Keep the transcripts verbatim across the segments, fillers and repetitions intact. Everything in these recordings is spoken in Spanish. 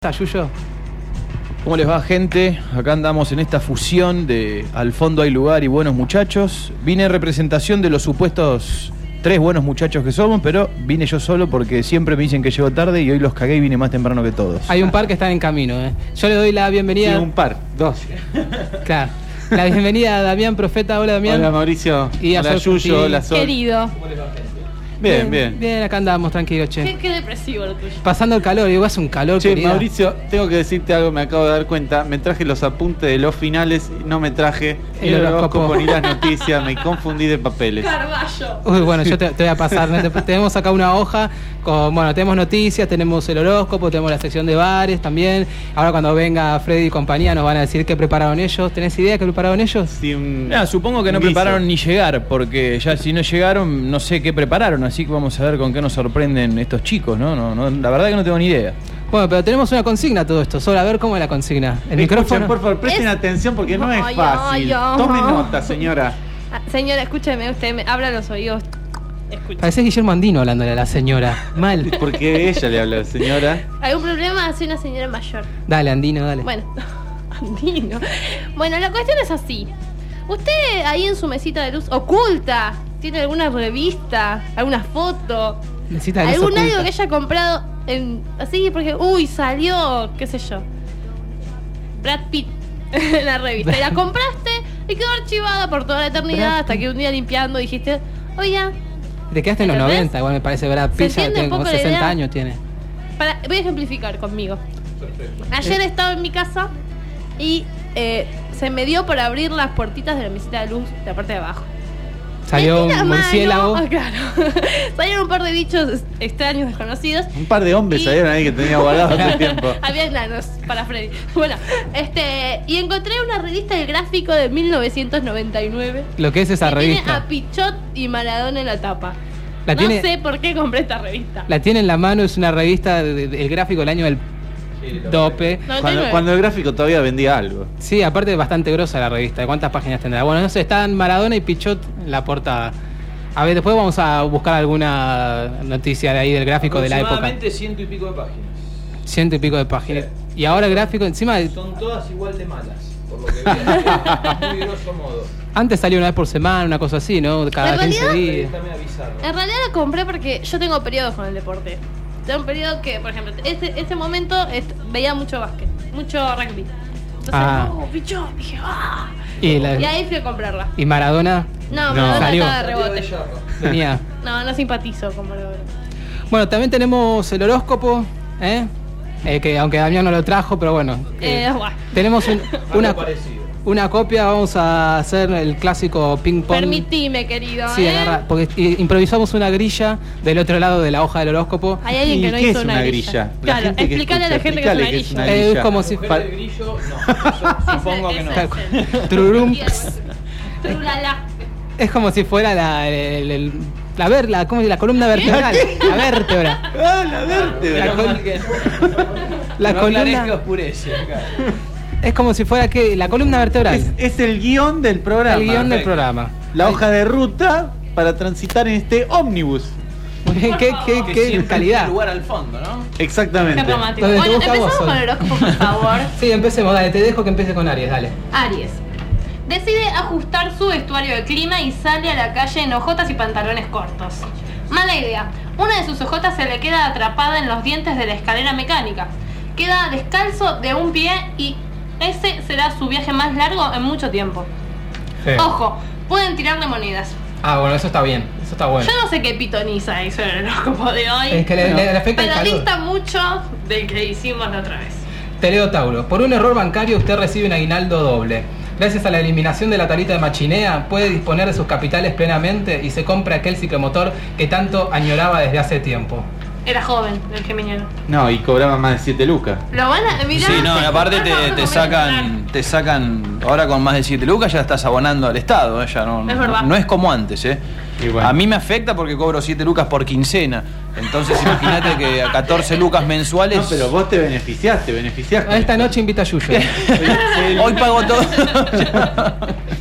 ¿Está Yuyo? ¿Cómo les va, gente? Acá andamos en esta fusión de Al fondo hay lugar y Buenos Muchachos. Vine en representación de los supuestos tres buenos muchachos que somos, pero vine yo solo porque siempre me dicen que llego tarde y hoy los cagué y vine más temprano que todos. Hay un par que están en camino, ¿eh? Yo le doy la bienvenida. Sí, un par, dos. Claro. La bienvenida a Damián Profeta. Hola, Damián. Hola, Mauricio. Y a hola, Sol Curtini. Yuyo. Hola, Sol. Querido. Bien, bien. Bien, acá andamos, tranquilo, che. Qué, qué depresivo lo tuyo. Pasando el calor, igual hace un calor, Che, querida. Mauricio, tengo que decirte algo, me acabo de dar cuenta. Me traje los apuntes de los finales y no me traje El el horóscopo. horóscopo ni las noticias. Me confundí de papeles. Carballo. Uy, bueno, yo te, te voy a pasar. ¿no? Te- tenemos acá una hoja con, bueno, tenemos noticias, tenemos el horóscopo, tenemos la sección de bares también. Ahora cuando venga Freddy y compañía nos van a decir qué prepararon ellos. ¿Tenés idea qué prepararon ellos? Sí, un- Mirá, supongo que no un guiso. prepararon ni llegar, porque ya si no llegaron, no sé qué prepararon, así que vamos a ver con qué nos sorprenden estos chicos, ¿no? No, no, la verdad que no tengo ni idea. Bueno, pero tenemos una consigna a todo esto. Solo a ver cómo es la consigna. El Escuchen, micrófono. por favor, presten Es- atención porque no es Ay, fácil. ay, ay. Tome nota, señora. Ah, señora, escúcheme, usted me abra los oídos. Escucha. Parece Guillermo Andino hablándole a la señora. Mal. Porque ella le habla a la señora. ¿Algún problema? Soy una señora mayor. Dale, Andino, dale. Bueno, Andino. Bueno, la cuestión es así. Usted ahí en su mesita de luz oculta, ¿tiene alguna revista, alguna foto, Mesita de luz algún oculta. algo que haya comprado en, así porque, uy, salió, qué sé yo, Brad Pitt en la revista? Y la compraste y quedó archivada por toda la Brad eternidad hasta Pitt. que un día limpiando dijiste, oiga, Te quedaste en los ¿Entendés? noventa, igual me parece Brad ¿Se Pitt, ya entiende tiene un como poco la sesenta idea? años tiene. para, voy a ejemplificar conmigo. Ayer estaba en mi casa y eh, se me dio por abrir las puertitas de la mesita de luz de la parte de abajo. Salió Metí la un mano, murciélago. ah, claro. Salieron un par de bichos extraños, desconocidos. Un par de hombres Y- salieron ahí que tenía guardado hace tiempo. Había enanos para Freddy. Bueno, este y encontré una revista del gráfico de mil novecientos noventa y nueve. Lo que es esa que revista. tiene a Pichot y Maradona en la tapa. La no tiene- sé por qué compré esta revista. La tiene en la mano, es una revista del de, de- el gráfico del año del dope. noventa y Cuando, nueve. cuando el gráfico todavía vendía algo. Sí, aparte es bastante grosa la revista. ¿Cuántas páginas tendrá? Bueno, no sé, están Maradona y Pichot en la portada. A ver, después vamos a buscar alguna noticia de ahí del gráfico de la época. Aproximadamente ciento y pico de páginas. Ciento y pico de páginas. Y ahora el gráfico encima... de- Son todas igual de malas, por lo que veo. Muy grosso modo. Antes salía una vez por semana, una cosa así, ¿no? Cada En quince realidad- días. Déjame avisarlo. En realidad la compré porque yo tengo periodos con el deporte. Tengo un periodo que, por ejemplo, este, este momento est- veía mucho básquet, mucho rugby. Entonces, Ah. oh, Pichot, dije, ¡ah! Y, la- Y ahí fui a comprarla. y Maradona No, No. Maradona Salió. estaba de rebote. venía. No, no simpatizo con Maradona. Bueno, también tenemos el horóscopo, ¿eh? Eh, que aunque Damián no lo trajo, pero bueno. eh, Eh, bueno. tenemos un- una, Algo parecido. una copia, vamos a hacer el clásico ping pong. Permitime, querido. Sí, ¿eh? agarra, porque i- improvisamos una grilla del otro lado de la hoja del horóscopo. Hay alguien ¿Y que no qué hizo es una, una grilla. grilla? La Claro, gente que explicarle a la escucha, gente que es una explicarle que es grilla. una Eh, grilla. como si Mujer pa- del grillo, no. Supongo que no. Ese, ese. Trurum. Trulala. Es como si fuera la, el- el- la, ver, la, ¿cómo es? La columna vertebral. La vértebra. Ah, la vértebra. La Menos col- mal que- La no columna- aclaré que oscurece acá. Es como si fuera que la columna vertebral. Es, es el guión del programa. el guión del perfecto. programa. La hoja de ruta para transitar en este ómnibus. Muy bien, qué, qué, Que qué siempre calidad. tiene lugar al fondo, ¿no? Exactamente. Qué romántico. Donde te Bueno, gusta a vos, empezamos Sol. con el horóscopo, por favor. Sí, empecemos, dale, te dejo que empiece con Aries, dale. Aries. Decide ajustar su vestuario de clima y sale a la calle en ojotas y pantalones cortos. Mala idea. Una de sus ojotas se le queda atrapada en los dientes de la escalera mecánica. Queda descalzo de un pie y ese será su viaje más largo en mucho tiempo. Ojo, pueden tirarle monedas. Ah, bueno, eso está bien, eso está bueno. Yo no sé qué pitoniza hizo el horóscopo de hoy, Es que le, le- le afecta el pero calor. dista mucho del que hicimos la otra vez. Te leo, Tauro. Por un error bancario usted recibe un aguinaldo doble. Gracias a la eliminación de la tablita de machinea, puede disponer de sus capitales plenamente y se compra aquel ciclomotor que tanto añoraba desde hace tiempo. Era joven, el geminiano. No, y cobraba más de siete lucas. Lo van a mirar. Sí, no, y aparte te, te sacan, te sacan, ahora con más de siete lucas ya estás abonando al Estado, ¿eh? Ya no, Es no, verdad. no es como antes, ¿eh? Y bueno. A mí me afecta porque cobro siete lucas por quincena, entonces imagínate que a catorce lucas mensuales, No, pero vos te beneficiaste, beneficiaste. A esta noche invita a Yuyo. hoy pago todo.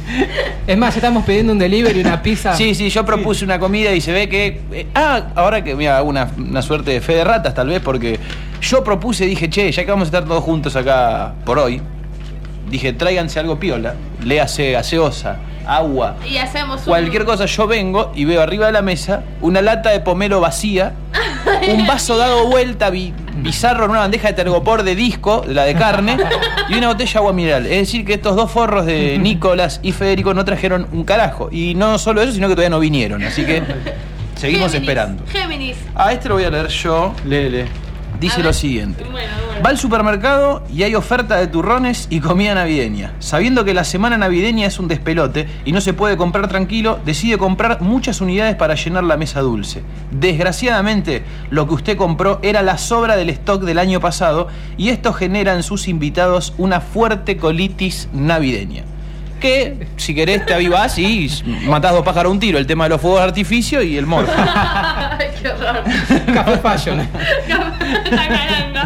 Es más, ya estamos pidiendo un delivery, una pizza. Sí, sí, yo propuse una comida y se ve que... eh, ah, ahora que mira, hago una, una suerte de fe de ratas tal vez, porque yo propuse, dije, che, ya que vamos a estar todos juntos acá por hoy, dije, tráiganse algo piola, léase gaseosa, agua, Y hacemos un... cualquier cosa. Yo vengo y veo arriba de la mesa una lata de pomelo vacía, un vaso dado vuelta bi- bizarro en una bandeja de tergopor de disco, la de carne, y una botella de agua mineral. Es decir, que estos dos forros de Nicolás y Federico no trajeron un carajo. Y no solo eso, sino que todavía no vinieron. Así que seguimos Géminis, esperando. Géminis. A este lo voy a leer yo. Lele. Dice A ver. lo siguiente. Bueno, bueno. Va al supermercado y hay oferta de turrones y comida navideña. Sabiendo que la semana navideña es un despelote y no se puede comprar tranquilo, decide comprar muchas unidades para llenar la mesa dulce. Desgraciadamente, lo que usted compró era la sobra del stock del año pasado y esto genera en sus invitados una fuerte colitis navideña. Que, si querés, te avivás y matás dos pájaros a un tiro. El tema de los fuegos de artificio y el morfo. Ay, qué horror. Café Fashion. La caranga.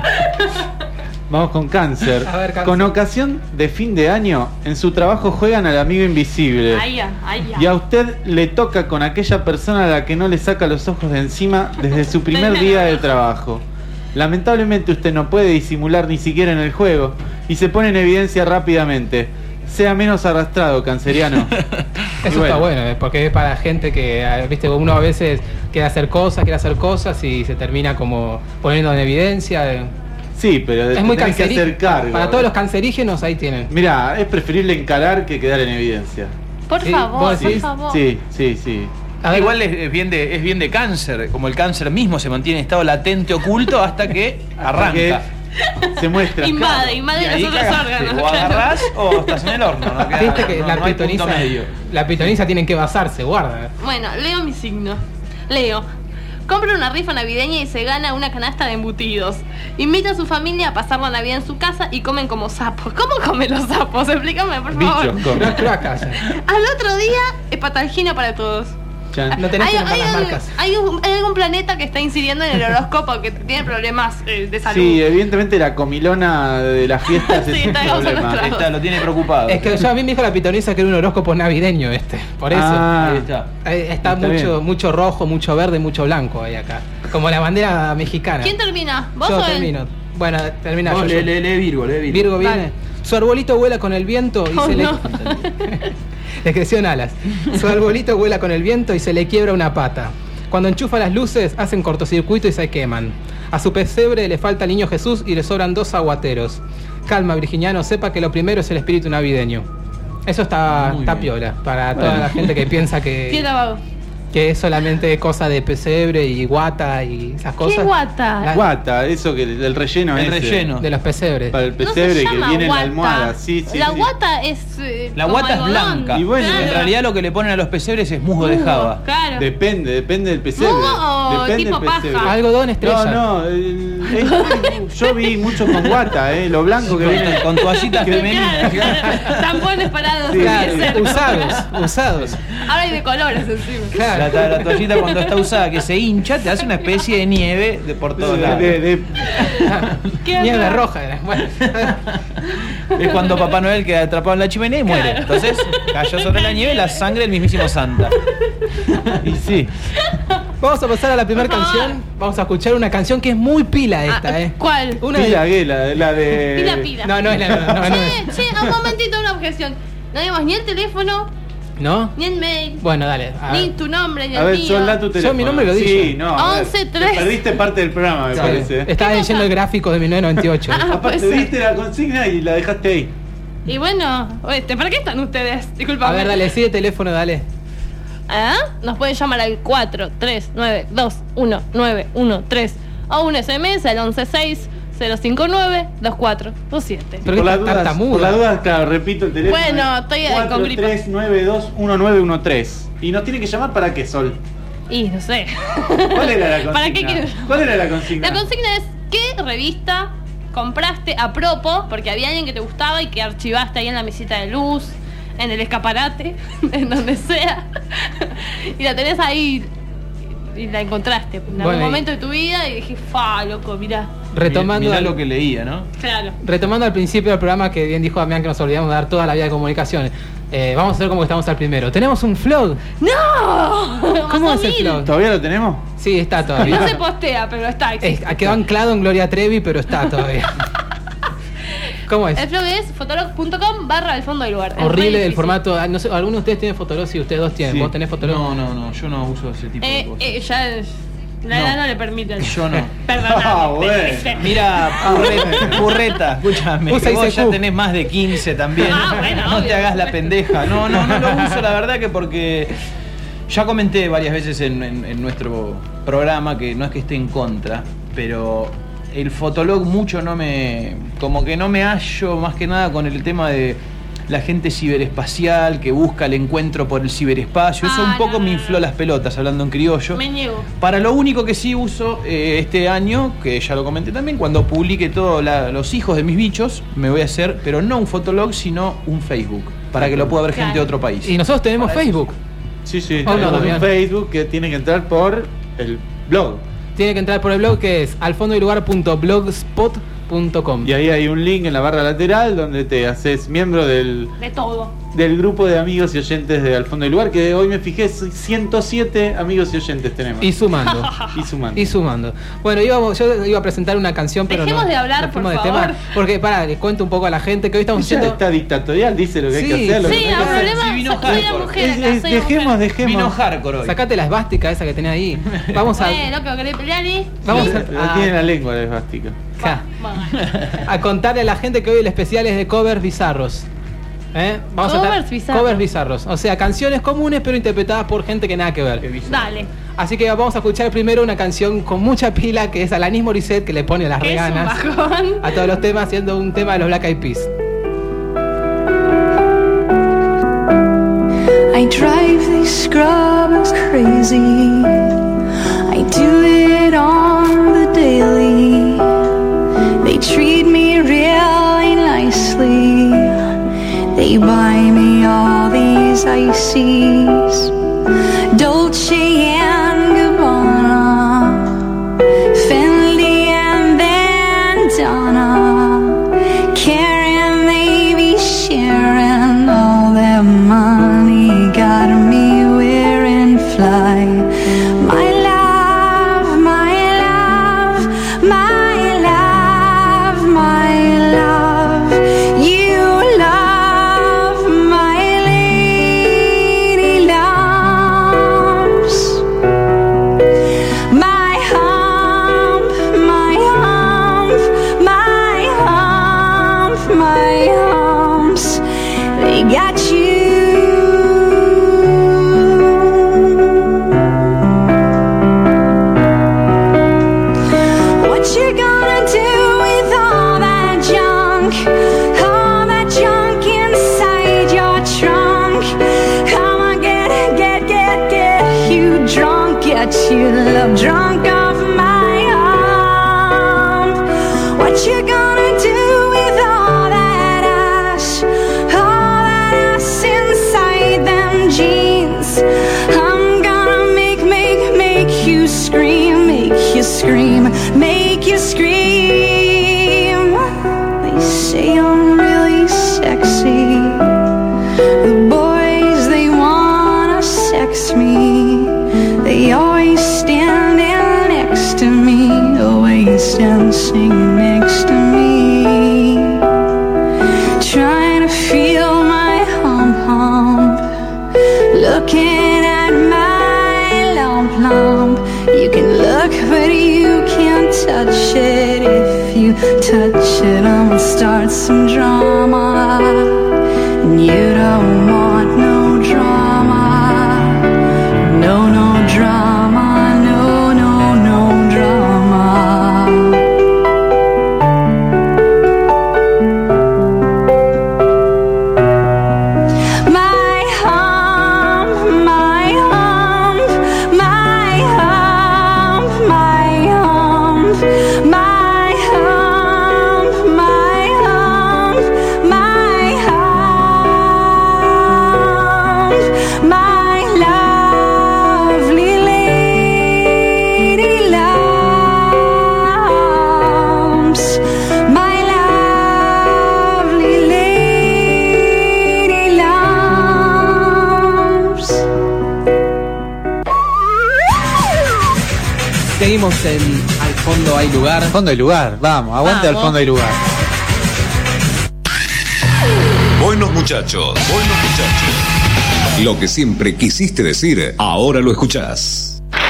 Vamos con cáncer. A ver, Cáncer. Con ocasión de fin de año, en su trabajo juegan al amigo invisible. Ay, ya, ay, ya. Y a usted le toca con aquella persona a la que no le saca los ojos de encima desde su primer día de trabajo. Lamentablemente usted no puede disimular ni siquiera en el juego y se pone en evidencia rápidamente. Sea menos arrastrado, canceriano. Eso Y está bueno, ¿eh? Porque es para gente que, eh, viste, uno a veces quiere hacer cosas, quiere hacer cosas y se termina como poniendo en evidencia. eh. Sí, pero Es muy tenés que hacer cancerígeno. cargo. Para todos los cancerígenos ahí tienen. Mirá, es preferible encarar que quedar en evidencia. Por Sí, favor, vos por decís. favor. Sí, sí, sí. A ver, Igual es, es bien de, es bien de cáncer, como el cáncer mismo se mantiene en estado latente oculto hasta que arranca. Que se muestra. Invade, invade Y ahí los otros cagaste, órganos. o agarrás o estás en el horno. No queda- viste que no- la no hay punto pitonisa, medio. la pitonisa tienen que basarse, guarda. Bueno, leo mi signo. Leo. Compra una rifa navideña y se gana una canasta de embutidos. Invita a su familia a pasar la Navidad en su casa y comen como sapos. ¿Cómo comen los sapos? Explícame, por favor. Bichos, come. Pero acá ya. Al otro día, hepatalgina para todos. Chan. No tenés que nombrar las un- marcas. hay un- hay algún planeta que está incidiendo en el horóscopo que tiene problemas eh, de salud. Sí, evidentemente la comilona de las fiestas Sí, es un está causando problema. estragos. Ahí está, lo tiene preocupado. Es que yo a mí me dijo la pitonisa que era un horóscopo navideño este. Por eso. Ah, Ahí está. Ahí está, Está mucho, bien. mucho rojo, mucho verde, mucho blanco ahí acá. Como la bandera mexicana. ¿Quién termina? ¿Vos Yo o él? termino. Bueno, termina Vos yo. lee, yo. lee, lee Virgo, lee Virgo. Virgo viene. Dale. Su arbolito vuela con el viento y Oh, se no. le. Le crecieron alas. Su arbolito vuela con el viento y se le quiebra una pata. Cuando enchufa las luces, hacen cortocircuito y se queman. A su pesebre le falta el niño Jesús y le sobran dos aguateros. Calma, Virginiano, sepa que lo primero es el espíritu navideño. Eso está, Muy está bien. piola. Para toda Bueno. la gente que piensa ¿Quién que, la vago? que es solamente cosa de pesebre y guata y esas cosas. ¿Qué guata? La- Guata, eso que el relleno El ese. relleno. De los pesebres. Para el No se pesebre que llama viene en la guata. almohada. Sí, sí, la sí. guata es. eh, La como guata es algodón. blanca. Y bueno, en realidad lo que le ponen a los pesebres es musgo de Musgo, java. Claro. Depende, depende del pesebre. ¿Mugo o Depende tipo del pesebre. paja? Algodón estrella. No, no, el- es- yo vi mucho con guata, eh, lo blanco que Con, viene. con toallitas femeninas. Claro. Tampones parados. Sí, en Claro, el cerco. usados, usados. Ahora hay de colores encima. Claro. La, la toallita cuando está usada que se hincha te hace una especie de nieve de por todos De- lados. de- de- Qué Nieve horror. roja era. Bueno. Es cuando Papá Noel queda atrapado en la chimenea y muere. Entonces cayó sobre la nieve la sangre del mismísimo Santa. y sí. Vamos a pasar a la primera Por favor. canción. Vamos a escuchar una canción que es muy pila esta, Ah, eh. ¿Cuál? Una de- Pila gay, la, la de. Pila, pila. No, no es la. No, no, no Che, es. che, un momentito, una objeción. No dimos ni el teléfono, ¿No? ni el mail, Bueno, dale. a ni ver. tu nombre, ni A el ver, mío. solá tu teléfono. mi nombre lo dije. Sí, no. a ver, once, te tres. Perdiste parte del programa, me Dale. parece. ¿eh? Estaba ¿Qué leyendo pasa? el gráfico de mil novecientos noventa y ocho. Ah, Aparte, puede ser. viste la consigna y la dejaste ahí. Y bueno, este, ¿para qué están ustedes? Disculpa. A ver, dale, sigue teléfono, dale. ¿Ah? Nos pueden llamar al cuatro tres nueve dos uno nueve uno tres o un S M S al once seis cero cinco nueve dos cuatro dos siete. Pero por que las está dudas, tartamuda. por las dudas, claro, repito el teléfono. Bueno, estoy, eh, con gripe. cuatro tres nueve dos uno nueve uno tres. ¿Y nos tiene que llamar para qué, Sol? Y no sé. ¿Cuál era la consigna? ¿Para qué quiero? ¿Cuál era la consigna? La consigna es ¿qué revista compraste a propo porque había alguien que te gustaba y que archivaste ahí en la mesita de luz, en el escaparate, en donde sea, y la tenés ahí y la encontraste en algún Bueno, y- momento de tu vida y dije, fa, loco, mirá. Retomando Mirá al- lo que leía, ¿no? Claro. Retomando al principio del programa, que bien dijo Damián que nos olvidamos de dar toda la vía de comunicación. Eh, vamos a hacer como que estamos al primero. Tenemos un vlog. ¡No! ¿Cómo Pasó es el mil. vlog? ¿Todavía lo tenemos? Sí, está todavía. No se postea, pero está. Es- existe. quedó anclado en Gloria Trevi, pero está todavía. ¿Cómo es? El blog es fotolog punto com barra el fondo del lugar. Es re Horrible el difícil. formato. ah, No sé, algunos de ustedes tienen Fotolog, si ustedes dos tienen. Sí. ¿Vos tenés Fotolog? No, no, no, yo no uso ese tipo de Eh, cosas. eh, ya es- la edad No. no le permite. Yo no. Perdóname. Ah, bueno. Mira, Purreta, Purreta, escúchame, Usa que vos I C ya Q. tenés más de quince también. Ah, bueno, no obvio. te hagas la pendeja. No, no, no lo uso, la verdad que porque ya comenté varias veces en, en- en nuestro programa que no es que esté en contra, pero el Fotolog mucho no me... como que no me hallo más que nada con el tema de la gente ciberespacial que busca el encuentro por el ciberespacio. Eso Ah, un poco no, me no, infló no. las pelotas, hablando en criollo. Me niego. Para lo único que sí uso eh, este año, que ya lo comenté también, cuando publique todos los hijos de mis bichos, me voy a hacer, pero no un Fotolog, sino un Facebook, para que lo pueda ver gente de Claro. otro país. Y nosotros tenemos Facebook. Sí, sí. Oh, no, tenemos Damián. un Facebook que tiene que entrar por el blog. Tiene que entrar por el blog que es alfondolugar punto blogspot punto com. Y ahí hay un link en la barra lateral donde te haces miembro del, De todo. del grupo de amigos y oyentes de Al Fondo del Lugar, que hoy me fijé, ciento siete amigos y oyentes tenemos. Y sumando. Y sumando. Y sumando. Bueno, íbamos, yo iba a presentar una canción, pero Dejemos no, de hablar, no fuimos por de favor. tema, porque, pará, les cuento un poco a la gente que hoy estamos Ya haciendo... está dictatorial, dice lo que hay Sí, que hacer. lo que Sí, no hay que el hacer. problema Sí, vino soy la hardcore. mujer Es- acá, es- soy dejemos, mujer. dejemos. Vino hardcore hoy. Sacate la esvástica esa que tenés ahí. Vamos a... Bueno, loco, ¿querés pelear y? Vamos La- a- la tiene en la lengua la esvástica. Ja. Bueno. a contarle a la gente que hoy el especial es de covers bizarros. ¿Eh? Vamos a Covers estar- bizarros. Covers bizarros. O sea, canciones comunes pero interpretadas por gente que nada que ver. Dale. Así que vamos a escuchar primero una canción con mucha pila que es Alanis Morissette, que le pone las Que es un reganas bajón. a todos los temas, siendo un tema de los Black Eyed Peas. I drive these scrubbers crazy. I do it on the daily. They treat me really nicely. They buy me all these ices. Dolce and Gabbana, Fendi and Bandana. Karen, they be sharing all their money. Got me wearing fly. My love, my love, my love, my love. You love my lady loves. My hump, my hump, my hump, my humps. They got you. What you gonna do with all that junk? All that junk inside your trunk? Come on, get, get, get, get you drunk. Get you love drunk off my hump. What you gonna do with all that ass? All that ass inside them jeans? I'm gonna make, make, make you scream, make you scream, make you scream. They say I'm really sexy. The boys, they wanna sex me. They always standing next to me, always dancing next to me. Trying to feel my hump hump, looking at my lump lump. You can look, but you can't touch it. If you touch it, I'ma start some drama. And you don't want no drama. No, no drama. No, no, no drama. My hump, my hump, my hump, my hump, my hump, my hump, Estamos en Al Fondo Hay Lugar. Fondo hay lugar, vamos, aguante Vamos. al fondo hay lugar. Buenos muchachos, buenos muchachos. Lo que siempre quisiste decir, ahora lo escuchás.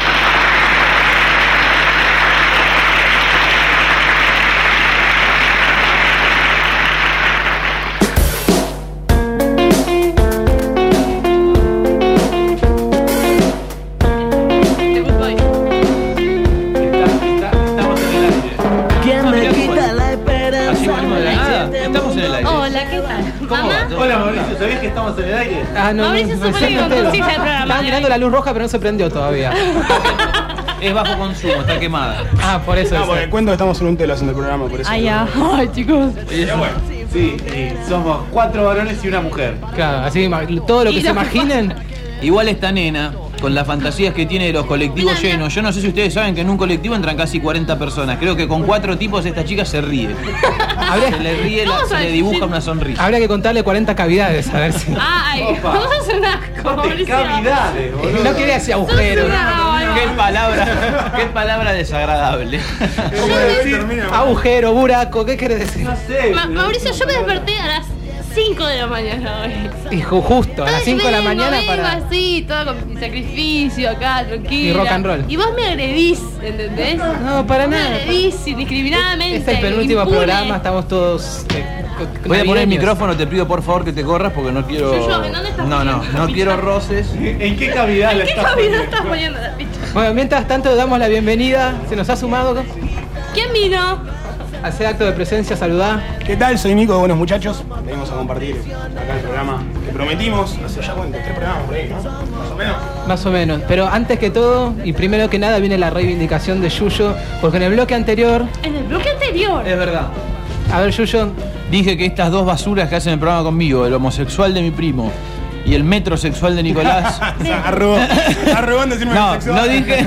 ¿Quién me quita la esperanza? Estamos en el aire. Hola, ¿qué tal? ¿Mamá? Hola Mauricio, ¿sabías que estamos en el aire? Ah, no, Mauricio no, supone no, que no, con no, no. consigue el programa. Estaba mirando la luz roja, pero no se prendió todavía. Es bajo consumo, está quemada. Ah, por eso. No, es. porque cuento que estamos en un telo haciendo el programa, por eso. Ay, ya. Ay, chicos. Sí, y somos cuatro varones y una mujer. Claro, así ma- todo lo que Y se la- imaginen. Igual esta nena, con las fantasías que tiene de los colectivos Mira, llenos, yo no sé si ustedes saben que en un colectivo entran casi cuarenta personas. Creo que con cuatro tipos esta chica se ríe. Habría, Se le ríe, la- Vamos se a le decir- dibuja una sonrisa. habría que contarle cuarenta cavidades, a ver si. Ay, Opa. vamos a hacer un asco, Mauricio. Cavidades, boludo. No quería decir agujero. No, Qué palabra, qué palabra desagradable. Agujero, buraco, ¿qué querés decir? No sé. Ma- Mauricio, yo me desperté a las cinco de la mañana hoy. Y ju- justo, a las cinco de la Vengo, mañana vengo para. así, todo con mi sacrificio acá, tranquila. Y rock and roll. Y vos me agredís, ¿entendés? No, para Me nada. agredís indiscriminadamente. Este es el penúltimo impune. programa, estamos todos. eh, co- Voy a poner el navideños. micrófono, te pido por favor que te corras porque no quiero. Yo, yo, ¿en dónde estás No, no, poniendo no la quiero picha? roces. ¿En qué cavidad ¿En la qué estás cavidad poniendo? estás poniendo la picha? Bueno, mientras tanto, damos la bienvenida. Se nos ha sumado ¿Quién vino? a hacer acto de presencia, saludá. ¿Qué tal? Soy Nico de Buenos Muchachos. Venimos a compartir acá el programa que prometimos hace ya cuánto, tres programas por ahí, ¿no? Más o menos. Más o menos. Pero antes que todo, y primero que nada, viene la reivindicación de Yuyo. Porque en el bloque anterior. En el bloque anterior. Es verdad. A ver, Yuyo. Dije que estas dos basuras que hacen el programa conmigo, el homosexual de mi primo y el metrosexual de Nicolás. O sea, arrogó, arrogó en decirme No, homosexual. no dije.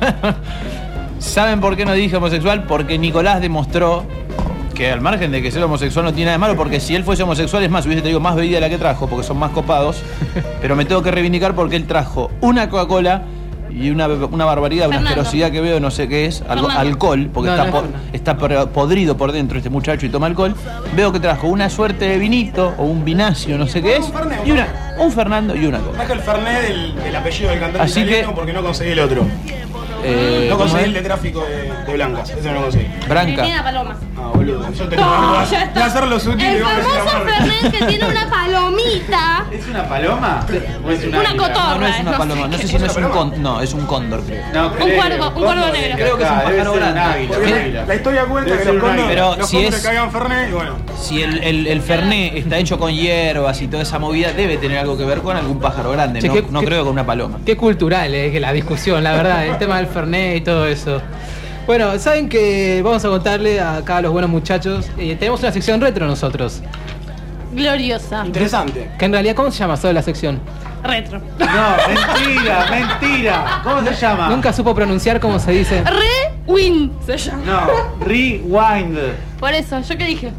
¿Saben por qué no dije homosexual? Porque Nicolás demostró que al margen de que ser homosexual no tiene nada de malo, porque si él fuese homosexual, es más, hubiese traído más bebida de la que trajo, porque son más copados. Pero me tengo que reivindicar porque él trajo una Coca-Cola y una, una barbaridad, una Fernando. asquerosidad que veo, no sé qué es, algo, Fernando. alcohol, porque No, está, no es po- Fernando. está por- podrido por dentro este muchacho y toma alcohol. Veo que trajo una suerte de vinito o un vinacio, no sé qué es, Un Fernet, y una, un Fernando y una Coca. Traje el Fernet del, del apellido del cantante Así italiano que- porque no conseguí el otro. Eh, No ¿cómo conseguí es? el de tráfico de, de blancas. Ese no lo conseguí. Branca. Cristina Paloma. Ah, boludo. Yo tenía No, que ya está. hacer lo sutil. El y vos me decís famoso amargo. Fernet que tiene una palomita. ¿Es una paloma? ¿O es una Una águila? cotorra. No, no es una no paloma, sé no sé qué. si no es un cóndor, no, es un cóndor creo. No, Un creo. cuervo, un cuervo negro. Creo que es un Acá, debe pájaro ser un grande. águila, Porque un la- águila. La historia cuenta Debe que ser los un cóndores, águila. Pero los si cóndores es- cagan Fernet y bueno. Si el, el, el Fernet está hecho con hierbas y toda esa movida, debe tener algo que ver con algún pájaro grande, Che, no, qué- no qué- creo con una paloma. Qué cultural es que la discusión, la verdad, el tema del Fernet y todo eso. Bueno, saben que vamos a contarle acá a los buenos muchachos. eh, tenemos una sección retro nosotros. Gloriosa. Interesante. Que en realidad, ¿cómo se llama solo la sección? Retro. No, mentira, mentira. ¿Cómo se llama? Nunca supo pronunciar cómo se dice. Re-win se llama. No, rewind. Por eso, ¿yo qué dije?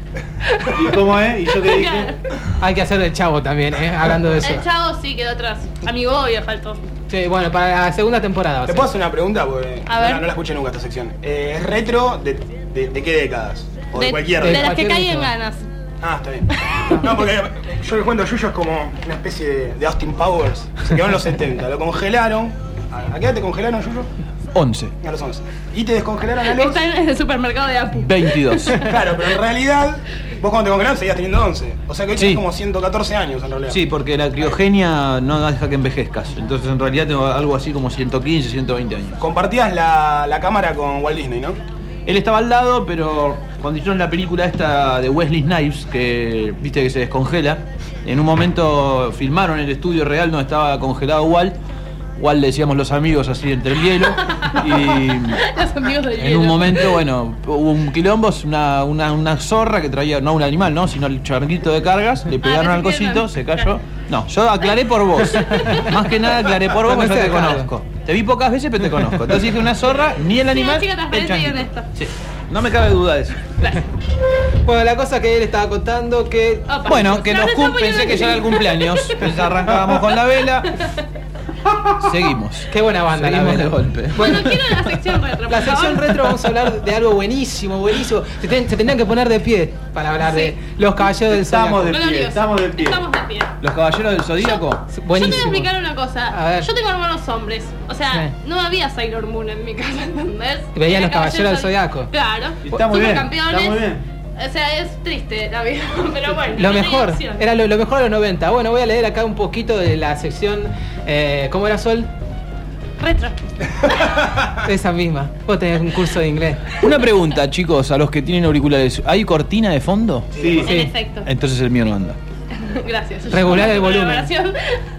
¿Y cómo es? ¿Y yo qué dije? Hay que hacer del chavo también, ¿eh? Hablando de eso. El chavo sí quedó atrás. Amigo obvio faltó. Sí, bueno, para la segunda temporada. va a ¿Te ser. puedo hacer una pregunta? Porque A no, ver. la- no la escuché nunca esta sección. Eh, ¿Es retro de, de, de qué décadas? O de, cualquier de década. las que cualquier caen década. ganas. Ah, está bien. No, porque yo les cuento, Yuyo es como una especie de, de Austin Powers. Se quedó en los setenta, lo congelaron. ¿A, a qué edad te congelaron, Yuyo? once, A los once. Y te descongelaron a los... Está en el supermercado de Apu. veintidós. Claro, pero en realidad, vos cuando te congelaron seguías teniendo once. O sea que hoy Sí. tenés como ciento catorce años en realidad. Sí, porque la criogenia no deja que envejezcas. Entonces en realidad tengo algo así como ciento quince, ciento veinte años. Compartías la, la cámara con Walt Disney, ¿no? Él estaba al lado, pero cuando hicieron la película esta de Wesley Snipes, que viste que se descongela, en un momento filmaron el estudio real donde estaba congelado Walt. Walt le decíamos los amigos así entre el hielo. Y Los amigos del en hielo. un momento, bueno, hubo un quilombo, una, una, una zorra que traía, no un animal, no, sino el charquito de cargas, le pegaron Ah, al pensé que cosito, no. se cayó. No, yo aclaré por vos. Más que nada aclaré por vos, porque yo te Conocé, claro. conozco. Te vi pocas veces, pero te conozco. Entonces dije una zorra, ni el Sí, animal, una chica el transparente y changuito. honesta. Sí, no me cabe duda de eso. Bueno, la cosa que él estaba contando que. Opa. Bueno, que No, nos no cum- está pensé que ya era el poniendo cumpleaños. Pensé arrancábamos con la vela. Seguimos. Qué buena banda, la Seguimos de Velo. golpe. Bueno, quiero la sección retro. La por sección favor. retro vamos a hablar de algo buenísimo, buenísimo. Se, ten- se tendrían que poner de pie para hablar de los caballeros del Estamos Zodiaco. de No lo pie, digas. estamos de pie. Estamos de pie. Los caballeros del Zodíaco. Yo te voy a Buenísimo. explicar una cosa. A ver. Yo tengo hermanos hombres. O sea, Sí. no había Sailor Moon en mi casa, ¿entendés? Veían Era los Caballeros del Zodiaco. Claro. Y está muy bien, Supercampeones. está muy bien. O sea, es triste la vida, pero bueno. Lo no tenía mejor, opción. era lo, lo mejor de los noventa. Bueno, voy a leer acá un poquito de la sección. Eh, ¿Cómo era, Sol? Retro. Esa misma. Vos tenés un curso de inglés. Una pregunta, chicos, a los que tienen auriculares. ¿Hay cortina de fondo? Sí, En Sí. efecto. Entonces el mío no anda. Gracias. Regular el Por la volumen. oración.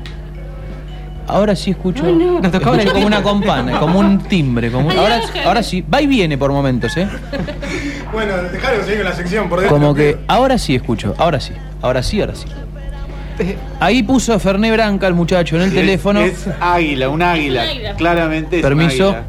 Ahora sí escucho. Nos tocaba escucho en el como una campana, como un timbre. Como un- Ay, ahora, Ángel. ahora sí, va y viene por momentos, ¿eh? Bueno, dejaron seguir con la sección por dentro. Como que ahora sí escucho, ahora sí, ahora sí, ahora sí. Ahí puso Ferné Branca el muchacho en el Es- teléfono. Es águila, un águila. Un águila. Claramente es un Permiso. águila.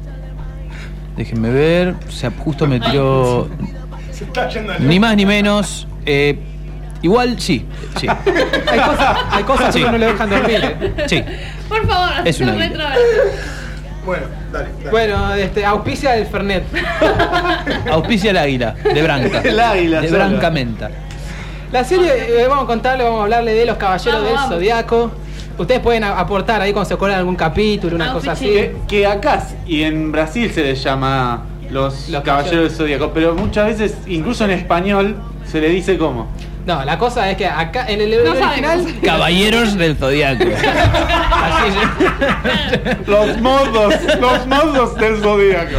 Déjenme ver, o sea, justo me tiró Se está yendo al- ni más ni menos. eh, igual sí, sí, Hay cosas, hay cosas Sí. que no le dejan dormir. eh. sí. Por favor, Es sección una retro. Bueno, dale, dale. Bueno, este, auspicia del Fernet. Auspicia el águila, de Branca. El águila De solo. Branca Menta. La serie, eh, vamos a contarle, vamos a hablarle de los Caballeros Vamos, del vamos. Zodiaco. Ustedes pueden a- aportar ahí cuando se acuerdan de algún capítulo, una cosa así. Que, que acá y en Brasil se les llama los, Los caballeros del Zodíaco, pero muchas veces, incluso en español, se le dice como. No, la cosa es que acá en el No original. sabemos. Caballeros del Zodiaco. Así es. Los modos, los modos del Zodíaco.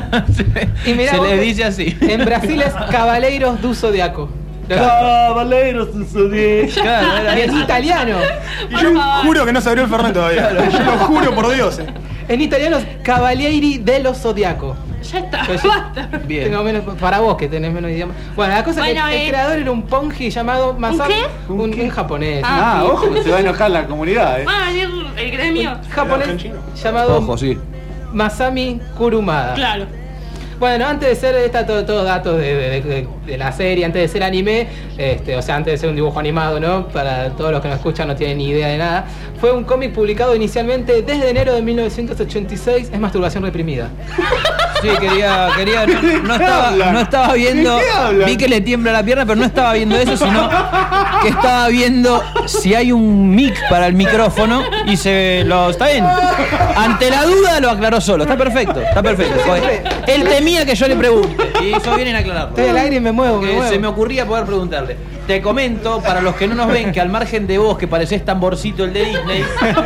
Y mirá Se vos le que dice así. En Brasil es Cavaleiros do Zodiaco. Caballeros del Zodíaco. Claro, era Y en eso. italiano. Y yo juro que no se abrió el Fernet todavía. Yo lo juro por Dios. eh. En italiano es Cavalieri dello Zodiaco. Ya está, Pero yo- basta. Bien. Tengo menos, para vos que tenés menos idioma. Bueno, la cosa Bueno, es que el eh. creador era un ponji llamado Masami. qué? Un, un japonés. Ah, un- ojo, se va a enojar la comunidad, eh. Va a venir el gremio. un japonés argentino. llamado Ojo, sí. Masami Kurumada. Claro. Bueno, antes de ser esta todo, todo datos de, de- de- de la serie, antes de ser anime, este, o sea, antes de ser un dibujo animado, ¿no? Para todos los que nos escuchan no tienen ni idea de nada. Fue un cómic publicado inicialmente desde enero de mil novecientos ochenta y seis. Es masturbación reprimida. Sí, quería, quería, no, no ¿De qué estaba, hablan? no estaba viendo, ¿De qué hablan? vi que le tiembla la pierna, pero no estaba viendo eso, sino que estaba viendo si hay un mic para el micrófono y se lo, está bien. Ante la duda lo aclaró solo, está perfecto, está perfecto. Joder. Él temía que yo le pregunte y eso viene a aclararlo. Estoy al aire y me muevo, me Que muevo. se me ocurría poder preguntarle. Te comento, para los que no nos ven, que al margen de vos, que parecés tamborcito el de Disney,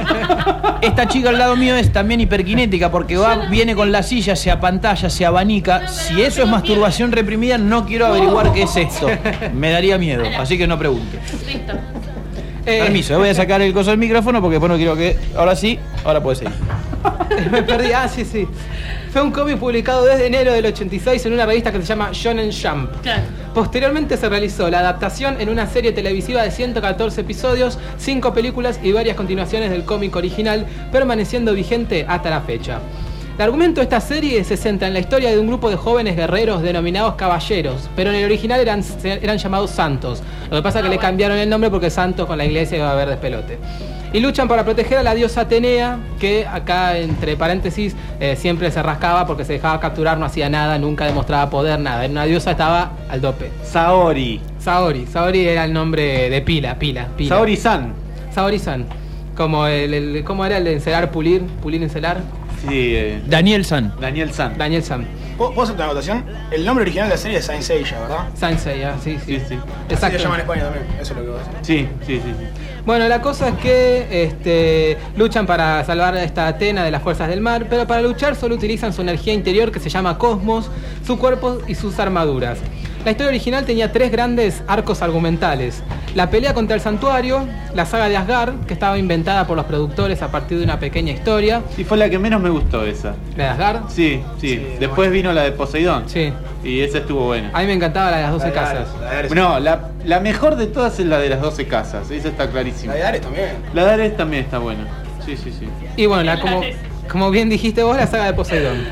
esta chica al lado mío es también hiperkinética porque va, viene con la silla, se apantalla, se abanica. Si eso es masturbación reprimida, no quiero averiguar qué es esto. Me daría miedo, así que no pregunte. Listo. Eh, Permiso, voy a sacar el coso del micrófono porque después no quiero que... Ahora sí, ahora puedes seguir. Me perdí. Ah, sí, sí. Fue un cómic publicado desde enero del ochenta y seis en una revista que se llama Shonen Jump. Claro. Posteriormente se realizó la adaptación en una serie televisiva de ciento catorce episodios, cinco películas y varias continuaciones del cómic original, permaneciendo vigente hasta la fecha. El argumento de esta serie se centra en la historia de un grupo de jóvenes guerreros denominados caballeros, pero en el original eran, eran llamados santos. Lo que pasa es que le cambiaron el nombre porque santos con la iglesia iba a haber despelote. Y luchan para proteger a la diosa Atenea, que acá entre paréntesis eh, siempre se rascaba porque se dejaba capturar, no hacía nada, nunca demostraba poder, nada. Era una diosa, estaba al dope. Saori. Saori, Saori era el nombre de pila, pila, pila. Saori-san. Saori-san. Como el, el- ¿cómo era el de encelar, pulir, pulir, encelar? Sí, eh, Daniel San. Daniel San. Daniel San. ¿Puedo puedo hacer una anotación? El nombre original de la serie es Saint Seiya, ¿verdad? Sansei, ah, sí, sí. Sí, sí. Así Exacto. se llama en España también, eso es lo que voy a decir. Sí, sí, sí, sí. Bueno, la cosa es que este, luchan para salvar a esta Atena de las fuerzas del mar, pero para luchar solo utilizan su energía interior que se llama Cosmos, su cuerpo y sus armaduras. La historia original tenía tres grandes arcos argumentales. La pelea contra el santuario, la saga de Asgard, que estaba inventada por los productores a partir de una pequeña historia. Sí, fue la que menos me gustó esa. ¿La de Asgard? Sí, sí. Sí, Después vino la de Poseidón. Sí. Y esa estuvo buena. A mí me encantaba la de las doce La de casas. Ares, la de Ares. No, la, la mejor de todas es la de las doce casas. Esa está clarísima. La de Ares también. La de Ares también está buena. Sí, sí, sí. Y bueno, la, como, como bien dijiste vos, la saga de Poseidón.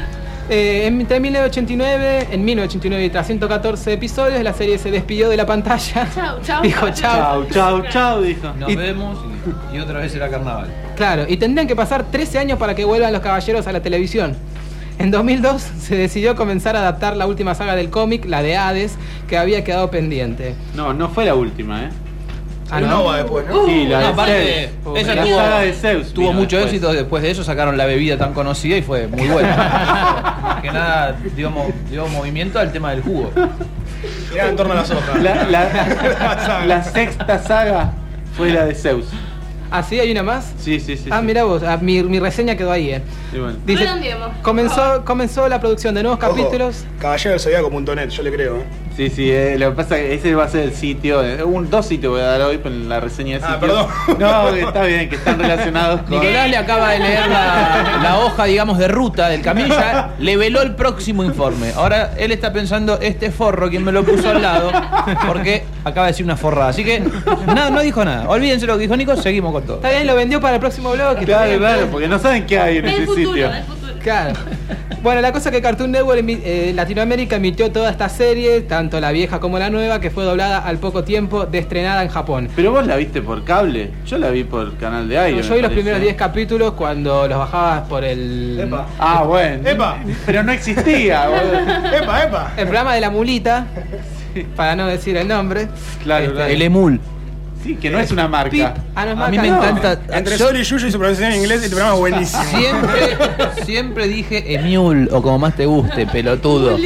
Eh, entre mil novecientos ochenta y nueve, en mil novecientos ochenta y nueve y tras ciento catorce episodios, la serie se despidió de la pantalla. Chau, chau. Dijo chau. Chau, chau, chau, dijo. Nos Y- vemos y, y otra vez será carnaval. Claro, y tendrían que pasar trece años para que vuelvan los caballeros a la televisión. En dos mil dos se decidió comenzar a adaptar la última saga del cómic, la de Hades, que había quedado pendiente. No, no fue la última, ¿eh? Ah, Una ¿no? ova después, ¿no? Sí, la No, de aparte, Zeus. esa La tuvo, saga de Zeus tuvo vino mucho después. éxito. Después de eso sacaron la bebida tan conocida y fue muy buena. Más que nada dio, mo- dio movimiento al tema del jugo. Era en torno a las hojas. La, la, la sexta saga fue la de Zeus. ¿Ah, sí? ¿Hay una más? Sí, sí, sí. Ah, sí. mira vos, ah, mi, mi reseña quedó ahí, eh. Y bueno. Dice, Redondeemos. comenzó, comenzó la producción de nuevos Ojo, capítulos. caballero del zodiaco punto net, yo le creo. ¿eh? Sí, sí, eh, lo que pasa es que ese va a ser el sitio. eh, un, dos sitios voy a dar hoy en la reseña de Ah, sitio. perdón. No, que está bien, que están relacionados con. Nicolás le acaba de leer la, la hoja, digamos, de ruta del camino y ya le veló el próximo informe. Ahora él está pensando, este forro, ¿quién me lo puso al lado? Porque acaba de decir una forrada. Así que nada, no dijo nada. Olvídense lo que dijo Nico, seguimos con todo. Está bien, lo vendió para el próximo blog. Claro, claro, porque no saben qué hay en El ese futuro, sitio. el futuro. Claro. Bueno, la cosa es que Cartoon Network emi- eh, Latinoamérica emitió toda esta serie, tanto la vieja como la nueva, que fue doblada al poco tiempo de estrenada en Japón. Pero vos la viste por cable, yo la vi por canal de aire. Yo vi los primeros diez capítulos cuando los bajabas por el, Epa. Ah, bueno. Epa. Pero no existía, boludo. Epa, epa. el programa de la mulita, para no decir el nombre. Claro, Este, claro. El emul. Sí, que no es una marca. Pip. Ah, no es A mí marca, me no. encanta. Entre yo Sol y Yuyo y su pronunciación en inglés, este programa es buenísimo. siempre, siempre dije emul o como más te guste, pelotudo.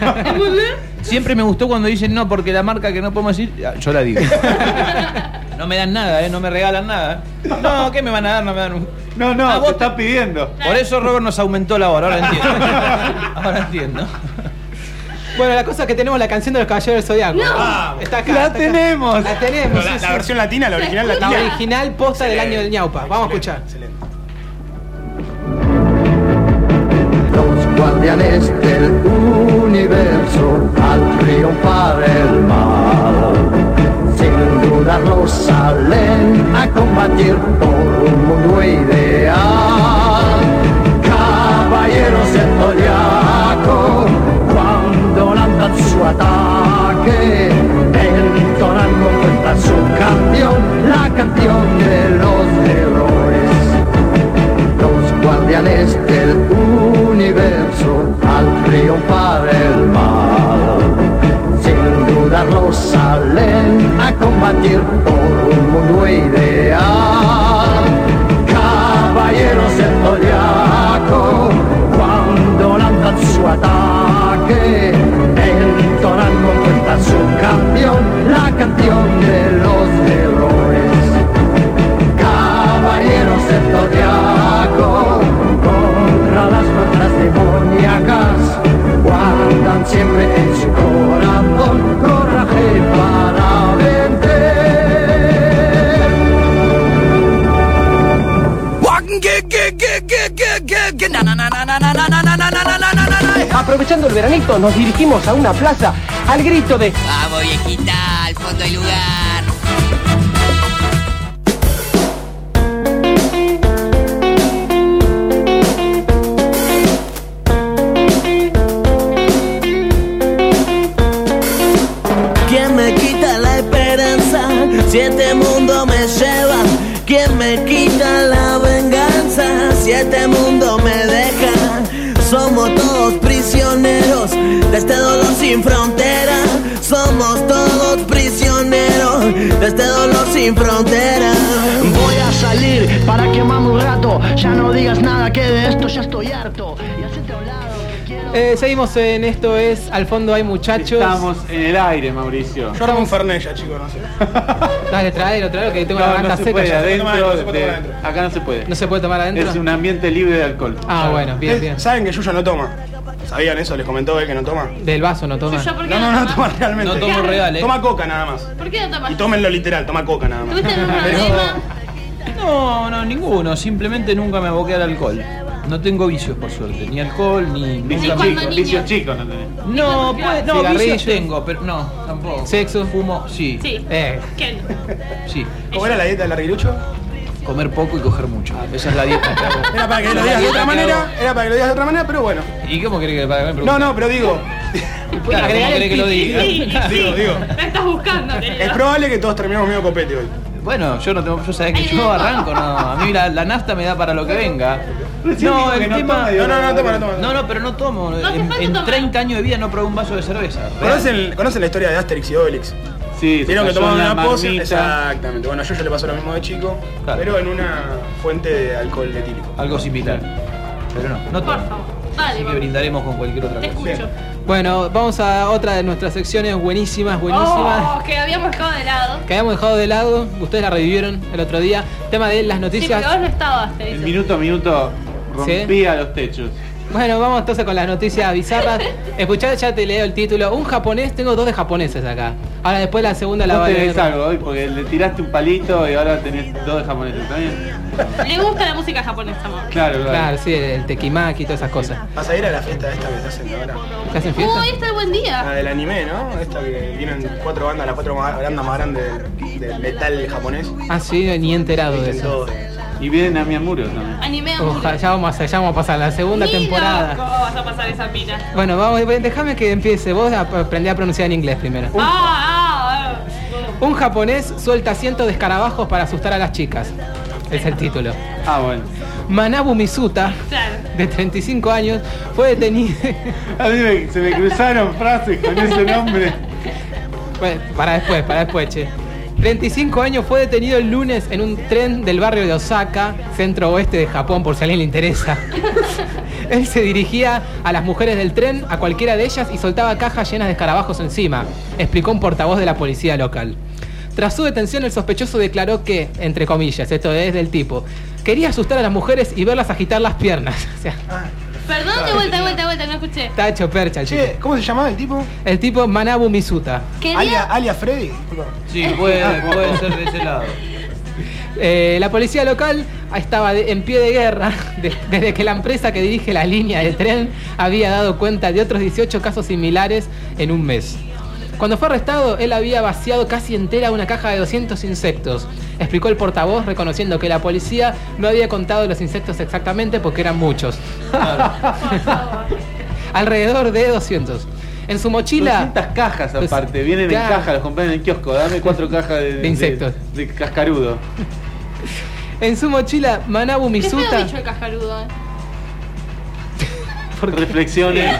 Siempre me gustó cuando dicen no, porque la marca que no podemos decir, yo la digo. No me dan nada, ¿eh? No me regalan nada. No, ¿qué me van a dar? No me dan un... No, no, Ah, te vos está pidiendo. Por eso Robert nos aumentó la hora, ahora entiendo. Ahora entiendo. Bueno, la cosa es que tenemos la canción de los Caballeros del Zodiaco. Vamos. Está acá. ¡La está acá. tenemos! La tenemos. Pero la, sí, la sí. versión latina, la original La latina. original posta del año del ñaupa. Vamos a escuchar. Excelente. Los guardianes del universo al triunfar el mal, sin dudarlo salen a combatir por un mundo ideal. Caballeros del zodiaco, cuando lanzan su ataque, entonan con fuerza su canción, la canción de los héroes. Los guardianes del universo al triunfar el mal, sin dudarlo salen a combatir por un mundo ideal. Caballeros del zodiaco, cuando lanzan su ataque, entonan con fuerza su canción, la canción de los héroes. Caballeros del zodiaco, contra las fuerzas demoníacas, guardan siempre en su corazón coraje para vencer. Aprovechando el veranito, nos dirigimos a una plaza al grito de Vamos, viejita, al fondo hay lugar. ¿Quién me quita la esperanza? Si este mundo me lleva. ¿Quién me quita la venganza? Si este mundo me deja. Somos todos prisioneros de este dolor sin frontera. Somos todos prisioneros de este dolor sin frontera. voy a salir para quemarme un rato. Ya no digas nada que de esto ya estoy harto. Y hacete a un lado que quiero. Eh, seguimos en Esto es Al fondo hay muchachos. Estamos en el aire, Mauricio. Yo hago un Fernet ya, chicos, no sé. Dale, traelo, traelo, que tengo la No, garganta no se seca. puede ya. adentro. No se puede de- tomar adentro. Acá no se puede. ¿No se puede tomar adentro? Es un ambiente libre de alcohol. Ah, bueno, bien, bien. ¿Saben que Yuyo no toma? ¿Sabían eso? ¿Les comentó él que no toma? Del vaso no toma. Yo, ¿por qué No, no, no toma realmente. No tomo real, ¿eh? Toma coca nada más. ¿Por qué no tomas? Y tómenlo literal, toma coca nada más. ¿Tuviste un Pero- problema? No, no, ninguno. Simplemente nunca me aboqué al alcohol. No tengo vicios, por suerte. Ni alcohol, ni... Vicios nunca- cuando chicos, niño. vicios chicos no tenés. No, puede, no, Cigarrillos. vicios tengo, pero no, tampoco. Sexo. Fumo, sí. Sí. Eh, Sí. ¿Cómo era la dieta del larguirucho? comer poco y coger mucho. Esa es la dieta que hago. Era para que Esa lo es la digas de dieta otra que manera, hago. era para que lo digas de otra manera, pero bueno. ¿Y cómo querés que para que me No, no, pero digo, Claro, ¿cómo querés que lo diga? Sí, sí, Digo, digo. me estás buscando, es querido. probable que todos terminemos medio copete hoy. Bueno, yo no tengo, yo sabés que Ay, yo no. arranco, no. A mí la, la nafta me da para lo que venga. Recién dijo No, que el no tema. toma, No, no, no, toma, no toma. No, no, pero no tomo. No hace En, falta en tomar. treinta años de vida no probé un vaso de cerveza. real. ¿Conocen, ¿Conocen la historia de Asterix y Obelix? Sí, se Vieron que cayó tomaban en la una pose. marmita. Exactamente. Bueno, yo ya le pasó lo mismo de chico, Claro. pero en una fuente de alcohol etílico. Algo similar. Pero no, no Por tomo. favor, dale, Así que vamos. brindaremos con cualquier otra Te cosa. escucho. Bueno, vamos a otra de nuestras secciones buenísimas, buenísimas. Oh, que habíamos dejado de lado. Que habíamos dejado de lado, ustedes la revivieron el otro día. Tema de las Sí, noticias. porque vos no estabas, te El dice. minuto a minuto rompía los techos. Bueno, vamos entonces con las noticias bizarras. Escuchá, ya te leo el título. Un japonés, tengo dos de japoneses acá. Ahora después la segunda la Vos va a tenés leer. algo hoy porque le tiraste un palito y ahora tenés dos de japoneses, ¿está bien? Le gusta la música japonesa, amor. Claro, claro. Claro, sí, el tekimaki y todas esas cosas. ¿Vas a ir a la fiesta esta que se hacen ahora? ¿Te hacen Uh, fiesta? ahí está el buen La día. del anime, ¿no? Esta que vienen cuatro bandas, las cuatro más- bandas más grandes del, del metal japonés. Ah, sí, ni he enterado de Dicen eso. todo. Y vienen a mi amuro también. Anime a Ojalá, ya vamos, a, ya vamos a pasar la segunda Ni temporada. loco vas a pasar esa mina. Bueno, vamos, déjame que empiece. Vos aprendí a pronunciar en inglés primero. Ah, ah, ah. Un japonés suelta cientos de escarabajos para asustar a las chicas. Es el título. Ah, bueno. Manabu Misuta, Claro. de treinta y cinco años, fue detenido. A mí me- se me cruzaron frases con ese nombre. Bueno, para después, para después, che. treinta y cinco años, fue detenido el lunes en un tren del barrio de Osaka, centro oeste de Japón, por si a alguien le interesa. Él se dirigía a las mujeres del tren, a cualquiera de ellas, y soltaba cajas llenas de escarabajos encima, explicó un portavoz de la policía local. Tras su detención, el sospechoso declaró que, entre comillas, esto es del tipo, quería asustar a las mujeres y verlas agitar las piernas. O sea, Perdón, de vuelta, de vuelta, de vuelta, no escuché. está hecho percha el Che, tipo. ¿cómo se llamaba el tipo? El tipo Manabu Misuta. Alia, Quería. Alia Freddy. Disculpa. Sí, puede, puede ser de ese lado. Eh, la policía local estaba de- en pie de guerra de- desde que la empresa que dirige la línea de tren había dado cuenta de otros dieciocho casos similares en un mes. Cuando fue arrestado, él había vaciado casi entera una caja de doscientos insectos, explicó el portavoz, reconociendo que la policía no había contado los insectos exactamente porque eran muchos. Alrededor de doscientos. En su mochila... doscientas cajas Pues, aparte, vienen claro. en caja, los compran en el kiosco. Dame cuatro cajas de, De insectos. De, de cascarudo. En su mochila, Manabu Qué feo Misuta... bicho el cascarudo, eh. Reflexiones.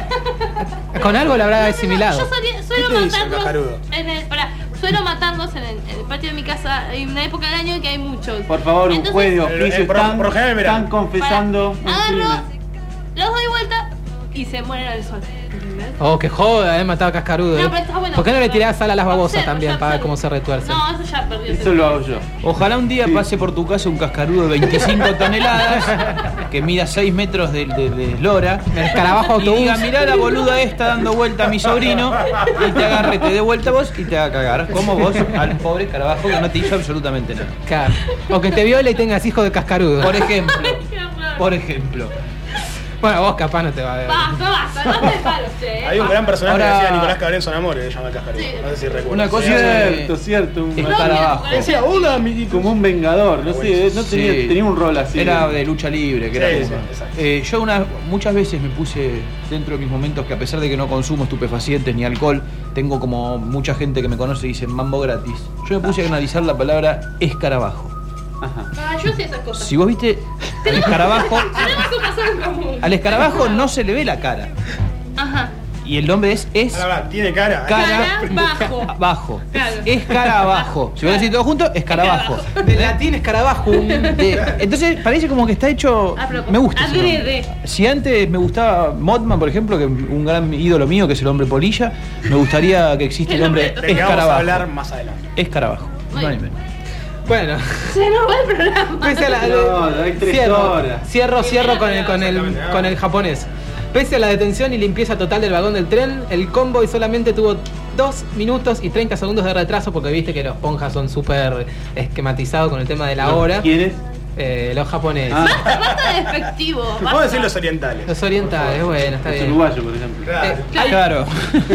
Con algo lo habrá No, no, asimilado. Yo solía- suelo ¿Qué te dice el matarlos cascarudo? en el, pará, suelo matarlos en el, en el patio de mi casa. Hay una época del año que hay muchos. Por favor, un Entonces, juez de Eh, oficio. eh, por- Están, por general, verán. están confesando un Agarro, crimen. los doy vuelta y se mueren al sol. ¿Entendés? Oh, que joda, eh, mataba a cascarudo. No, eh. pero está bueno. ¿Por qué no le tirás sal a las babosas Observo, también ya para ver observo. cómo se retuercen? No, eso ya perdió. Eso lo hago yo. Ojalá un día pase por tu casa un cascarudo de veinticinco toneladas que mida seis metros de, de, de eslora. El escarabajo Y autobús. diga, mirá la boluda esta dando vuelta a mi sobrino. Y te agarre, te dé vuelta vos y te haga cagar. Como vos al pobre escarabajo que no te hizo absolutamente nada. Claro. O que te viole y tengas hijos de cascarudo. Por ejemplo. Por ejemplo. Bueno, vos capaz no te va a ver. Basta, basta, no te palos, che. Hay un gran personaje Ahora- que decía Nicolás Cabrén Sonamore, que se llama Cascarudo. Sí. No sé si recuerdas. Una cosa Cierto, cierto. Un escarabajo. Decía, hola, amiguito. Como un vengador, no sé, no tenía, Sí. tenía un rol así. Era de lucha libre, que Sí, era sí, como- exacto. Eh, yo una, muchas veces me puse dentro de mis momentos que a pesar de que no consumo estupefacientes ni alcohol, tengo como mucha gente que me conoce y dicen mambo gratis. Yo me puse a analizar la palabra escarabajo. Ajá. Ah, yo sé esas cosas. Si vos viste al escarabajo, Tenemos un pasado en común. al escarabajo no se le ve la cara. Ajá. Y el nombre es es Ahora, ahora, tiene cara. cara Cara bajo. bajo. Claro. Escarabajo. Si vos decís todo junto, escarabajo. Del latín escarabajum. De- entonces parece como que está hecho. A propósito. Me gusta. ese nombre. Adrede. Si antes me gustaba Mothman, por ejemplo, que es un gran ídolo mío, que es el hombre polilla, me gustaría que existe el El hombre hombre- De que vamos a escarabajo. hablar más adelante. Escarabajo. Muy No bien. hay menos. Bueno. Se nos va el programa. Pese a la, No, hay tres cierro, horas. cierro, cierro con el, con el, Exactamente. con el japonés. Pese a la detención y limpieza total del vagón del tren, el convoy solamente tuvo dos minutos y treinta segundos de retraso porque viste que los ponjas son súper esquematizados con el tema de la hora. ¿Quiénes? Eh, los japoneses. Ah. Basta, basta de despectivo. Puedo basta. decir los orientales. Los orientales, bueno, está Los bien. uruguayos, por ejemplo. Claro. Eh, hay, Claro.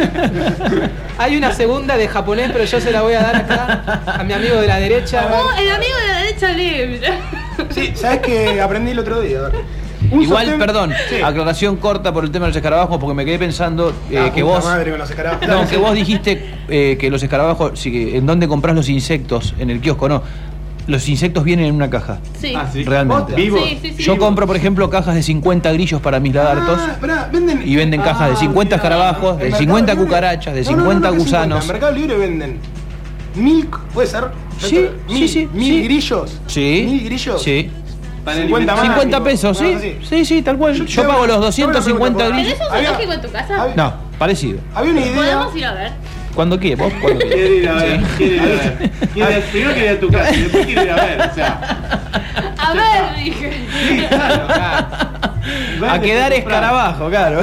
hay una segunda de japonés, pero yo se la voy a dar acá a mi amigo de la derecha. Oh, el amigo de la derecha libre. Sí, ¿sabes qué aprendí el otro día? Un Igual, sostén- perdón, Sí. aclaración corta por el tema de los escarabajos, porque me quedé pensando eh, Ah, que puta vos. madre con los escarabajos. No, Dale, que sí. vos dijiste eh, que los escarabajos, sí, que ¿en dónde compras los insectos? En el kiosco, no. Los insectos vienen en una caja. Sí. Ah, sí. Realmente. Vivos. Sí, sí, sí. Yo compro, por ejemplo, cajas de cincuenta grillos para mis lagartos. Ah, esperá, venden. Y venden cajas de Ah, cincuenta mirá. escarabajos, En de Mercado cincuenta Libre- cucarachas, de No, no, no, cincuenta no, que cincuenta. gusanos. En Mercado Libre venden mil, ¿puede ser? Sí, mil, sí, sí, Mil sí. grillos. Sí. Mil grillos. Sí. Para cincuenta más. cincuenta pesos, sí. No, sí. Sí, sí, tal cual. Yo- Yo yo- pago los yo doscientos cincuenta una pregunta, grillos. ¿Tenés un Había- zoológico en tu casa? había- No, parecido. Había una idea. Podemos ir a ver. Cuando quieras, vos cuando Quiere quieras. ir a ver, quiere ir a ver. Quiere- primero quiere ir a tu casa y después quiere ir a ver, o sea. A ver, dije. Sí, claro, claro. A quedar escarabajo, claro.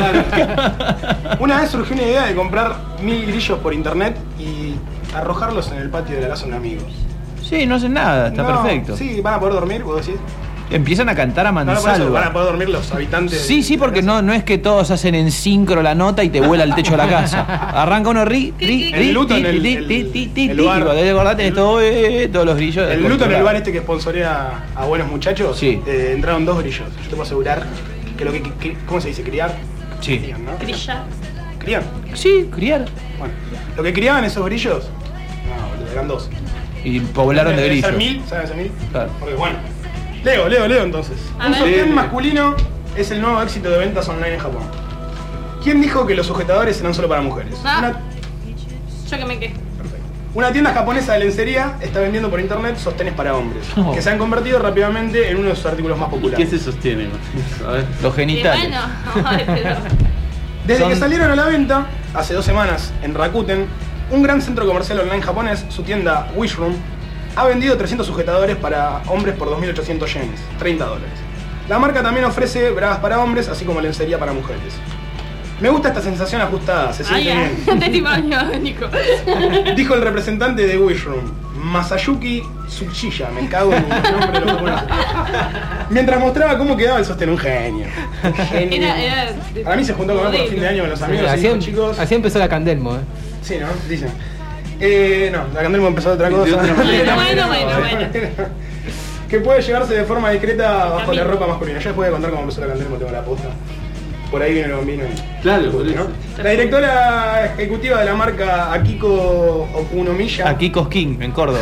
Una vez surgió una idea de comprar mil grillos por internet y arrojarlos en el patio de la casa de un amigo. Sí, no hacen nada, está No, perfecto. Sí, van a poder dormir, vos decís. Empiezan a cantar a No, no, por eso, mansalva. van a poder dormir los habitantes. Sí, sí, porque no, no es que todos hacen en sincro la nota y te vuela el techo de la casa. Arranca uno ri, ri, El ri, Luton, ti, el- ti, el- ti, ti, ti, el ti. lugar- Y cuando te acordás tenés el- todo, eh, todos los grillos. El Luton, el bar este que sponsorea a buenos muchachos, Sí. eh, entraron dos grillos. Yo te puedo asegurar que lo que, que- ¿cómo se dice? Criar. Sí. Crían, ¿no? Grilla. Crían. Sí, criar. Bueno, lo que criaban esos grillos, no, boludo, eran dos. Y poblaron de Deben ser grillos. mil, ¿sabes mil? Claro. Porque bueno. Leo, Leo, Leo entonces. A Un ver. sostén Leo. masculino es el nuevo éxito de ventas online en Japón. ¿Quién dijo que los sujetadores eran solo para mujeres? Ah. Una, Yo que me quejo. una tienda japonesa de lencería está vendiendo por internet sostenes para hombres, Oh. que se han convertido rápidamente en uno de sus artículos más ¿Qué populares. se sostiene? A ver. Los Y genitales. bueno, ay, pero. Desde Son- que salieron a la venta, hace dos semanas, en Rakuten, un gran centro comercial online japonés, su tienda Wishroom, ha vendido trescientos sujetadores para hombres por dos mil ochocientos yenes, treinta dólares. La marca también ofrece bragas para hombres, así como lencería para mujeres. Me gusta esta sensación ajustada, se Ay, siente ya. bien. Testimonio, Nico. Dijo el representante de Wishroom, Masayuki Tsuchiya, me cago en el nombre de los japoneses. Mientras mostraba cómo quedaba el sostén, un genio. Un genio. Era, era. Para mí se juntó con él por fin de año con los amigos y así, dijo, em- chicos. así empezó la Candelmo, ¿eh? Sí, ¿no? Dicen. Eh, no, la Candelmo empezó de otra cosa. De otra manera. Bueno, bueno, bueno. Que puede llevarse de forma discreta bajo También. la ropa masculina. Ya les voy a contar cómo empezó la Candelmo, tengo la posta. Por ahí viene el bombino. y- Claro, por ¿no? eso. La directora ejecutiva de la marca Akiko Okunomiya Aquí Cosquín, en Córdoba.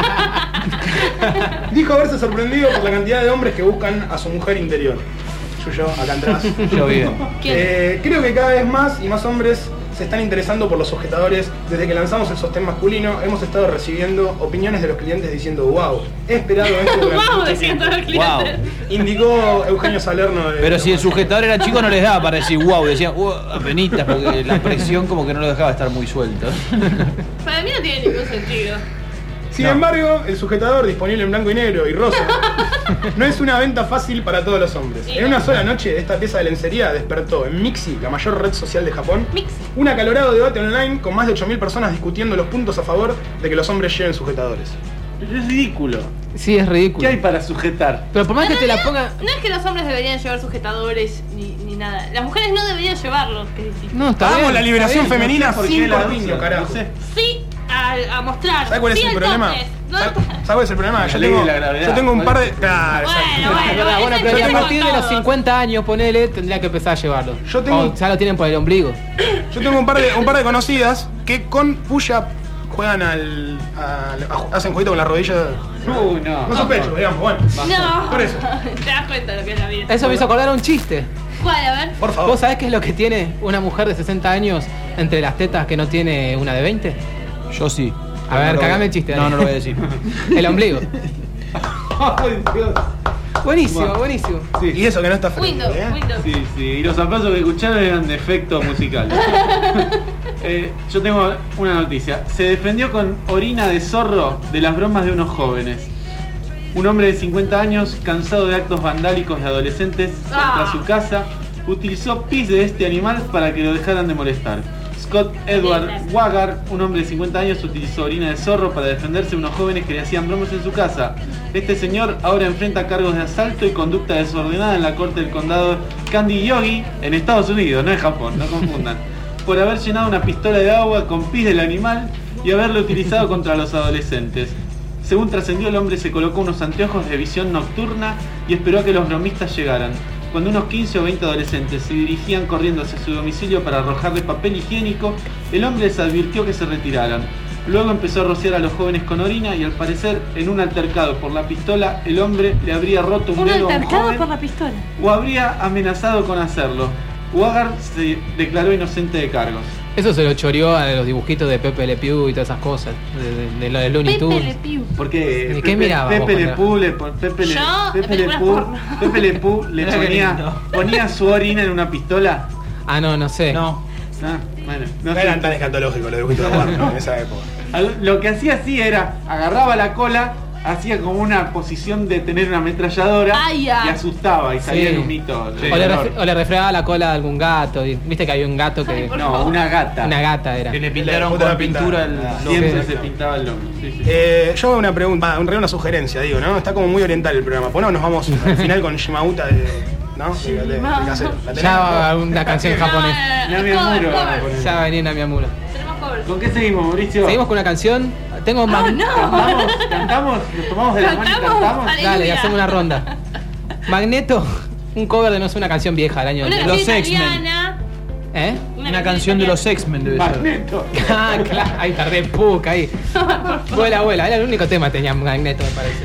dijo haberse sorprendido por la cantidad de hombres que buscan a su mujer interior. Yo, yo, acá atrás. Yo bien. ¿Quién? Eh, creo que cada vez más y más hombres se están interesando por los sujetadores. Desde que lanzamos el sostén masculino, hemos estado recibiendo opiniones de los clientes diciendo wow, he esperado esto durante Vamos mucho diciendo tiempo". los clientes. Indicó Eugenio Salerno de Pero si el sujetador era chico no les daba para decir wow, decían wow, apenitas, porque la presión como que no lo dejaba estar muy suelto. Para mí no tiene ningún sentido. Sin No. embargo, el sujetador disponible en blanco y negro y rosa no es una venta fácil para todos los hombres. Sí. En una sola noche, esta pieza de lencería despertó en Mixi, la mayor red social de Japón, Mixi. un acalorado debate online con más de ocho mil personas discutiendo los puntos a favor de que los hombres lleven sujetadores. Es ridículo. Sí, es ridículo. ¿Qué hay para sujetar? Pero por más que En te la realidad, ponga. No es que los hombres deberían llevar sujetadores ni, ni nada. Las mujeres no deberían llevarlos, que es distinto. No, está Vamos, bien, la liberación está bien. femenina No sé por qué sin la corpiño, usan, carajo. no sé. Sí, a, a mostrar. ¿Sabes cuál es Sí, el problema? topless. No, ¿Sabes ¿sabes cuál es el problema? La Yo ley tengo, de la gravedad. yo tengo un par de. Claro, Bueno, exacto. bueno, Es verdad, bueno, ese pero y a es partir de los todos. cincuenta años, ponele, tendría que empezar a llevarlo. Yo tengo- O ya lo tienen por el ombligo. Yo tengo un par de, un par de conocidas que con push-up juegan al, al- a- hacen jueguito con la rodilla. Uh, no. No sospecho, digamos, bueno. No, Por eso. te das cuenta de lo que es la vida. Eso me hizo acordar a un chiste. ¿Cuál? A ver. Por favor. ¿Vos sabés qué es lo que tiene una mujer de sesenta años entre las tetas que no tiene una de veinte? Yo sí. A ver, No lo cagame voy- el chiste, No, dale. no lo voy a decir. El ombligo. Ay, Dios. Buenísimo, Bueno. buenísimo. Y eso que no está fresco, Windows, ¿eh? Windows. Sí, sí, y los aplausos que escucharon eran de efecto musical. Eh, yo tengo una noticia. Se defendió con orina de zorro de las bromas de unos jóvenes. Un hombre de cincuenta años, cansado de actos vandálicos de adolescentes contra Ah. su casa, utilizó pis de este animal para que lo dejaran de molestar. Scott Edward Wagar, un hombre de cincuenta años, utilizó orina de zorro para defenderse de unos jóvenes que le hacían bromas en su casa. Este señor ahora enfrenta cargos de asalto y conducta desordenada en la corte del condado Kandiyogi, en Estados Unidos, no en Japón, no confundan, por haber llenado una pistola de agua con pis del animal y haberlo utilizado contra los adolescentes. Según trascendió, el hombre se colocó unos anteojos de visión nocturna y esperó a que los bromistas llegaran. Cuando unos quince o veinte adolescentes se dirigían corriendo hacia su domicilio para arrojarle papel higiénico, el hombre les advirtió que se retiraran. Luego empezó a rociar a los jóvenes con orina y al parecer, en un altercado por la pistola, el hombre le habría roto un, ¿Un dedo a un altercado joven por la pistola? o habría amenazado con hacerlo. Wagar se declaró inocente de cargos. Eso se lo choreó a los dibujitos de Pepe Le Pew y todas esas cosas, de, de, de lo de Looney Pepe Tunes. Le Pew. Porque ¿De Pepe, qué mirabas vos Pepe Le cuando- Pew le, pon- Pepe le, Yo, Pepe Le películas Pew, porno. Pepe Le Pew le Mira qué ponía, lindo. ponía su orina en una pistola. Ah, no, no sé. No. Ah, bueno, No, no sé. eran tan escatológicos los dibujitos de Warner en esa época. Al- Lo que hacía así era, agarraba la cola, hacía como una posición de tener una ametralladora Ay, ya. y asustaba y salía Sí. el humito. Sí. O le, olor. ref- o le refregaba la cola a algún gato. y- Viste que había un gato que. Ay, por No, favor. una gata. Una gata era. Que le pintaron Puta con la pintada. pintura el Ah, lomo. Siempre Sí. se pintaba el lomo. Sí, sí. Eh, yo hago una pregunta, va, en realidad una sugerencia, digo, ¿no? Está como muy oriental el programa. Pues no, nos vamos al final con Shimauta de. ¿No? De- de- de casero. ¿La tenés? Ya va una canción japonesa. Nami Cover, Amuro van a cover. poner. Ya va a venir Nami Amuro. Tenemos covers. ¿Con qué seguimos, Mauricio? Seguimos con una canción. Tengo ¡Oh, mag- no! ¿Cantamos? ¿Cantamos? ¿Nos tomamos de la mano y ¿Cantamos? cantamos? Aleluya. Dale, hacemos una ronda. Magneto, un cover de no sé, una canción vieja del año. Una de Los canción X-Men. italiana. ¿Eh? Una canción de los X-Men debe ser. Magneto. Ah, claro, ahí está re puca ahí. Vuela, vuela, era el único tema que tenía Magneto, me parece.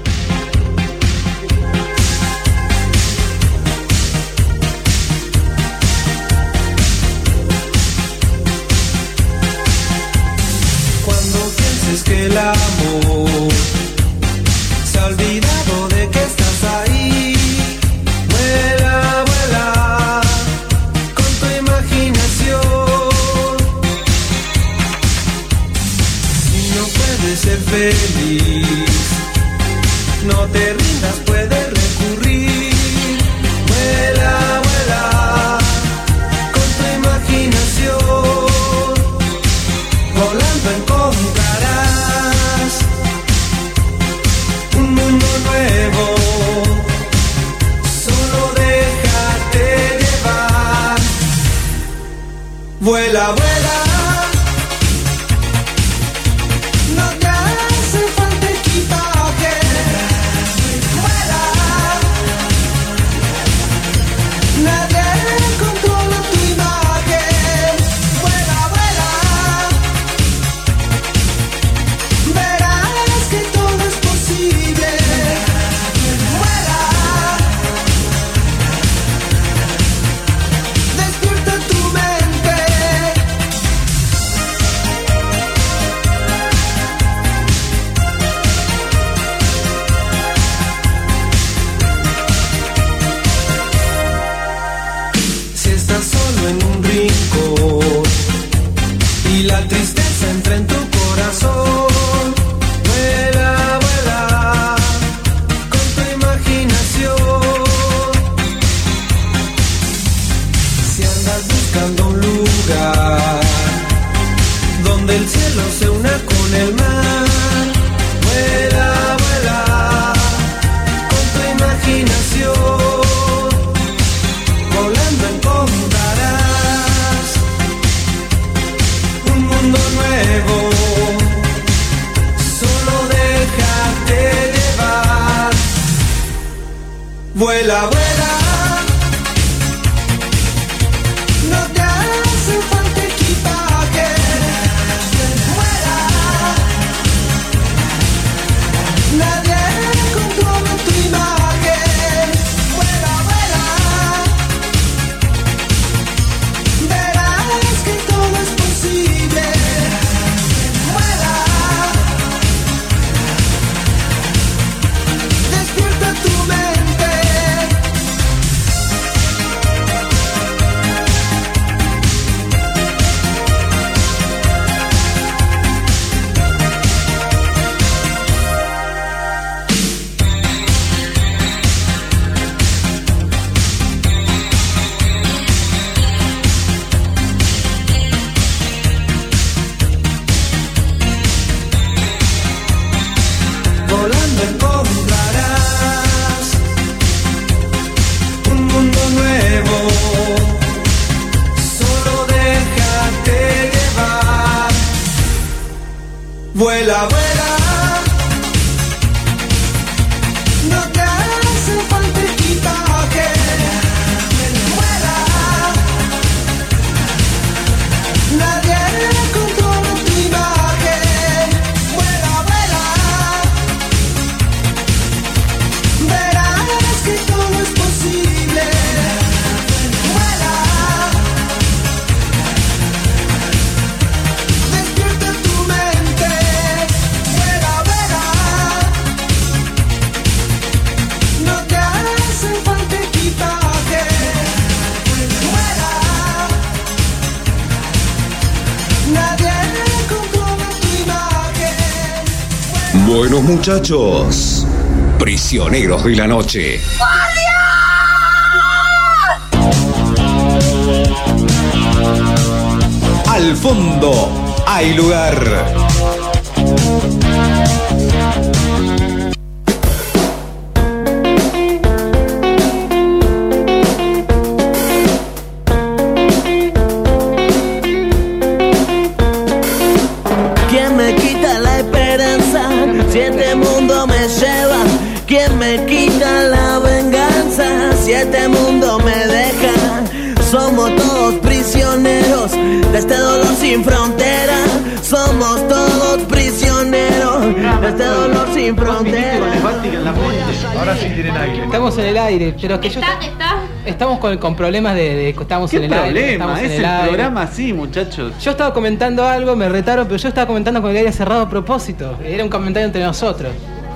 Cuando pienses que el amor se ha olvidado de que estás ahí, vuela, vuela con tu imaginación. Si no puedes ser feliz, no te rindas, puedes recurrir. Vuela, vuela con tu imaginación. Volando encontrarás un mundo nuevo. Solo déjate llevar. Vuela, vuela. No te hace falta equipaje. Vuela. Nadie controla tu imagen. Vuela, vuela. Verás que todo es posible. Vuela. Despierta tu mente. Si estás solo en un rincón y la tristeza entra en tu corazón, vuela, vuela con tu imaginación. Si andas buscando un lugar donde el cielo se una con el mar, vuela, vuela con tu imaginación. Volando encontrarás un mundo nuevo. Solo déjate llevar. Vuela, vuela. No te hace falta equipaje. Vuela. Nadie controla tu imagen. Vuela, vuela. Verás que todo es posible. Vuela. Despierta tu mente. Volando encontrarás un mundo nuevo. Solo déjate llevar. Vuela, vuela. No te hace falta equipaje. Vuela. Nadie controla tu imagen. Vuela, vuela. Verás que todo es posible. Vuela. Despierta tu mente. Vuela, vuela. No te hace falta equipaje. Vuela. Nadie controla tu imagen. Buenos muchachos, prisioneros de la noche. Al fondo hay lugar. ¿Quién me quita la esperanza? Si este mundo me lleva. ¿Quién me quita la venganza? Si este mundo me deja. Somos todos prisioneros de este dolor sin frontera. Somos todos prisioneros de este dolor sin frontera. Ahora sí tienen aire. Estamos en el aire, pero es que yo Está, está. estamos con, con problemas de, de que estamos ¿Qué en el aire. Estamos problema? en Es el el aire. programa así, muchachos. Yo estaba comentando algo, me retaron, pero yo estaba comentando con el aire cerrado a propósito. Era un comentario entre nosotros.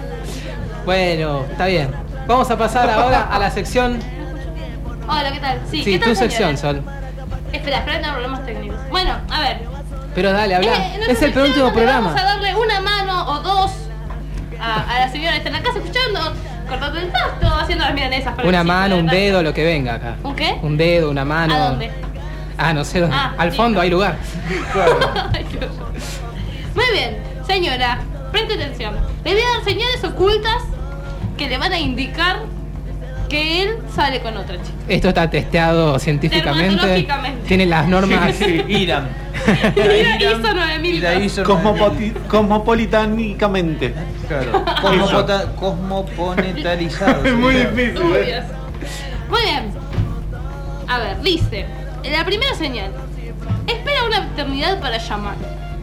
Bueno, está bien. Vamos a pasar ahora a la sección. Hola, ¿qué tal? Sí, Sí, ¿qué tal, tu sección, señores? Sol. Espera, espera, tengo problemas técnicos. Bueno, a ver. Pero dale, habla. Eh, en nuestra Es el sección penúltimo donde programa. Vamos a darle una mano o dos a, a la señora que está en la casa escuchando, cortando el pasto, haciendo las milanesas. para Una el mano, sitio un de dedo, lo que venga acá. ¿Un qué? Un dedo, una mano. ¿A dónde? Ah, no sé dónde. Ah, Al sí. fondo hay lugar. Ay, Dios. Muy bien, señora, preste atención. Le voy a dar señales ocultas que le van a indicar que él sale con otra chica. Esto está testeado científicamente. Dermatológicamente. Tiene las normas. Irán. Hizo nueve mil. Cosmopoti- cosmopolitánicamente. Claro. Cosmopota- Cosmoponetalizado. Es muy difícil, Uy, ¿eh? Dios. Muy bien. A ver, dice, la primera señal. Espera una eternidad para llamar.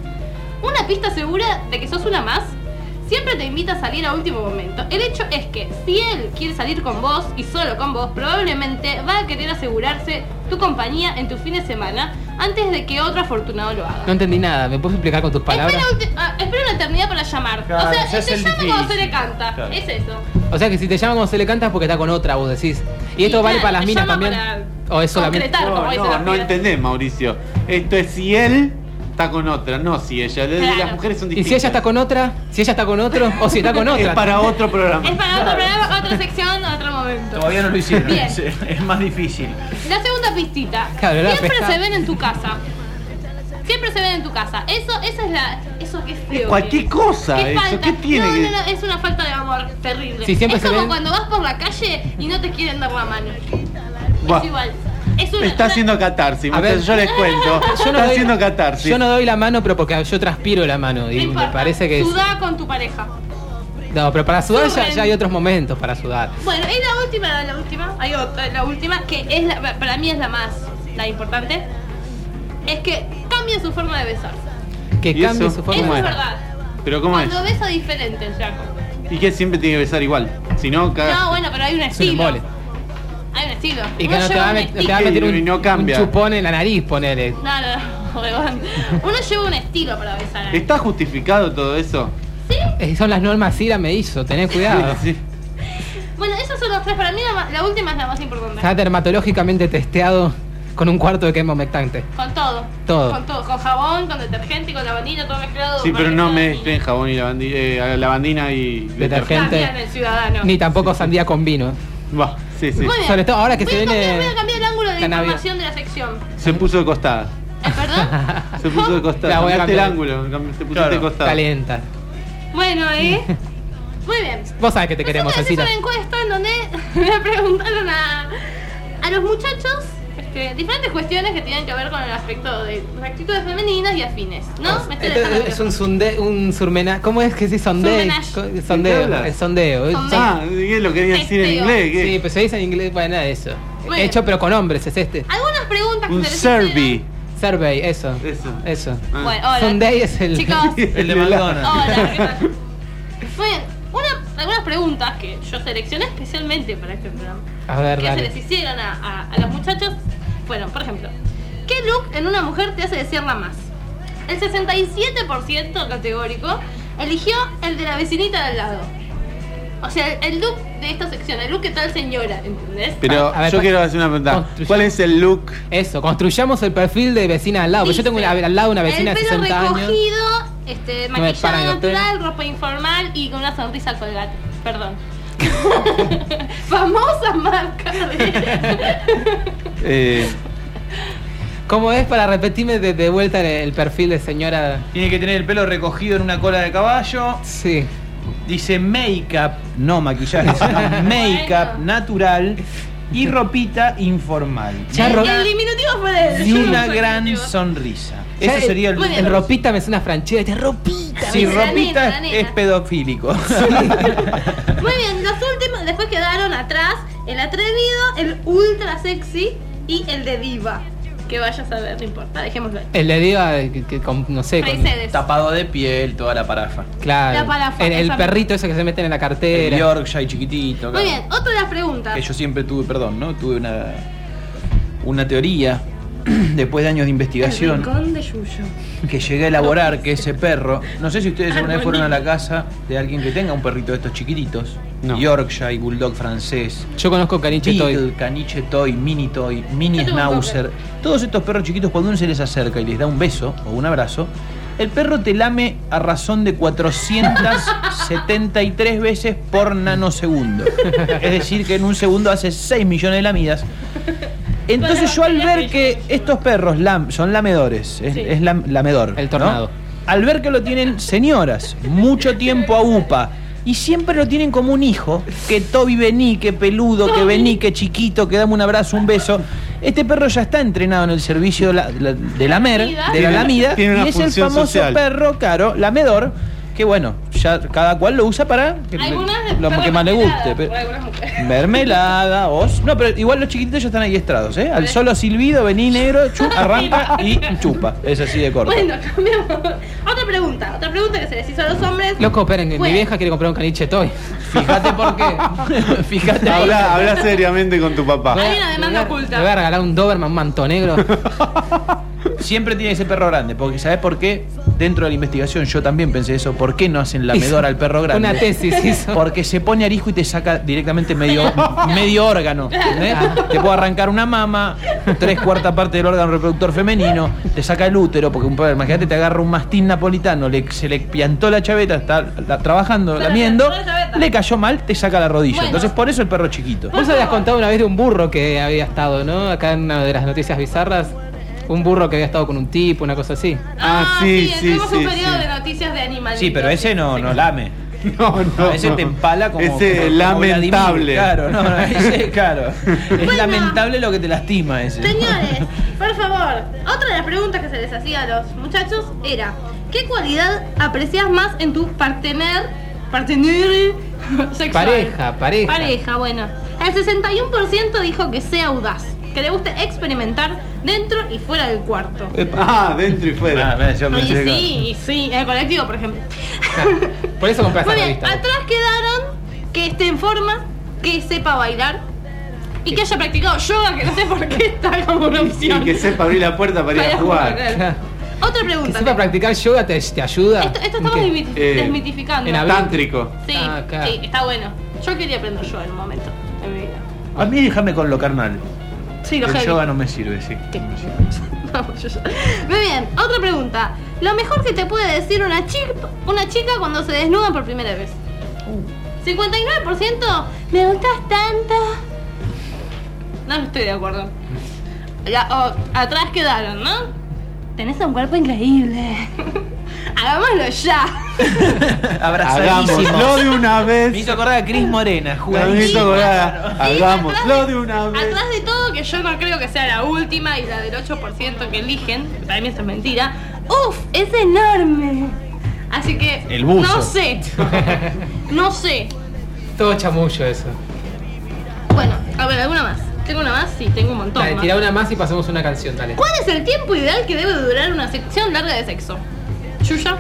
Una pista segura de que sos una más. Siempre te invita a salir a último momento. El hecho es que si él quiere salir con vos y solo con vos, probablemente va a querer asegurarse tu compañía en tu fin de semana antes de que otro afortunado lo haga. No entendí nada. ¿Me puedes explicar con tus palabras? Espera, ulti- ah, espera una eternidad para llamar. Claro, o ya sea, es te el llama cuando se difícil. le canta. Claro. Es eso. O sea que si te llaman como se le canta es porque está con otra, vos decís. ¿Y esto Y vale claro, para las te minas llama también? para ¿O es solamente.? concretar, como No, dicen no, las no pibas. entendés, Mauricio. Esto es si él está con otra, no si ella. Claro. Las mujeres son ¿Y distintas. si ella está con otra? ¿Si ella está con otro? ¿O si está con otra? Es para otro programa. Es para otro programa, otra sección, otro momento. Todavía no lo hicieron. Bien. Es, es más difícil. La segunda pistita. Claro, la Siempre pesca- se ven en tu casa. Siempre se ven en tu casa. Eso, esa es la. Eso que es feo. Cualquier que es. cosa, ¿Qué eso, falta? ¿qué tiene no, que- no, no, es una falta de amor terrible. Sí, siempre es se como ven- cuando vas por la calle y no te quieren dar la mano. Buah. Es igual. Es una, Está una- haciendo catarsis, A ver. muchachos, yo les cuento. Yo no, Está doy, haciendo catarsis. yo no doy la mano, pero porque yo transpiro la mano. no Y me importa. parece que es. Sudá con tu pareja. No, pero para sudar ya, Suben. ya hay otros momentos para sudar. Bueno, y la última, la última, hay otra, la última, que es la, para mí es la más, la importante, es que cambia su forma de besar. Que ¿Y cambie eso? su forma Eso de. es verdad. Pero ¿cómo es? Cuando besa diferente el flaco. ¿Y que siempre tiene que besar igual? Si no, caga. No, bueno, pero hay un Es un estilo. embole. Hay un estilo. Y que Uno no te lleva va a, un met- estilo. te va a meter un, Y no un cambia. chupón en la nariz, ponele. No, no, no, huevón. Uno lleva un estilo para besar. a él. ¿Está justificado todo eso? Eh, son las normas Sira me hizo, tenés cuidado. Sí. Bueno, esos son los tres. Para mí la, ma- la última es la más importante. Está dermatológicamente testeado con un cuarto de quema humectante. Con todo. Todo. Con todo. Con jabón, con detergente y con lavandina, todo mezclado. Sí, pero no Para que mezclen jabón y lavandina, eh, lavandina y Detergente. Cambian el ciudadano. Ni tampoco sandía con vino. Va, sí, sí. Muy bien. Sobre todo ahora que voy se a cambiar, viene Voy a cambiar el ángulo de la la Navidad. información de la sección. Se puso de costada. ¿Es verdad? Se puso de costada. La voy a Cambiaste el cambiar. ángulo, cam- te pusiste Claro, de costada. calienta. Bueno, ¿eh? Muy bien. Vos sabés que te queremos, Nosotros Salsita. hicimos una encuesta en donde me preguntaron a, a los muchachos este, diferentes cuestiones que tienen que ver con el aspecto de las actitudes femeninas y afines, ¿no? Me estoy Esto dejando es un sunde, un surmena, ¿cómo es que se sondeo? Surmenage. Sondeo, hablas? el sondeo. Sondeo. Ah, ¿qué lo quería decir en Testeo. inglés? ¿Qué? Sí, pues se dice en inglés para nada de eso. Muy bien. Hecho pero con hombres, es este. Algunas preguntas que Un se les survey. Survey, eso. Eso. Eso. Ah. Bueno, hola. Sunday es el. Chicos. El de McDonald's. Hola, ¿qué tal? Muy bien, una, algunas preguntas que yo seleccioné especialmente para este programa. A ver, que dale. se les hicieron a, a, a los muchachos fueron, por ejemplo, ¿qué look en una mujer te hace desearla más? El sesenta y siete por ciento categórico eligió el de la vecinita de al lado. O sea, el, el look de esta sección, el look que tal señora, ¿entendés? Pero A ver, yo pa- quiero hacer una pregunta. construyamos- ¿Cuál es el look? Eso, construyamos el perfil de vecina al lado. Porque yo tengo una- al lado una vecina el de pelo sesenta años. recogido, este, No me paran maquillaje los pelos. natural, ropa informal y con una sonrisa colgate. Perdón. Famosa marca de... Eh, ¿Cómo es para repetirme de, de vuelta el, el perfil de señora? Tiene que tener el pelo recogido en una cola de caballo. Sí. Dice make-up, no maquillaje, sino make-up natural y ropita informal. Ya el, ro- el diminutivo fue el Y una el gran diminutivo. sonrisa. Ya Ese sería el, Muy bien. El ropita me suena franchera. Este ropita. Si La nena, ropita la nena. es pedofílico. Muy bien, los últimos, después quedaron atrás el atrevido, el ultra sexy y el de diva. Que vaya a saber, no importa, dejémoslo ahí. El de diva, que, que con- no sé. Con, Mercedes. Tapado de piel, toda la parafa. claro. La parafa, el, el esa- perrito ese que se mete en la El cartera. Yorkshire chiquitito. Muy claro. bien, otra de las preguntas. Que yo siempre tuve, perdón, ¿no? Tuve una, una teoría después de años de El investigación rincón de Yuyo. que llegué a elaborar que ese perro, no sé si ustedes alguna vez fueron a la Armonía. casa de alguien que tenga un perrito de estos chiquititos, No. Yorkshire, Bulldog francés, Yo conozco Caniche Toy. Beagle, Caniche Toy, Mini Toy, Mini Yo tengo un Schnauzer, todos estos perros chiquitos cuando uno se les acerca y les da un beso o un abrazo, el perro te lame a razón de cuatrocientas setenta y tres veces por nanosegundo. Es decir, que en un segundo hace seis millones de lamidas. Entonces yo al ver que estos perros lam- son lamedores, es, Sí. es lam- lamedor. El tornado. ¿no? Al ver que lo tienen señoras, mucho tiempo a UPA, y siempre lo tienen como un hijo, que Toby vení, que peludo, que vení, que chiquito, que dame un abrazo, un beso. Este perro ya está entrenado en el servicio de la, la- de lamer, de la Tiene- lamida, tiene una y es el función famoso social. perro, claro, lamedor, que bueno, ya cada cual lo usa para que- Algunas lo perros que más le guste. mermelada, pero- por algunas mujeres. Mermelada, os. No, pero igual los chiquititos ya están adiestrados, ¿eh? Al solo silbido, vení negro, chu- arranca y chupa. Es así de corto. Bueno, cambiamos. Otra pregunta, otra pregunta que se les hizo a los hombres. Loco, esperen, que Fue- mi vieja quiere comprar un Caniche Toy. Fíjate por qué. Fíjate. habla, habla seriamente con tu papá. Hay una demanda Le voy a- oculta. Le voy a regalar un Doberman manto negro. Siempre tiene ese perro grande, porque ¿sabes por qué? Dentro de la investigación yo también pensé eso. ¿Por qué no hacen lamedor al perro grande? Una tesis hizo. Porque se pone arisco y te saca directamente medio, medio órgano. ¿eh? Te puede arrancar una mama, tres cuartas partes del órgano reproductor femenino, te saca el útero, porque un perro, imagínate, te agarra un mastín napolitano, le, se le piantó la chaveta, está la- trabajando, Se le lamiendo, piantó la chaveta. le cayó mal, te saca la rodilla. Bueno. Entonces por eso el perro chiquito. Vos habías contado una vez de un burro que había estado, ¿no? Acá en una de las noticias bizarras. Un burro que había estado con un tipo, una cosa así. Ah, sí, sí, sí, tuvimos un sí, periodo sí. de noticias de animales. Sí, pero ese no, no lame. No, no. ese te empala como. Ese como- como lamentable. Vladimir. Claro, no, no, ese, claro. Es lamentable lo que te lastima ese. Señores, por favor, otra de las preguntas que se les hacía a los muchachos era: ¿qué cualidad aprecias más en tu partener, partener sexual? Pareja, pareja. Pareja, bueno. El sesenta y uno por ciento dijo que sea audaz, que le guste experimentar dentro y fuera del cuarto. Ah, dentro y fuera. Ah, mira, yo Y pensé que- sí, y sí, en el colectivo, por ejemplo. Por eso compraste Muy la bien, revista. atrás quedaron que esté en forma, que sepa bailar y que haya practicado yoga, que no sé por qué está como una opción. Y que sepa abrir la puerta para ir a Para jugar. jugar. Otra Que pregunta. sepa practicar yoga te, te ayuda. Esto, esto ¿En estamos qué? desmiti- Eh, desmitificando. en abril. Tántrico. Sí, Ah, claro. sí, está bueno. Yo quería aprender yoga en un momento en mi vida. A mí déjame con lo carnal. Sí, lo El heavy. yoga no me sirve, sí. Sí. Vamos, yo ya. Muy bien, otra pregunta. Lo mejor que te puede decir una chica, una chica cuando se desnuda por primera vez. cincuenta y nueve por ciento me gustas tanto. No estoy de acuerdo. Ya, oh, atrás quedaron, ¿no? Tenés un cuerpo increíble. Hagámoslo ya. Abrazadísimo. Hagámoslo de una Me vez. hizo acordar a Cris Morena, Me jugadísimo. hizo acordar. Sí, Hagámoslo atrás de una vez. Atrás de todo que que yo no creo que sea la última y la del ocho por ciento que eligen, para mí eso es mentira. ¡Uf! ¡Es enorme! Así que. El buzo. No sé. No sé. Todo chamullo eso. Bueno, a ver, ¿alguna más? ¿Tengo una más? Sí, tengo un montón. Dale, más. tira una más y pasamos una canción, dale. ¿Cuál es el tiempo ideal que debe durar una sección larga de sexo? ¿Yuya?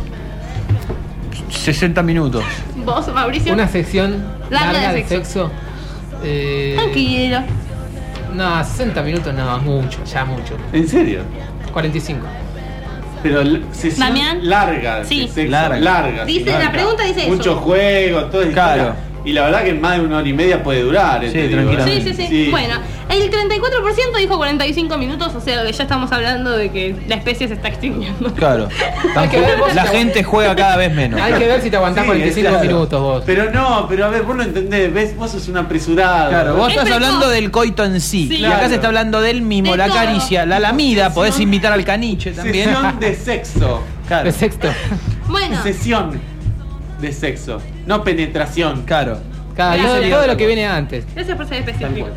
sesenta minutos. ¿Vos, Mauricio? Una sección Larga larga, de de sexo. Eh, Tranquilo. No, sesenta minutos no, mucho, ya mucho. ¿En serio? cuarenta y cinco. Pero l- sesión Damián. larga, Sí. de sexo, Larga. larga. Dice, sí, la larga. pregunta dice eso. Muchos juegos, todo eso. Claro. Y la verdad que más de una hora y media puede durar. Sí, te digo, tranquilamente. ¿eh? Sí, sí, sí, Bueno, el treinta y cuatro por ciento dijo cuarenta y cinco minutos, o sea que ya estamos hablando de que la especie se está extinguiendo. Claro. Hay que ver vos La si- gente juega cada vez menos. Hay que ver si te aguantás Sí, cuarenta y cinco claro. minutos vos. Pero no, pero a ver, vos no entendés, ves, vos sos un apresurado. Claro, vos Es estás precoz. hablando del coito en sí. Sí. Y acá Claro. se está hablando del mimo, De la todo. caricia, la lamida. Podés invitar al caniche también. Sesión de sexo. Claro. De sexto. Bueno, Sesión de sexo, no penetración. Claro. Cada, Gracias. todo, todo lo que viene antes. gracias por ser específico.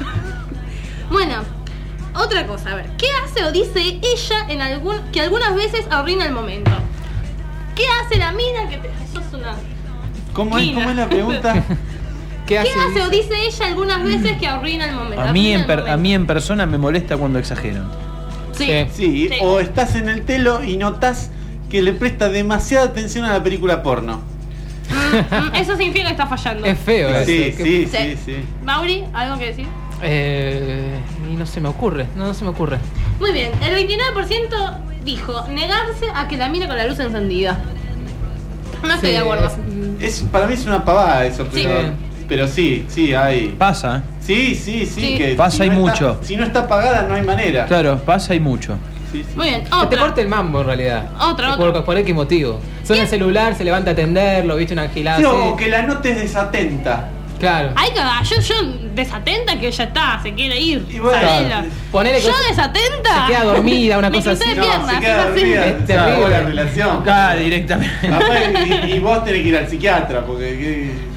Bueno, otra cosa, a ver, ¿qué hace o dice ella en algún que algunas veces arruina el momento? ¿Qué hace la mina que te sos una ¿Cómo es, Quina. ¿Cómo es la pregunta? ¿Qué ¿Qué hace? hace o dice ella algunas veces que arruina el momento? A mí, Arruina en el per- momento. a mí en persona me molesta cuando exageran. Sí. Sí. Sí, Sí. o estás en el telo y notás que le presta demasiada atención a la película porno. Mm, Eso significa que está fallando. Es feo eso. Sí, Que- sí, Sí. sí, sí. Mauri, ¿algo que decir? Eh, y no se me ocurre, no, no se me ocurre. Muy bien, el veintinueve por ciento dijo negarse a que la mire con la luz encendida. No estoy Sí, de acuerdo. Es, para mí es una pavada eso, Sí. pero, Sí. pero sí, sí, hay. Pasa, ¿eh? Sí, sí, sí, Sí. que Pasa si y no está- mucho. si no está apagada no hay manera. Claro, pasa y mucho. Sí, sí. Muy bien, Que te otra. corte el mambo en realidad. Otra, por, otra. por X motivo. Suena el celular, se levanta a atenderlo, viste una gilada Sí, así. o que la notes desatenta. Claro. Ay, cagada, yo, yo desatenta que ella está, se quiere ir. Y bueno, sabela. Ponele Yo que desatenta. se queda dormida, una Me cosa crucé así. de No, piernas, se queda es así. dormida, Es se acabó terrible. la relación. Acá directamente. Aparte, y, y vos tenés que ir al psiquiatra, porque... que-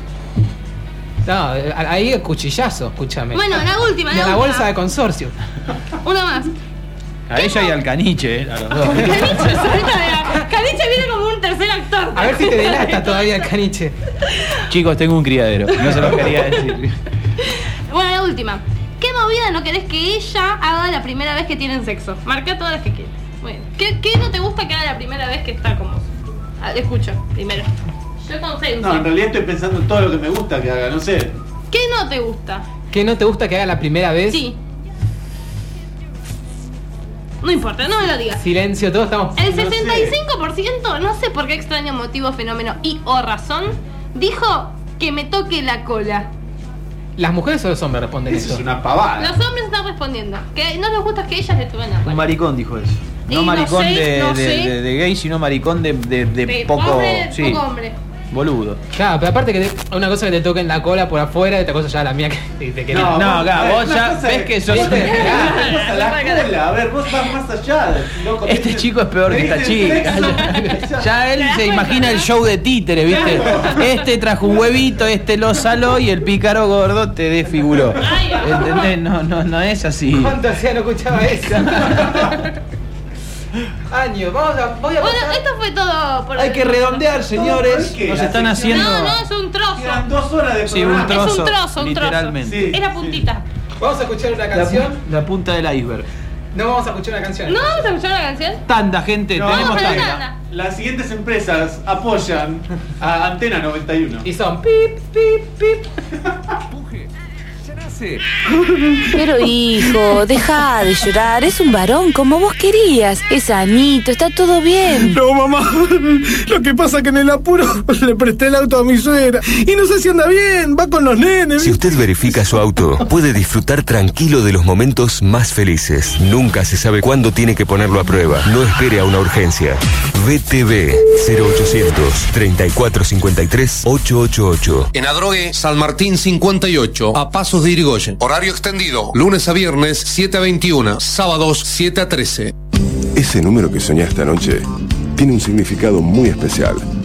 No, ahí es cuchillazo, escúchame. Bueno, la última, Y la a la última. bolsa de consorcio. Una más. A ella y al caniche, eh, a los dos. Caniche, suelta de la- Caniche viene como un tercer actor. A ver si te delata todavía el caniche. Chicos, tengo un criadero. No se los quería decir. Bueno, la última. ¿Qué movida no querés que ella haga la primera vez que tienen sexo? Marca todas las que quieras. Muy bien. ¿Qué, qué no te gusta que haga la primera vez que está con vos? Ah, escucho, primero. Yo consenso. No, en realidad estoy pensando en todo lo que me gusta que haga, no sé. ¿Qué no te gusta? ¿Qué no te gusta que haga la primera vez? Sí. No importa, no me lo digas. Silencio, todos estamos. El No sé. sesenta y cinco por ciento, no sé por qué extraño motivo, fenómeno y o razón, dijo que me toque la cola. ¿Las mujeres o los hombres responden Eso eso? es una pavada. Los hombres están respondiendo que no les gusta que ellas le toquen la Un cola. maricón dijo eso. Y No no maricón sé, de, no de- sé. de- de gay, sino maricón de, de- de De poco. hombre, sí, poco hombre. boludo. Claro, pero aparte que te- una cosa que te toquen la cola por afuera y otra cosa ya la mía que te, te querés. No, acá, eh, vos una ya cosa ves es- que sos. ¿viste? Ah, Una cosa, la cola, a ver, vos vas más allá. loco, Este tenés- chico es peor que esta tenés chica. sexo, Ya, ya él se imagina el show de títere, ¿viste? Este trajo un huevito, este lo saló y el pícaro gordo te desfiguró. Ay, ay. ¿Entendés? No, no, no es así. ¿Cuánto hacía no escuchaba eso? Años, vamos a, voy a Bueno, pasar- esto fue todo por Hay el- que redondear, señores. ¿Por qué? Nos La están sección- haciendo. No, no, es un trozo. Quedan dos horas de Sí, programa. un trozo. Es un trozo, un trozo. literalmente. Sí. Es la puntita. Vamos a escuchar una La, canción. pu- la punta del iceberg. No vamos a escuchar una canción. ¿No vamos a escuchar la canción? Tanda, gente, No, tenemos vamos a la tanda. tanda. Las siguientes empresas apoyan a Antena noventa y uno. Y son pip, pip, pip. Pero hijo, deja de llorar, es un varón como vos querías. Es sanito, está todo bien. No, mamá. Lo que pasa es que en el apuro le presté el auto a mi suegra. Y no sé si anda bien, va con los nenes. Si usted verifica su auto, puede disfrutar tranquilo de los momentos más felices. Nunca se sabe cuándo tiene que ponerlo a prueba. No espere a una urgencia. V T V cero ochocientos, treinta y cuatro cincuenta y tres, ochocientos ochenta y ocho. En Adrogué, San Martín cincuenta y ocho, a pasos de Irigoyen. Horario extendido, lunes a viernes, siete a veintiuno, sábados, siete a trece. Ese número que soñaste anoche tiene un significado muy especial.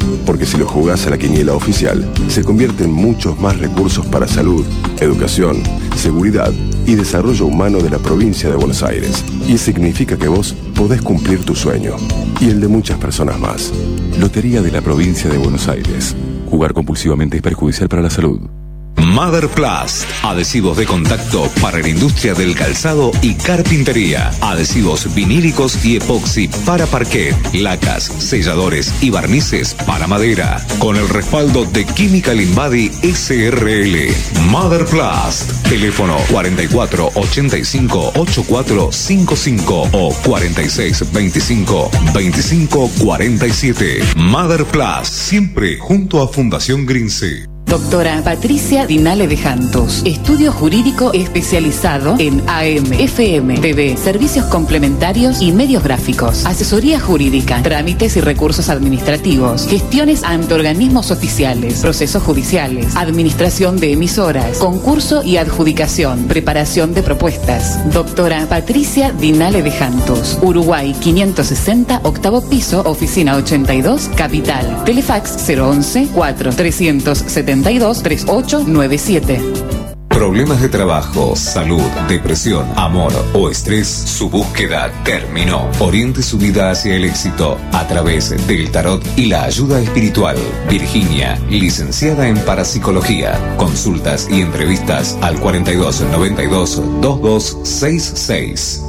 Porque si lo jugás a la quiniela oficial, se convierten muchos más recursos para salud, educación, seguridad y desarrollo humano de la provincia de Buenos Aires. Y significa que vos podés cumplir tu sueño y el de muchas personas más. Lotería de la provincia de Buenos Aires. Jugar compulsivamente es perjudicial para la salud. Mother Plus, adhesivos de contacto para la industria del calzado y carpintería, adhesivos vinílicos y epoxi para parquet, lacas, selladores y barnices para madera, con el respaldo de Chemical Invadi S R L. Mother Plus, teléfono cuarenta y cuatro ochenta y cinco ochenta y cuatro cincuenta y cinco o cuarenta y seis veinticinco veinticinco cuarenta y siete. Mother Plus, siempre junto a Fundación Grince. Doctora Patricia Dinale de Jantos, estudio jurídico especializado en A M, F M, T V, servicios complementarios y medios gráficos, asesoría jurídica, trámites y recursos administrativos, gestiones ante organismos oficiales, procesos judiciales, administración de emisoras, concurso y adjudicación, preparación de propuestas. Doctora Patricia Dinale de Jantos, Uruguay quinientos sesenta, octavo piso, oficina ochenta y dos, Capital. Telefax cero once, cuatro trescientos setenta y dos, treinta y ocho noventa y siete. Problemas de trabajo, salud, depresión, amor o estrés, su búsqueda terminó. Oriente su vida hacia el éxito a través del tarot y la ayuda espiritual. Virginia, licenciada en parapsicología. Consultas y entrevistas al cuarenta y dos noventa y dos veintidós sesenta y seis.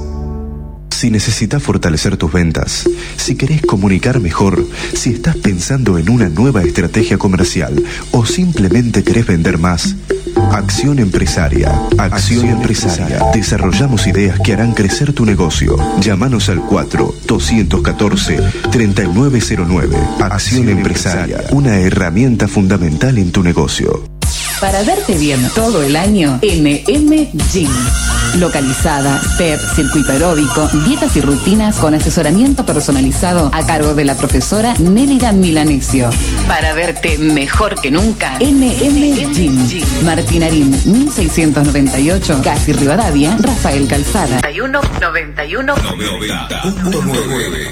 Si necesitas fortalecer tus ventas, si querés comunicar mejor, si estás pensando en una nueva estrategia comercial o simplemente querés vender más, Acción Empresaria. Acción Empresaria. Desarrollamos ideas que harán crecer tu negocio. Llámanos al cuatro dos uno cuatro tres nueve cero nueve. Acción Empresaria. Una herramienta fundamental en tu negocio. Para verte bien todo el año, N M Gym. Localizada, step, circuito aeróbico, dietas y rutinas con asesoramiento personalizado a cargo de la profesora Nélida Milanesio. Para verte mejor que nunca, N M Gym. Martinarín mil seiscientos noventa y ocho, Casi Rivadavia, Rafael Calzada. noventa y uno noventa y uno noventa punto nueve.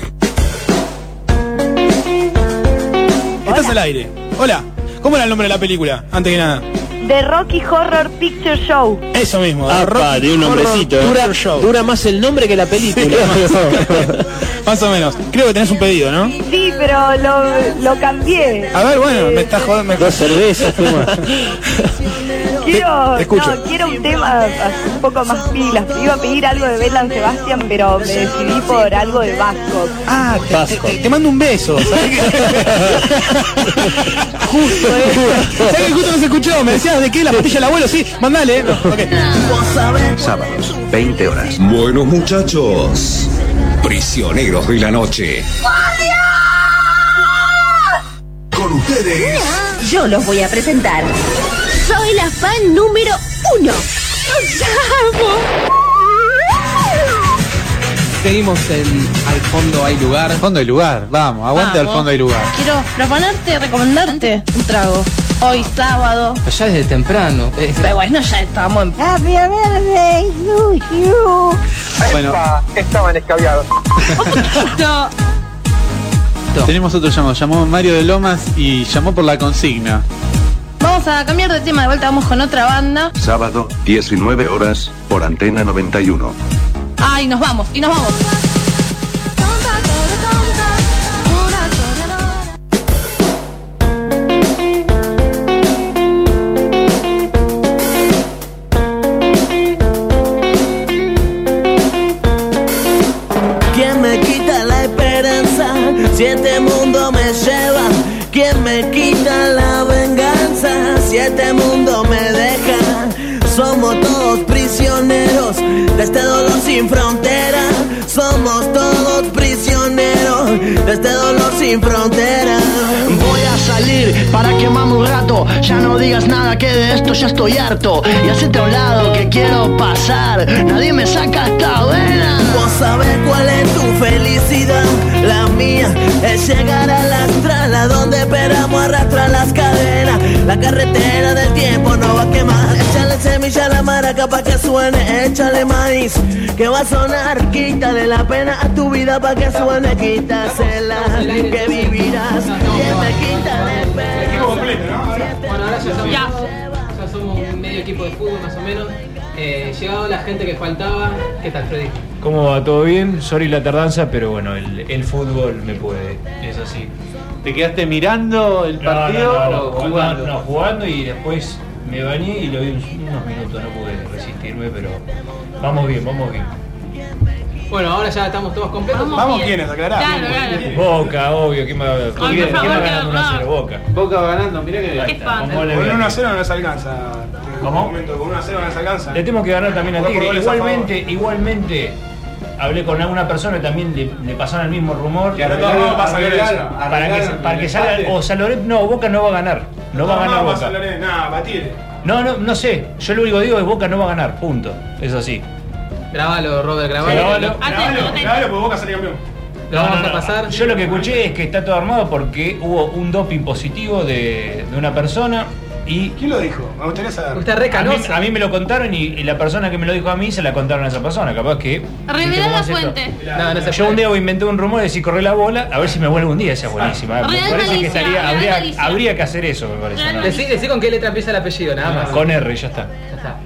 Estás al aire. Hola. ¿Cómo era el nombre de la película? Antes que nada. The Rocky Horror Picture Show. Eso mismo. Ah, Rocky de un nombrecito. Dura, Show. dura más el nombre que la película. Más o menos. Creo que tenés un pedido, ¿no? Sí, pero lo, lo cambié. A ver, bueno, eh, me estás jodiendo. Dos cervezas, toma. Quiero, te, te escucho. no, quiero un tema un poco más pilas. Iba a pedir algo de Bell and Sebastian, pero me decidí por algo de Vasco. Ah, te, te, te mando un beso. ¿Sabes qué? Justo, ¿eh? ¿Sabes que justo no se escuchó? Me decías de qué, la pastilla del abuelo, sí, mandale. No, okay. Sábados, veinte horas. Buenos muchachos, prisioneros de la noche. Con ustedes. Yo los voy a presentar. Soy la fan número uno. ¡Los amo! Seguimos en Al Fondo Hay Lugar. Al fondo hay lugar, vamos, aguante. Vamos. Al fondo hay lugar. Quiero proponerte, recomendarte un trago. Hoy sábado. Ya desde temprano. Eh, Pero bueno, ya estamos en... Happy birthday to you. Bueno, estaban escabiados. No. tenemos otro llamado. Llamó Mario de Lomas y llamó por la consigna. Vamos a cambiar de tema, de vuelta vamos con otra banda. Sábado, diecinueve horas, por Antena noventa y uno. Ah, y nos vamos, y nos vamos. ¿Quién me quita la esperanza? Si este mundo me lleva. ¿Quién me quita la venganza? Si este mundo me deja. Somos todos prisioneros de este dolor sin frontera. Somos todos prisioneros de este dolor sin frontera. Voy a salir para quemarme un rato. Ya no digas nada que de esto ya estoy harto. Y hacete a un lado que quiero pasar. Nadie me saca esta vena. Vos sabés cuál es tu felicidad. La mía es llegar a la estrada donde esperamos arrastrar las cadenas. La carretera del tiempo no va a quemar. Échale semilla semilla a la maraca pa' que suene, échale maíz, que va a sonar, quítale la pena a tu vida pa' que suene, quítasela, que vivirás, quien me quita de pena. Equipo completo, ¿no? Bueno, ahora ya somos, Ya. ya somos un medio equipo de fútbol más o menos. Eh, llegado la gente que faltaba. ¿Qué tal, Freddy? ¿Cómo va? ¿Todo bien? Sorry la tardanza, pero bueno, el, el fútbol me puede, es así. ¿Te quedaste mirando el partido no, no, no, o jugando? jugando? No, jugando y después me bañé y lo vi unos minutos, no pude resistirme, pero vamos bien, vamos bien. Bueno, ahora ya estamos todos completos. Vamos, Vamos bien. ¿Quiénes? Aclará. Claro, claro. Boca, obvio, ¿quién va, Ay, ¿quién, por quién favor, va que ganando uno a cero? Boca. Boca va ganando, mirá que Qué fan. Con goles Con de- uno a cero no les alcanza. ¿Cómo? Con uno a cero no les alcanza. Le tenemos que ganar también a Jugar por Tigre. goles a Igualmente, igualmente, hablé con alguna persona y también le, le pasaron el mismo rumor. Que ahora todo pasa arreglaron, Lorenzo. Para que, arreglaron para que el salga. empate. O San Lorenzo. No, Boca no va a ganar. No va a ganar No, Boca. pasa Lorenzo. Nada, batir. No, no, no sé. Yo lo único que digo es Boca no va a ganar. Punto. Es así. Grabalo, Robert, grabalo. Grabalo. Atento, Grabalo, atento. grabalo, porque Boca sale campeón. Lo vamos a pasar. Yo lo que escuché es que está todo armado porque hubo un doping positivo de, de una persona y. ¿Quién lo dijo? Me gustaría saber. Usted es re A mí, canosa. a mí me lo contaron y, y la persona que me lo dijo a mí se la contaron a esa persona. Capaz que. Revelá ¿cómo la es esto? fuente. No, no se Yo puede. un día inventé un rumor de si corre la bola, a ver si me vuelve un día, esa es buenísima. Me Real parece que malicia, estaría, real habría, malicia. habría que hacer eso, me parece. Real ¿no? Decí, decí con qué letra empieza el apellido, nada más. Con R, ya está. Ya está.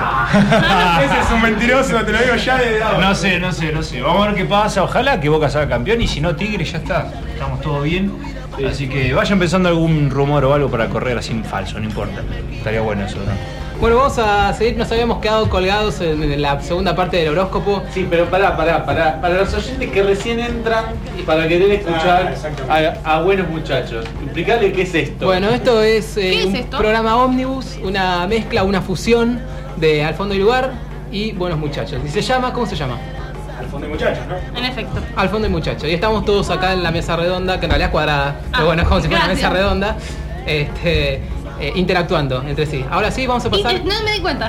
Ese es un mentiroso, te lo digo ya de dado. No sé, no sé, no sé. Vamos a ver qué pasa. Ojalá que Boca salga campeón y si no, Tigre ya está. Estamos todos bien. Así que vaya empezando algún rumor o algo para correr así falso, no importa. Estaría bueno eso, ¿no? Bueno, vamos a seguir. Nos habíamos quedado colgados en, en la segunda parte del horóscopo. Sí, pero pará, pará, pará. Para los oyentes que recién entran y para querer escuchar a, a buenos muchachos, explicarle qué es esto. Bueno, esto es, eh, ¿Qué es un esto? programa ómnibus, una mezcla, una fusión de Al Fondo y Lugar y Buenos Muchachos. Y se llama, ¿cómo se llama? Al fondo de muchachos, ¿no? En efecto. Al Fondo y Muchachos. Y estamos todos acá en la mesa redonda, que en realidad es cuadrada, pero bueno, es como si fuera una mesa gracias. redonda, este, eh, interactuando entre sí. Ahora sí, vamos a pasar. Inter- no me di cuenta.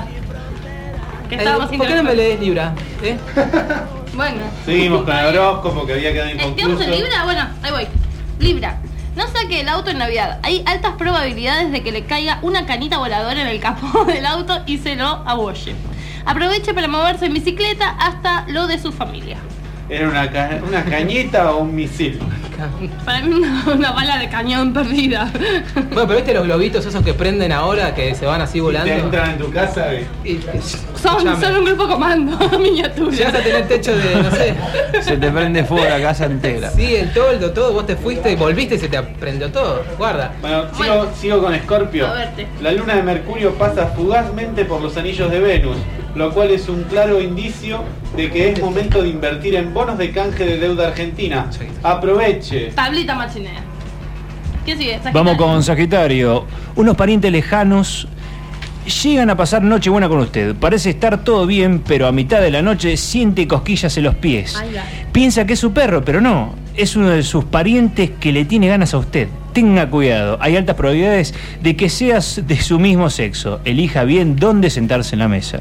Que Eh, estábamos ¿Por qué no me interactuando. lees Libra? ¿Eh? Bueno. Seguimos con el horóscopo que había quedado ¿Estamos inconcluso. en Libra? Bueno, ahí voy. Libra. No saque el auto en Navidad. Hay altas probabilidades de que le caiga una canita voladora en el capó del auto y se lo abolle. Aproveche para moverse en bicicleta hasta lo de su familia. ¿Era una, ca- una cañita o un misil? Para mí una, una bala de cañón perdida. Bueno, pero viste los globitos esos que prenden ahora, que se van así volando. Te entran en tu casa y... Y- Son, escuchame, son un grupo comando miniatura. Llegas a tener techo de, no sé. Se te prende fuego la casa entera. Sí, el toldo, todo. Vos te fuiste y volviste y se te prendió todo. Guarda. Bueno, sigo, Bueno. sigo con Escorpio. A verte. La luna de Mercurio pasa fugazmente por los anillos de Venus, lo cual es un claro indicio de que es momento de invertir en bonos de canje de deuda argentina. Aproveche. Tablita machinera. ¿Qué sigue? Sagitario. Vamos con Sagitario. Unos parientes lejanos llegan a pasar noche buena con usted. Parece estar todo bien, pero a mitad de la noche siente cosquillas en los pies. Ay, ya. Piensa que es su perro, pero no. Es uno de sus parientes que le tiene ganas a usted. Tenga cuidado. Hay altas probabilidades de que seas de su mismo sexo. Elija bien dónde sentarse en la mesa.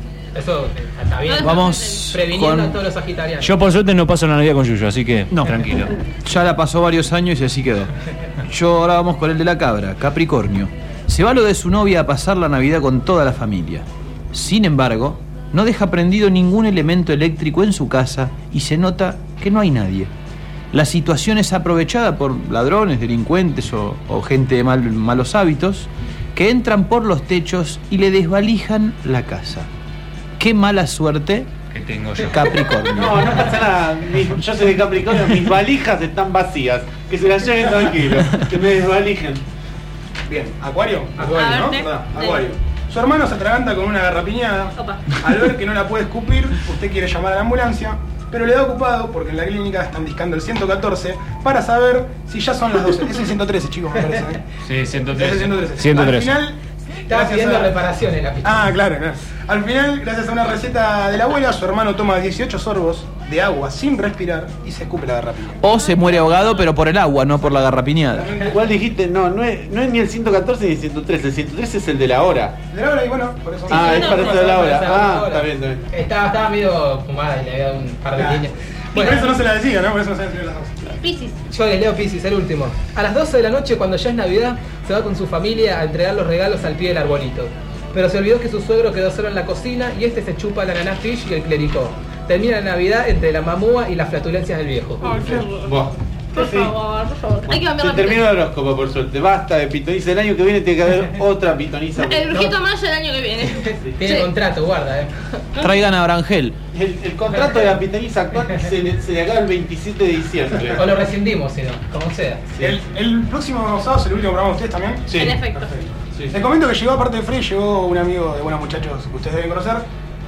Eso está bien. Vamos Previniendo con- a todos los sagitarianos. Yo por suerte no paso la Navidad con Yuyo, así que No. tranquilo. Ya la pasó varios años y así quedó. Yo ahora vamos con el de la cabra, Capricornio. Se va lo de su novia a pasar la Navidad con toda la familia. Sin embargo, no deja prendido ningún elemento eléctrico en su casa y se nota que no hay nadie. La situación es aprovechada por ladrones, delincuentes o, o gente de mal- malos hábitos que entran por los techos y le desvalijan la casa. Qué mala suerte Que tengo yo. Capricornio. No, no pasa nada. Mis- yo soy de Capricornio, mis valijas están vacías. Que se las lleven tranquilos. Que me desvalijen. Bien, Acuario. Acuario, A ¿no? ver, ¿Verdad? dale. Acuario. Su hermano se atraganta con una garrapiñada. Opa. Al ver que no la puede escupir, usted quiere llamar a la ambulancia, pero le da ocupado porque en la clínica están discando el ciento catorce para saber si ya son las doce. Es el ciento trece, chicos, me parece. ¿eh? Sí, ciento Es el ciento trece. ciento trece. Al final, Estaba gracias pidiendo a- reparaciones la pista. Ah, claro, claro. Al final, gracias a una receta de la abuela, su hermano toma dieciocho sorbos de agua sin respirar y se escupe la garrapiña. O se muere ahogado, pero por el agua, no por la garrapiñada. ¿Cuál dijiste? No, no es, no es ni el ciento catorce ni el ciento trece. El ciento trece es el de la hora. De la hora y bueno, por eso. Ah, es no, para no, eso de la no, hora. no, no, Ah, no, está no. bien, está bien. Estaba, estaba medio fumada y le había dado un par de Claro. líneas. Y por eso no se la decía, ¿no? Por eso no se decía las doce. Piscis. Yo les leo Piscis, el último. A las doce de la noche, cuando ya es Navidad, se va con su familia a entregar los regalos al pie del arbolito. pero se olvidó que su suegro quedó solo en la cocina y este se chupa la naná fish y el clericó. Termina la Navidad entre la mamúa y las flatulencias del viejo. Ay, qué horror. Buah. Por favor, por favor. Hay que cambiar Se la terminó el horóscopo, por suerte. Basta de pitoniza. El año que viene tiene que haber otra pitoniza. El brujito Maya el año que viene. Tiene Sí. contrato, guarda, eh. Traigan a Brangel. El, el contrato de la pitoniza actual se le, se le acaba el veintisiete de diciembre. O lo rescindimos, si no, como sea. El, el próximo sábado es el último programa de ustedes también. Sí. En efecto. Sí. Les comento que llegó, aparte de Frey, llegó un amigo de Buenos Muchachos que ustedes deben conocer.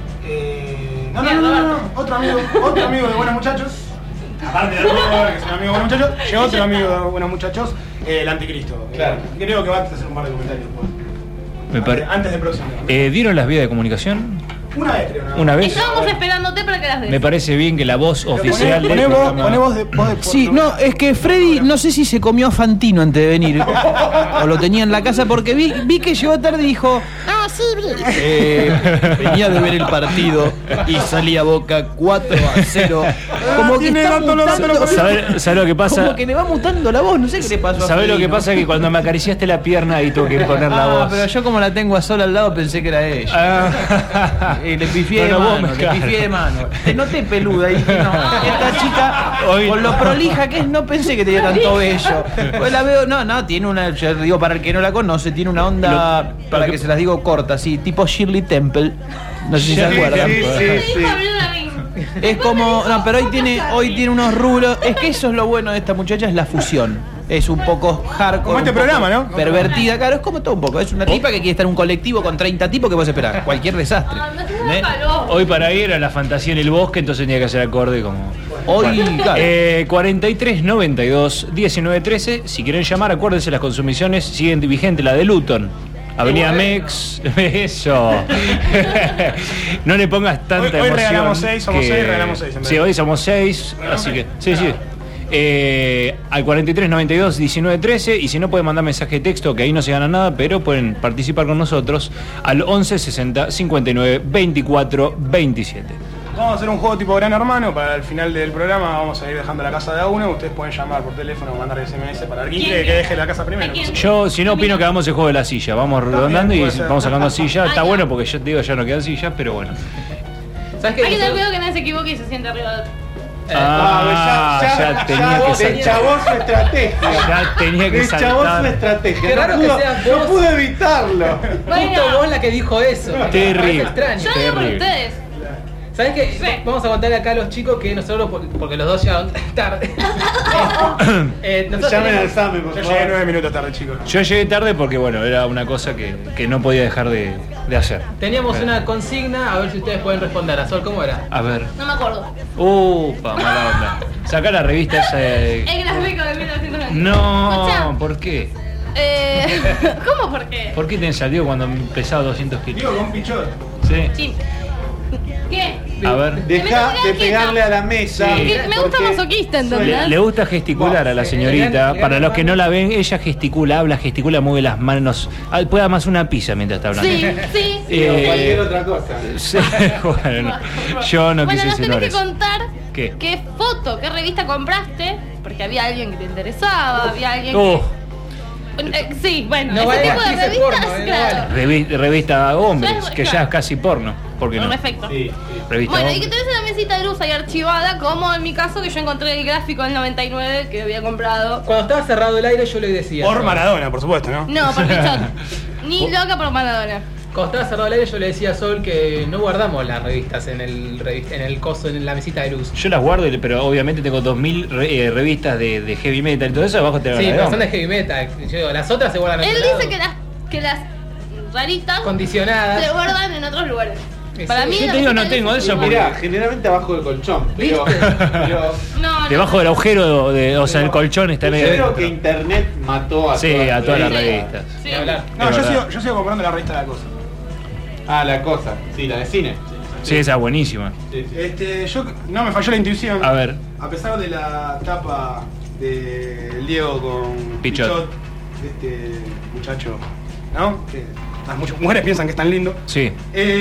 Eh, no, no, no, no, no, otro amigo, otro amigo de Buenos Muchachos. Aparte de Robert, que es un amigo de Buenos Muchachos, llegó otro amigo de Buenos Muchachos, eh, el Anticristo. Claro. Eh, creo que va a hacer un par de comentarios después. Me pare- Antes, antes del próximo. Eh, ¿Vieron las vías de comunicación? Una vez creo, ¿no? Una vez. Estábamos esperándote para que las des. Me parece bien que la voz oficial Poné, del poné vos, programa- poné vos de, vos de Sí, no, es que Freddy no sé si se comió a Fantino antes de venir o lo tenía en la casa porque vi, vi que llegó tarde y dijo, Ah, sí, vi. eh, venía de ver el partido y salía Boca cuatro a cero. Como que tiene está dándolo, mutando, dándolo. ¿Sabes lo que pasa? como que le va mutando la voz, no sé qué le pasó a ¿Sabes lo Freddy, que ¿no? pasa? Que cuando me acariciaste la pierna y tuve que poner la Ah, voz. pero yo como la tengo a sola al lado pensé que era ella. Ah. Y le pifié No, de no, vos mano, me- le claro. pifié de mano. Te noté peluda y dije, no, esta chica, Hoy- con lo prolija que es, no pensé que tenía tanto vello. Pues la veo, no, no, tiene una, yo digo, para el que no la conoce, tiene una onda, Lo- para lo que, que- se las digo corta, así, tipo Shirley Temple. No sé si se Shirley acuerdan. Temple. Sí, sí, Me dijo sí. Abril Lavigne. Es como, no, pero hoy tiene, hoy tiene unos rulos. Es que eso es lo bueno de esta muchacha, es la fusión. Es un poco hardcore. Como este un poco programa, ¿no? Pervertida, claro, es como todo un poco. Es una tipa que quiere estar en un colectivo con treinta tipos que vos esperar. Cualquier desastre. Ay, me hace ¿Eh? calor. Hoy para ir era la fantasía en el bosque, entonces tenía que hacer acorde como. Hoy, claro. Eh, cuarenta y tres noventa y dos diecinueve trece. Si quieren llamar, acuérdense, las consumiciones siguen vigente, la de Luton. Avenida Mex, eso. No le pongas tanta Hoy- hoy emoción. regalamos seis, somos que- seis, regalamos seis en vez Sí, de- hoy somos seis, así que. Sí, sí. Eh, al cuarenta y tres noventa y dos diecinueve trece y si no pueden mandar mensaje de texto que ahí no se gana nada, pero pueden participar con nosotros al once sesenta cincuenta y nueve veinticuatro veintisiete. Vamos a hacer un juego tipo Gran Hermano. Para el final del programa vamos a ir dejando la casa de a uno. Ustedes pueden llamar por teléfono o mandar S M S para ver quién ¿Quién? quiere que deje la casa primero. ¿A quién? Yo, si no, opino que hagamos el juego de la silla. Vamos redondando y puede ser. vamos sacando sillas. Está Ah, ya. bueno porque yo te digo, ya no quedan sillas, pero bueno. ¿Sabes qué? Hay que tener Nosotros- cuidado que nadie se equivoque y se siente arriba de otro. Ah, ya tenía que se saltar. chavó su estrategia. Ya tenía que Se chavó su saltar. estrategia. Qué raro no que pudo, seas no vos. pude evitarlo. Bueno. Justo vos la que dijo eso. Terrible. Parece extraño. Yo lo digo por Terrible. ustedes. ¿Sabes qué? Sí. Vamos a contarle acá a los chicos que nosotros, por- porque los dos llegaron tarde. eh, nosotros Llamen al tenemos- Same, por Yo llegué nueve favor. minutos tarde, chicos. Yo llegué tarde porque, bueno, era una cosa que, que no podía dejar de, de hacer. Teníamos Eh. una consigna, a ver si ustedes pueden responder. A Sol, ¿cómo era? A ver. No me acuerdo. Upa, mala onda. Sacá la revista esa de... El gráfico de mil novecientos noventa. No, Escuchá, ¿por qué? eh, ¿Cómo por qué? ¿Por qué te salió cuando pesaba doscientos kilos? Digo con pichot. Sí. Sí. ¿Qué? A ver. Deja de pegarle a la mesa. Sí. Que me gusta porque- masoquista, Le, ¿entendés? le gusta gesticular a la señorita. Para los que no la ven, ella gesticula, habla, gesticula, mueve las manos. Ah, puede más una pizza mientras está hablando. Sí, sí. Sí, o Eh, cualquier otra cosa. Sí, bueno, yo no Bueno, quise nos tenés que insinuar eso. contar ¿Qué? qué foto, qué revista compraste, porque había alguien que te interesaba, había alguien Oh, que... Eh, sí, bueno, No ese vale tipo de actrices revistas, porno, eh, no claro. revi- revista hombres, Sí, que ya claro. es casi porno. ¿Por qué no? Perfecto. Sí, sí. Revista Bueno, y que hombres. tenés en la mesita de luz ahí archivada, como en mi caso que yo encontré el gráfico del noventa y nueve que había comprado. Cuando estaba cerrado el aire yo le decía. Por Sol. Maradona, por supuesto, ¿no? No, por Pichot. Ni loca por Maradona. Cuando estaba cerrado el aire yo le decía a Sol que no guardamos las revistas en el revi- en el coso, en la mesita de luz. Yo las guardo, pero obviamente tengo dos mil re- eh, revistas de, de heavy metal y todo eso. Abajo te Sí, pero son de heavy metal. Yo digo, las otras se guardan en Él otro dice lado. que las, que las raritas Condicionadas. se guardan en otros lugares. Sí, Para sí. mí Yo la te digo, no mesita de tengo luz eso es porque- igual. Mirá, generalmente abajo del colchón. Pero, ¿Viste? pero No, no. Debajo del agujero, de, o sea, el colchón está yo ahí creo adentro. que internet mató a Sí, todas a todas las revistas. revistas. Sí. Ni hablar. No, Es yo verdad. sigo, yo sigo comprando la revista de la cosa. Ah, la cosa. Sí, la de cine. Sí, esa es buenísima. Sí, sí. Este, yo no me falló la intuición. A ver. A pesar de la tapa de Diego con Pichot. de este muchacho, ¿no? Que las muchas mujeres piensan que es tan lindo. Sí.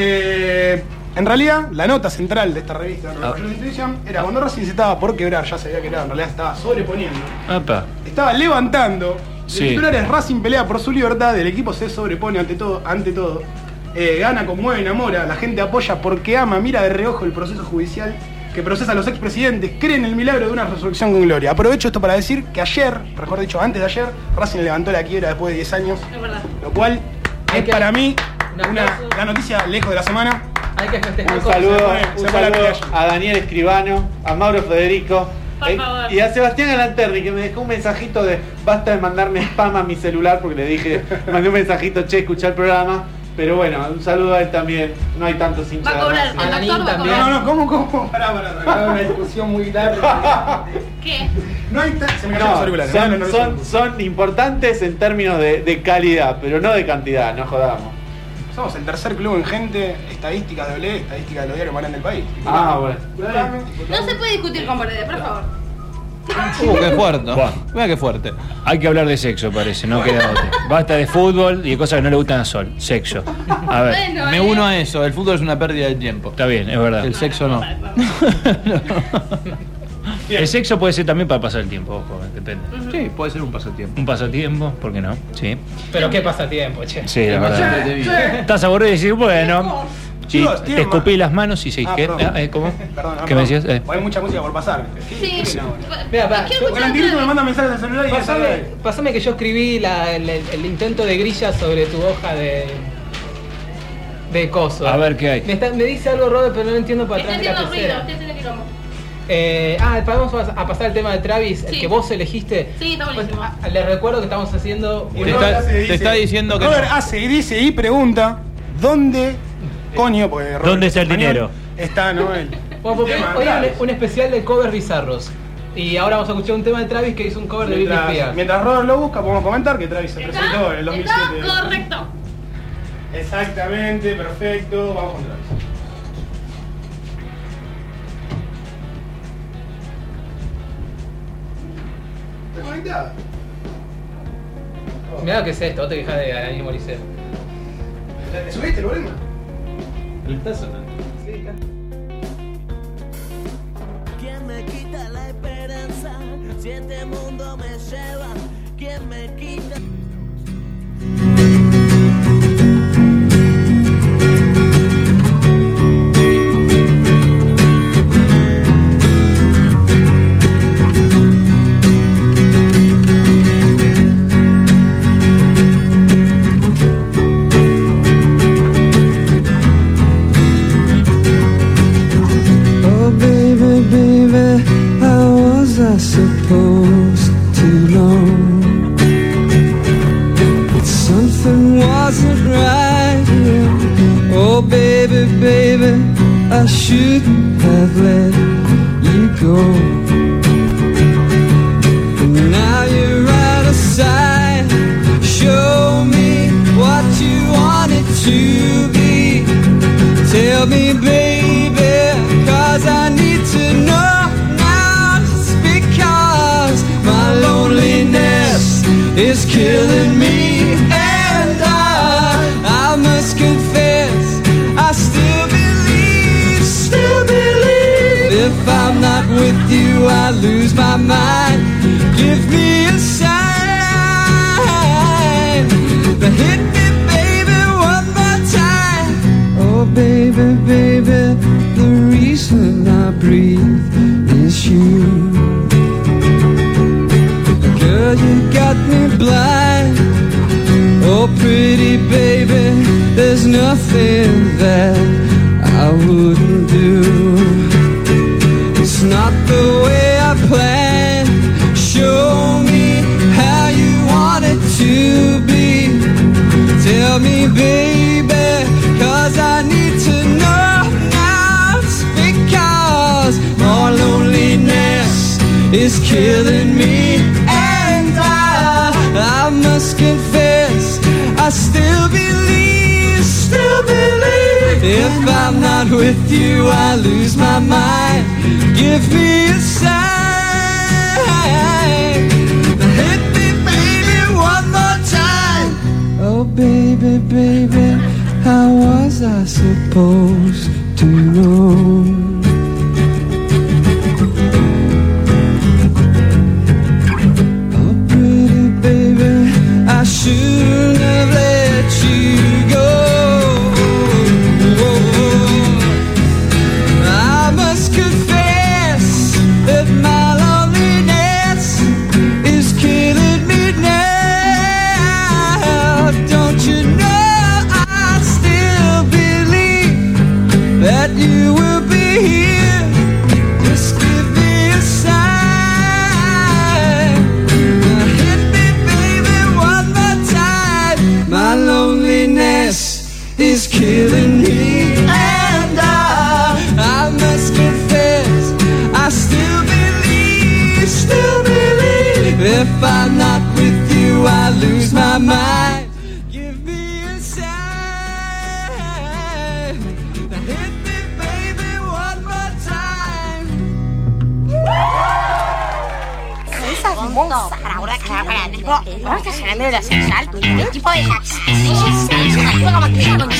Eh, en realidad, la nota central de esta revista, no me Ah. falló la intuición, era cuando Racing se estaba por quebrar, ya se había quebrado, en realidad estaba sobreponiendo. Apa. Estaba levantando. Sí. El titular es Racing pelea por su libertad, el equipo se sobrepone ante todo, ante todo. Eh, gana, conmueve, enamora, la gente apoya porque ama, mira de reojo el proceso judicial que procesa a los expresidentes, cree en el milagro de una resurrección con gloria. Aprovecho esto para decir que ayer, mejor dicho, antes de ayer, Racing levantó la quiebra después de diez años. Es verdad. Lo cual Hay es que- para mí un una, aplauso. la noticia lejos de la semana. Hay que festejar Un cosas. saludo, se fue- un se fue la saludo playa. a Daniel Escribano, a Mauro Federico Por eh, favor. y a Sebastián Galanterni, que me dejó un mensajito de basta de mandarme spam a mi celular porque le dije, le mandé un mensajito, che, escuchá el programa. Pero bueno, un saludo a él también. No hay tantos hinchas. Va a cobrar, de el Racing. doctor va a también. No, cobrar. no, ¿cómo, cómo? Pará, pará, pará, una discusión muy larga. ¿Qué? No hay ta- se me cayeron los No, auriculares. son, no, no, no, son, no. son importantes en términos de, de calidad, pero no de cantidad, no jodamos. Somos el tercer club en gente, estadísticas de Olé, estadísticas de los diarios más grandes del país. Ah, bueno. Disculpame, No disculpame. se puede discutir con Paredes, por favor. Uh, qué fuerte. Buah. Mira qué fuerte. Hay que hablar de sexo, parece, no queda otra. Basta de fútbol y de cosas que no le gustan a Sol. Sexo. A ver, Bueno, Me eh. uno a eso. El fútbol es una pérdida de tiempo. está bien, es verdad. El sexo no. El sexo puede ser también para pasar el tiempo, ojo, depende. Sí, puede ser un pasatiempo. Un pasatiempo, ¿por qué no? Sí. Pero qué pasatiempo, che. Sí, la Demasiado verdad. entretenido. Estás aburrido y decís, bueno. Sí, Chicos, te tienen escupí las manos y seguís. Ah, ¿Qué? perdón. Ah, eh, ¿Cómo? Perdón, ¿Qué me decías? Eh. Hay mucha música por pasar. ¿Qué- Sí. qué quieren ahora? Mira, va, Quiero yo- escuchar El antirito me otra manda mensajes al celular y Pasame, ya pasame que yo escribí la- el, el- el intento de grilla sobre tu hoja de. de coso. A ver qué hay. Me, está- me dice algo Robert, pero no entiendo para Estoy atrás de la haciendo ruido, pecera. estoy haciendo quilombo. Eh, ah, vamos a a pasar el tema de Travis, el Sí. que vos elegiste. Sí, está buenísimo. Ah, les recuerdo que estamos haciendo. Te está, te está diciendo que Robert no. hace y dice y pregunta ¿dónde coño? Porque Robert ¿Dónde es está el español, dinero? Está, ¿no? El Bueno, porque tema, hoy claro. hay un, un especial de covers bizarros. Y ahora vamos a escuchar un tema de Travis que hizo un cover de Britney Mientras, Spears. mientras Robert lo busca, podemos comentar que Travis se presentó en el dos mil ¿Está siete. correcto? Exactamente, perfecto. Vamos con Travis. ¿Está conectada? Mirá lo que es esto, vos te quejas de Alanis Morissette. ¿Le subiste el volumen? Le está sonando. Sí, está. ¿Quién me quita la esperanza? Si este mundo me lleva, ¿quién me quita? Oh baby, baby, how was I supposed to know? That something wasn't right here. Oh baby, baby, I shouldn't have let you go. And now you're out of sight. Show me what you want it to be. Tell me, baby, cause I need to know now. Just because my loneliness is killing me. And I, I must confess, I still believe, still believe. If I'm not with you, I lose my mind. Give me a sign. But hit me, baby, one more time. Oh baby, baby, the reason I breathe is you. Girl, you got me blind. Oh pretty baby, there's nothing that I wouldn't do. It's not the way I planned. Show me how you want it to be. Tell me, baby, cause I need to know now. It's because more loneliness is killing me. And I, I must confess, I still believe, still believe. If I'm not with you, I lose my mind. Give me a sign. Hit me, baby, one more time. Oh baby, baby, how was I supposed to know? Oh pretty baby, I shouldn't have let you go. is killing me. And I, I must confess, I still believe, still believe. If I'm not with you, I lose my mind. Give me a sign. Now hit me, baby, one more time. Esas mozas, ahora que ahora digo, ahora estás en el medio de la sexual, el tipo de esa, es una como que con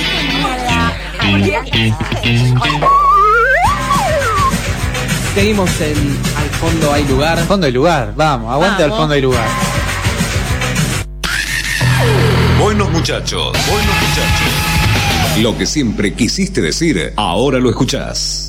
Seguimos en Al Fondo Hay Lugar. Al fondo hay lugar, vamos, aguante. Vamos. Al fondo hay lugar. Buenos muchachos, buenos muchachos. Lo que siempre quisiste decir, ahora lo escuchás.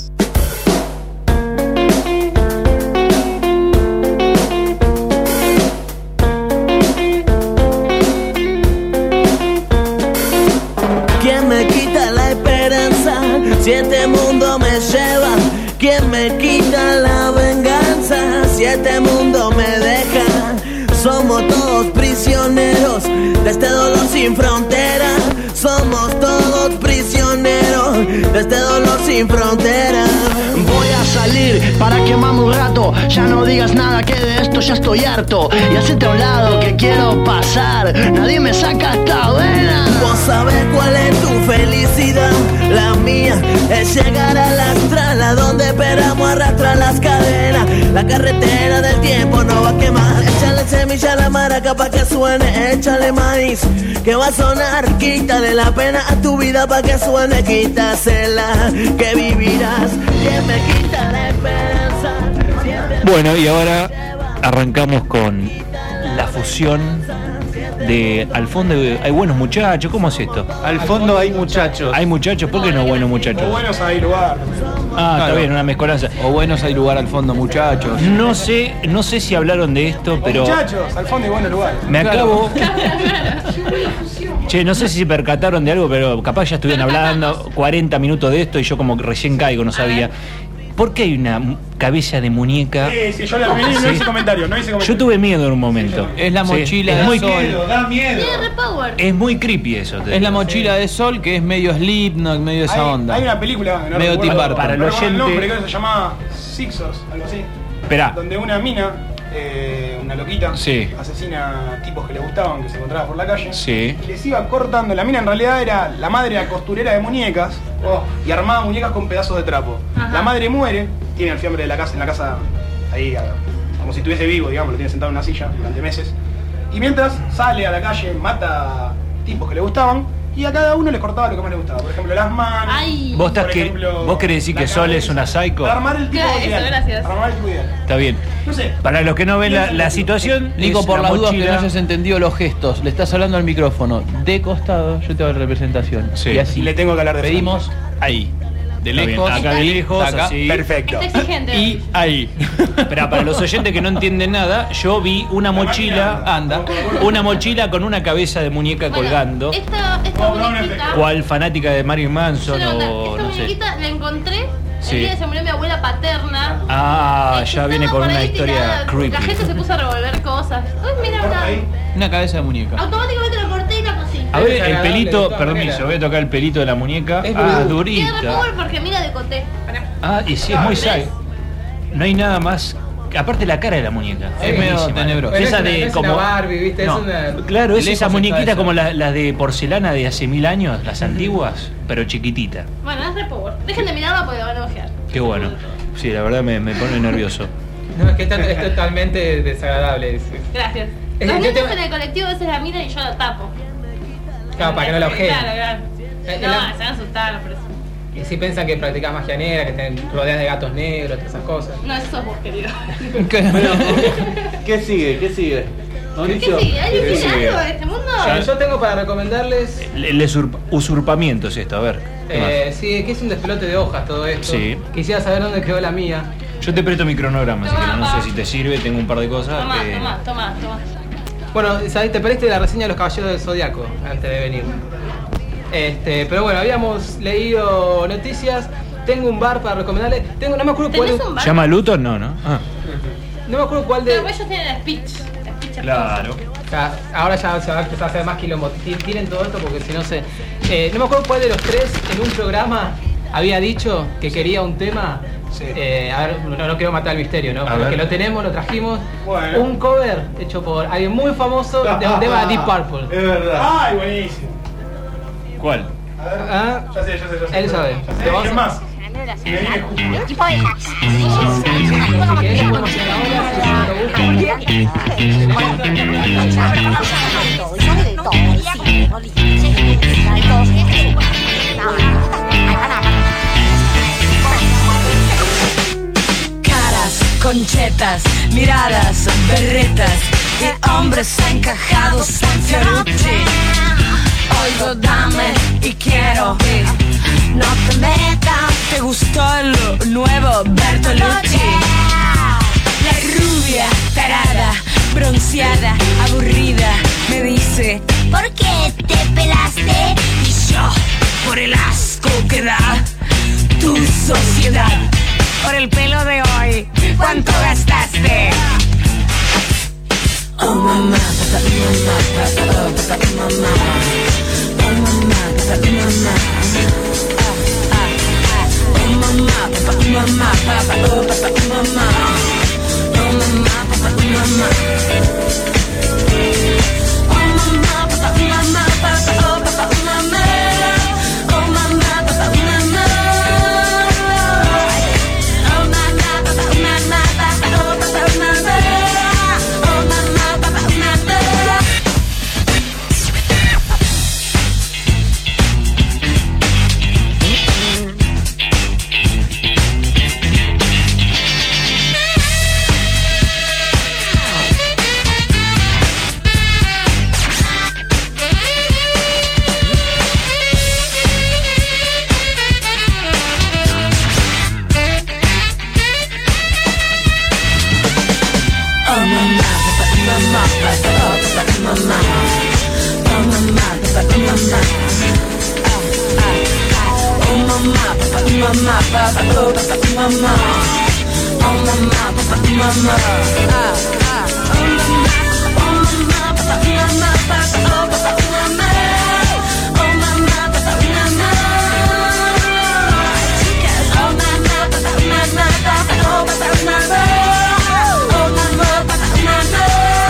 ¿Quién me quita la esperanza? Si este mundo me lleva. ¿Quién me quita la venganza? Si este mundo me deja. Somos todos prisioneros de este dolor sin frontera. Somos todos prisioneros de este dolor sin frontera. Voy a salir para quemarme un rato. Ya no digas nada que de esto ya estoy harto. Y hacete a un lado que quiero pasar. Nadie me saca esta vena. Vos sabés cuál es tu felicidad. La mía es llegar a la estrada donde esperamos arrastrar las cadenas. La carretera del tiempo no va a quemar. Échale semilla a la maraca pa' que suene. Échale maíz que va a sonar. Quítale la pena a tu vida pa' que suene. Quítasela que vivirás. ¿Quién me quita la esperanza? Bueno, y ahora arrancamos con la fusión de Al Fondo Hay Buenos Muchachos. ¿Cómo es esto? Al fondo hay muchachos. ¿Hay muchachos? ¿Por qué no buenos muchachos? O buenos hay lugar. Ah, Claro. está bien, una mezcolanza. O buenos hay lugar al fondo, muchachos. No sé, no sé si hablaron de esto, O pero muchachos, al fondo hay buenos lugares. me acabo. Che, no sé si se percataron de algo, pero capaz ya estuvieron hablando cuarenta minutos de esto y yo como que recién caigo, no sabía. ¿Por qué hay una m- cabeza de muñeca? Sí, sí, yo la vi y no Sí. hice comentario, no hice Yo comentario. tuve miedo en un momento. Es la Sí, mochila es de muy Sol. Da miedo. Tiene repower. Es muy creepy eso. te Es la digo. mochila de Sol que es medio Slipknot, medio esa Hay, onda. hay una película, no Medio recuerdo, Tim Burton. Para el no recuerdo el oyente- nombre, creo que se llama Sixos, algo así. Esperá. Donde una mina, eh, una loquita, Sí. asesina a tipos que le gustaban, que se encontraban por la calle. Sí. Y les iba cortando. La mina en realidad era la madre era costurera de muñecas oh, y armaba muñecas con pedazos de trapo. Ajá. La madre muere, tiene el fiambre de la casa en la casa ahí, a- como si estuviese vivo, digamos, lo tiene sentado en una silla durante meses. Y mientras sale a la calle, mata a tipos que le gustaban y a cada uno le cortaba lo que más le gustaba. Por ejemplo, las manos. Ay. ¿Vos, estás por que, ejemplo, ¿Vos querés decir la que Sol es cabeza. una psycho? Para armar el tipo Claro, eso, ideal. gracias. Para armar el tipo ideal. Está bien. No sé. Para los que no ven la, la situación, Nico, es por la las dudas que mochila- no hayas entendido los gestos, le estás hablando al micrófono. De costado, yo te hago la representación. Sí. Y así. Y le tengo que hablar de Pedimos ahí. De Está bien, lejos. acá de lejos, acá. así. Perfecto. Está exigente. Y ahí. Espera, para los oyentes que no entienden nada, yo vi una mochila, Anda. una mochila con una cabeza de muñeca Bueno, colgando, Esta, esta muñequita. cual fanática de Marilyn Manson yo no, o esta no sé. muñequita la encontré Sí. el día que se murió mi abuela paterna. Ah, Eh, ya estaba viene con por una ahí historia tirada. creepy. La gente se puso a revolver cosas. Uy, mira, una. Una cabeza de muñeca. Automáticamente la corté y la cosí. A ver, el agradable, de pelito, todas permiso, maneras. voy a tocar el pelito de la muñeca. Es Ah, vudú. Tiene durita. repower porque mira de coté. Pará. Ah, y sí, es muy shy. No hay nada más. Aparte la cara de la muñeca. Es medio tenebroso. Pero Esa es una- de no es como. una Barbie, ¿viste? No, Es una- claro, es Lejos esa está muñequita eso. como las la de porcelana de hace mil años, las antiguas, pero chiquitita. Bueno, es repower. Dejen de mirarla porque van a ojear. Qué bueno. Sí, la verdad me, me pone nervioso. No, es que es, es totalmente desagradable. es- Gracias. Es Los que yo niños te- en el colectivo a veces la miran y yo la tapo. Claro, para que no la ojeen. Claro, claro. Eh, No, la- se van a asustar por eso. Y si piensan que practicas magia negra, que estén rodeadas de gatos negros, todas esas cosas. No, eso sos vos, querido. ¿Qué sigue? ¿Qué sigue? Mauricio. ¿Qué sigue? ¿Hay ¿Qué un sigue? final en este mundo? Ya, yo tengo para recomendarles. El, el usurp- usurpamiento es esto, a ver. ¿qué más? Eh, sí, que es un despelote de hojas todo esto. Sí. Quisiera saber dónde quedó la mía. Yo te presto mi cronograma, así que no, no Toma, sé si te sirve, tengo un par de cosas. Toma, que- toma, toma, toma. Bueno, ¿sabés? Te perdiste la reseña de los Caballeros del Zodiaco antes de venir. Este, pero bueno, habíamos leído noticias. Tengo un bar para recomendarle. Tengo, no me acuerdo cuál. ¿Tenés un bar? ¿Llama Luton? No, ¿no? Ah, No me acuerdo cuál de. Pero ellos tienen el speech. El speech es claro. cosa. Ya, ahora ya se va a empezar a hacer más quilombo. Tienen todo esto porque si no se... Eh, no me acuerdo cuál de los tres en un programa había dicho que quería un tema. Sí. Eh, a ver, no, no quiero matar el misterio, ¿no? Pero que lo tenemos, lo trajimos. Bueno. Un cover hecho por alguien muy famoso de un tema de Deep Purple. Es verdad. ¡Ay, buenísimo! ¿Cuál? A ver. Ah, ya sé, ya sé, ya sé. Él sabe. Ya sé. ¿Quién más? El tipo de taxi. Caras, conchetas, miradas, berretas y hombres encajados en Fiorucci. Oigo, dame y quiero. No te metas. ¿Te gustó lo nuevo Bertolucci? La rubia, tarada, bronceada, aburrida, me dice: ¿por qué te pelaste? Y yo, por el asco que da tu sociedad. Por el pelo de hoy, ¿cuánto gastaste? Oh mamá, papá, mamá, papá, oh, papá, mamá. Oh mamá, papá, mamá. Oh mamá, papá, mamá, papá, oh papá, mamá. Oh mamá, papá, mamá. Oh mamá, papá, mamá, papá, oh papá, mamá. Oh mamá, papá, mamá. Oh mamá, papá, mamá, papá, oh papá, mamá. Oh mamá, papá, mamá. Mamá, papá, oh papá, mamá. Oh mamá, papá, mamá. Ah, ah. Oh mamá, oh mamá, papá, mamá, papá, oh papá, mamá. Oh mamá, papá, mamá. Chicas, oh mamá, papá, mamá, papá, oh papá, mamá. Oh mamá, papá, mamá.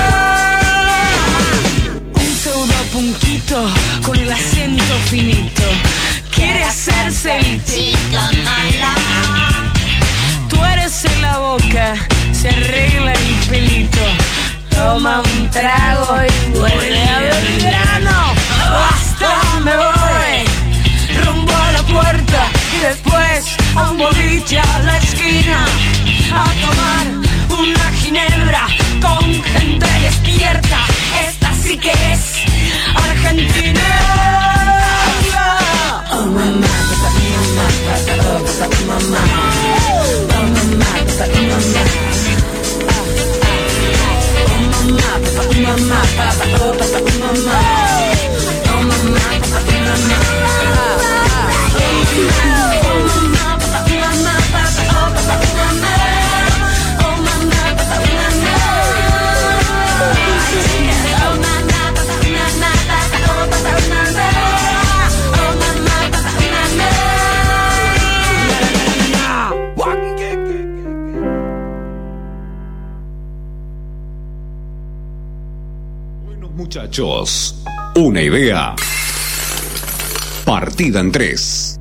Un pseudo punquito con el acento finito. Quiere hacerse el chico mala. Tú eres en la boca, se arregla el pelito. Toma un trago y vuelve a ver verano. Basta, me voy rumbo a la puerta y después a un boliche a la esquina a tomar una ginebra con gente despierta. Esta sí que es Argentina. Oh mamá, papá, mamá, papá, oh papá, mamá. Oh mamá, papá, mamá. Oh mamá, papá, mamá, papá, oh papá, mamá. Oh mamá, papá, mamá. Oh mamá, papá, mamá, papá, oh papá, mamá. Oh mamá, papá, mamá. Oh mamá, papá, mamá, papá, oh papá, mamá. Muchachos, una idea partida en tres.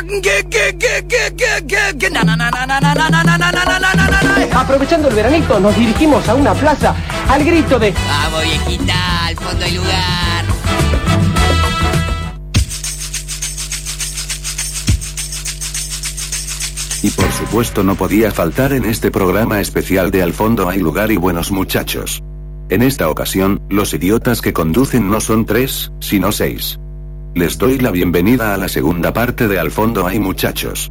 Aprovechando el veranito, nos dirigimos a una plaza al grito de vamos viejita, al fondo hay lugar. Y por supuesto no podía faltar en este programa especial de Al fondo hay lugar y buenos muchachos. En esta ocasión, los idiotas que conducen no son tres, sino seis. Les doy la bienvenida a la segunda parte de Al fondo hay muchachos.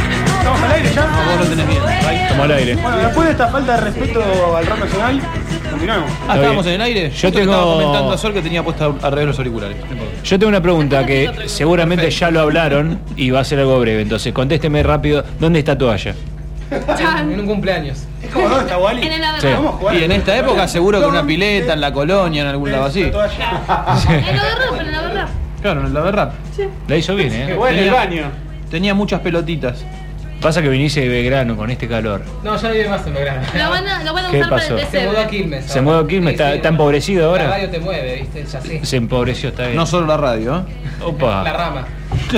¿Estamos al aire ya? Vos lo tenés bien. Ahí, toma al aire. Bueno, después de esta falta de respeto al rock nacional, continuamos. Ah, estábamos en el aire. Yo Justo le estaba tengo- comentando a Sol que tenía puesta al revés los auriculares. No importa. Yo tengo una pregunta que seguramente ya lo hablaron y va a ser algo breve. Entonces, contésteme rápido. ¿Dónde está toalla? En un cumpleaños. Es como, ¿dónde está Wally? En el Sí. Vamos a jugar. Y en esta época seguro que una pileta, en la colonia, en algún lado así. En lo de rap, en lo de rap. Claro, en la de rap. La hizo bien, ¿eh? Bueno, el Tenía- baño. Tenía muchas pelotitas. Pasa que viniste de Belgrano con este calor. No, ya no vive más en Belgrano. Lo van a, lo van a ¿Qué usar para pasó? el Se mudó a T C. Quilmes. Se mudó a Quilmes, Sí, está, sí. está empobrecido La ahora. radio te mueve, viste, ya sí. Se empobreció, está bien. No solo la radio, ¿eh? Opa. La rama.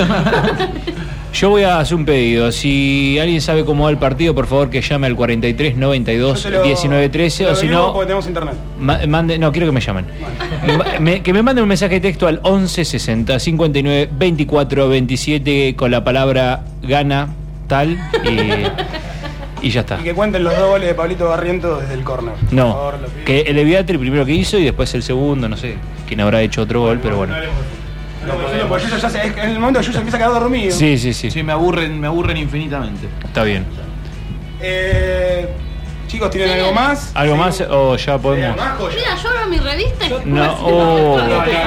Yo voy a hacer un pedido. Si alguien sabe cómo va el partido, por favor que llame al cuarenta y tres noventa y dos Yo te lo- diecinueve trece te o lo si averiguo no, porque tenemos internet. ma- mande, no, quiero que me llamen. Ma- me- que me manden un mensaje de texto al once sesenta cincuenta y nueve veinticuatro veintisiete con la palabra gana tal y, y ya está. Y que cuenten los dos goles de Pablito Barrientos desde el córner. Por No, favor, lo pido. que el Eviatri primero que hizo y después el segundo, no sé quién habrá hecho otro gol, pero bueno. No, Yuyo, porque Yuyo ya se, es que en el momento que Yuyo empieza a quedar dormido. Sí, sí, sí, Sí, me aburren, me aburren infinitamente. está bien. Eh, chicos, ¿tienen algo más? ¿Algo más o ya podemos? Más joya. Mira, yo abro mi revista y No, después- oh.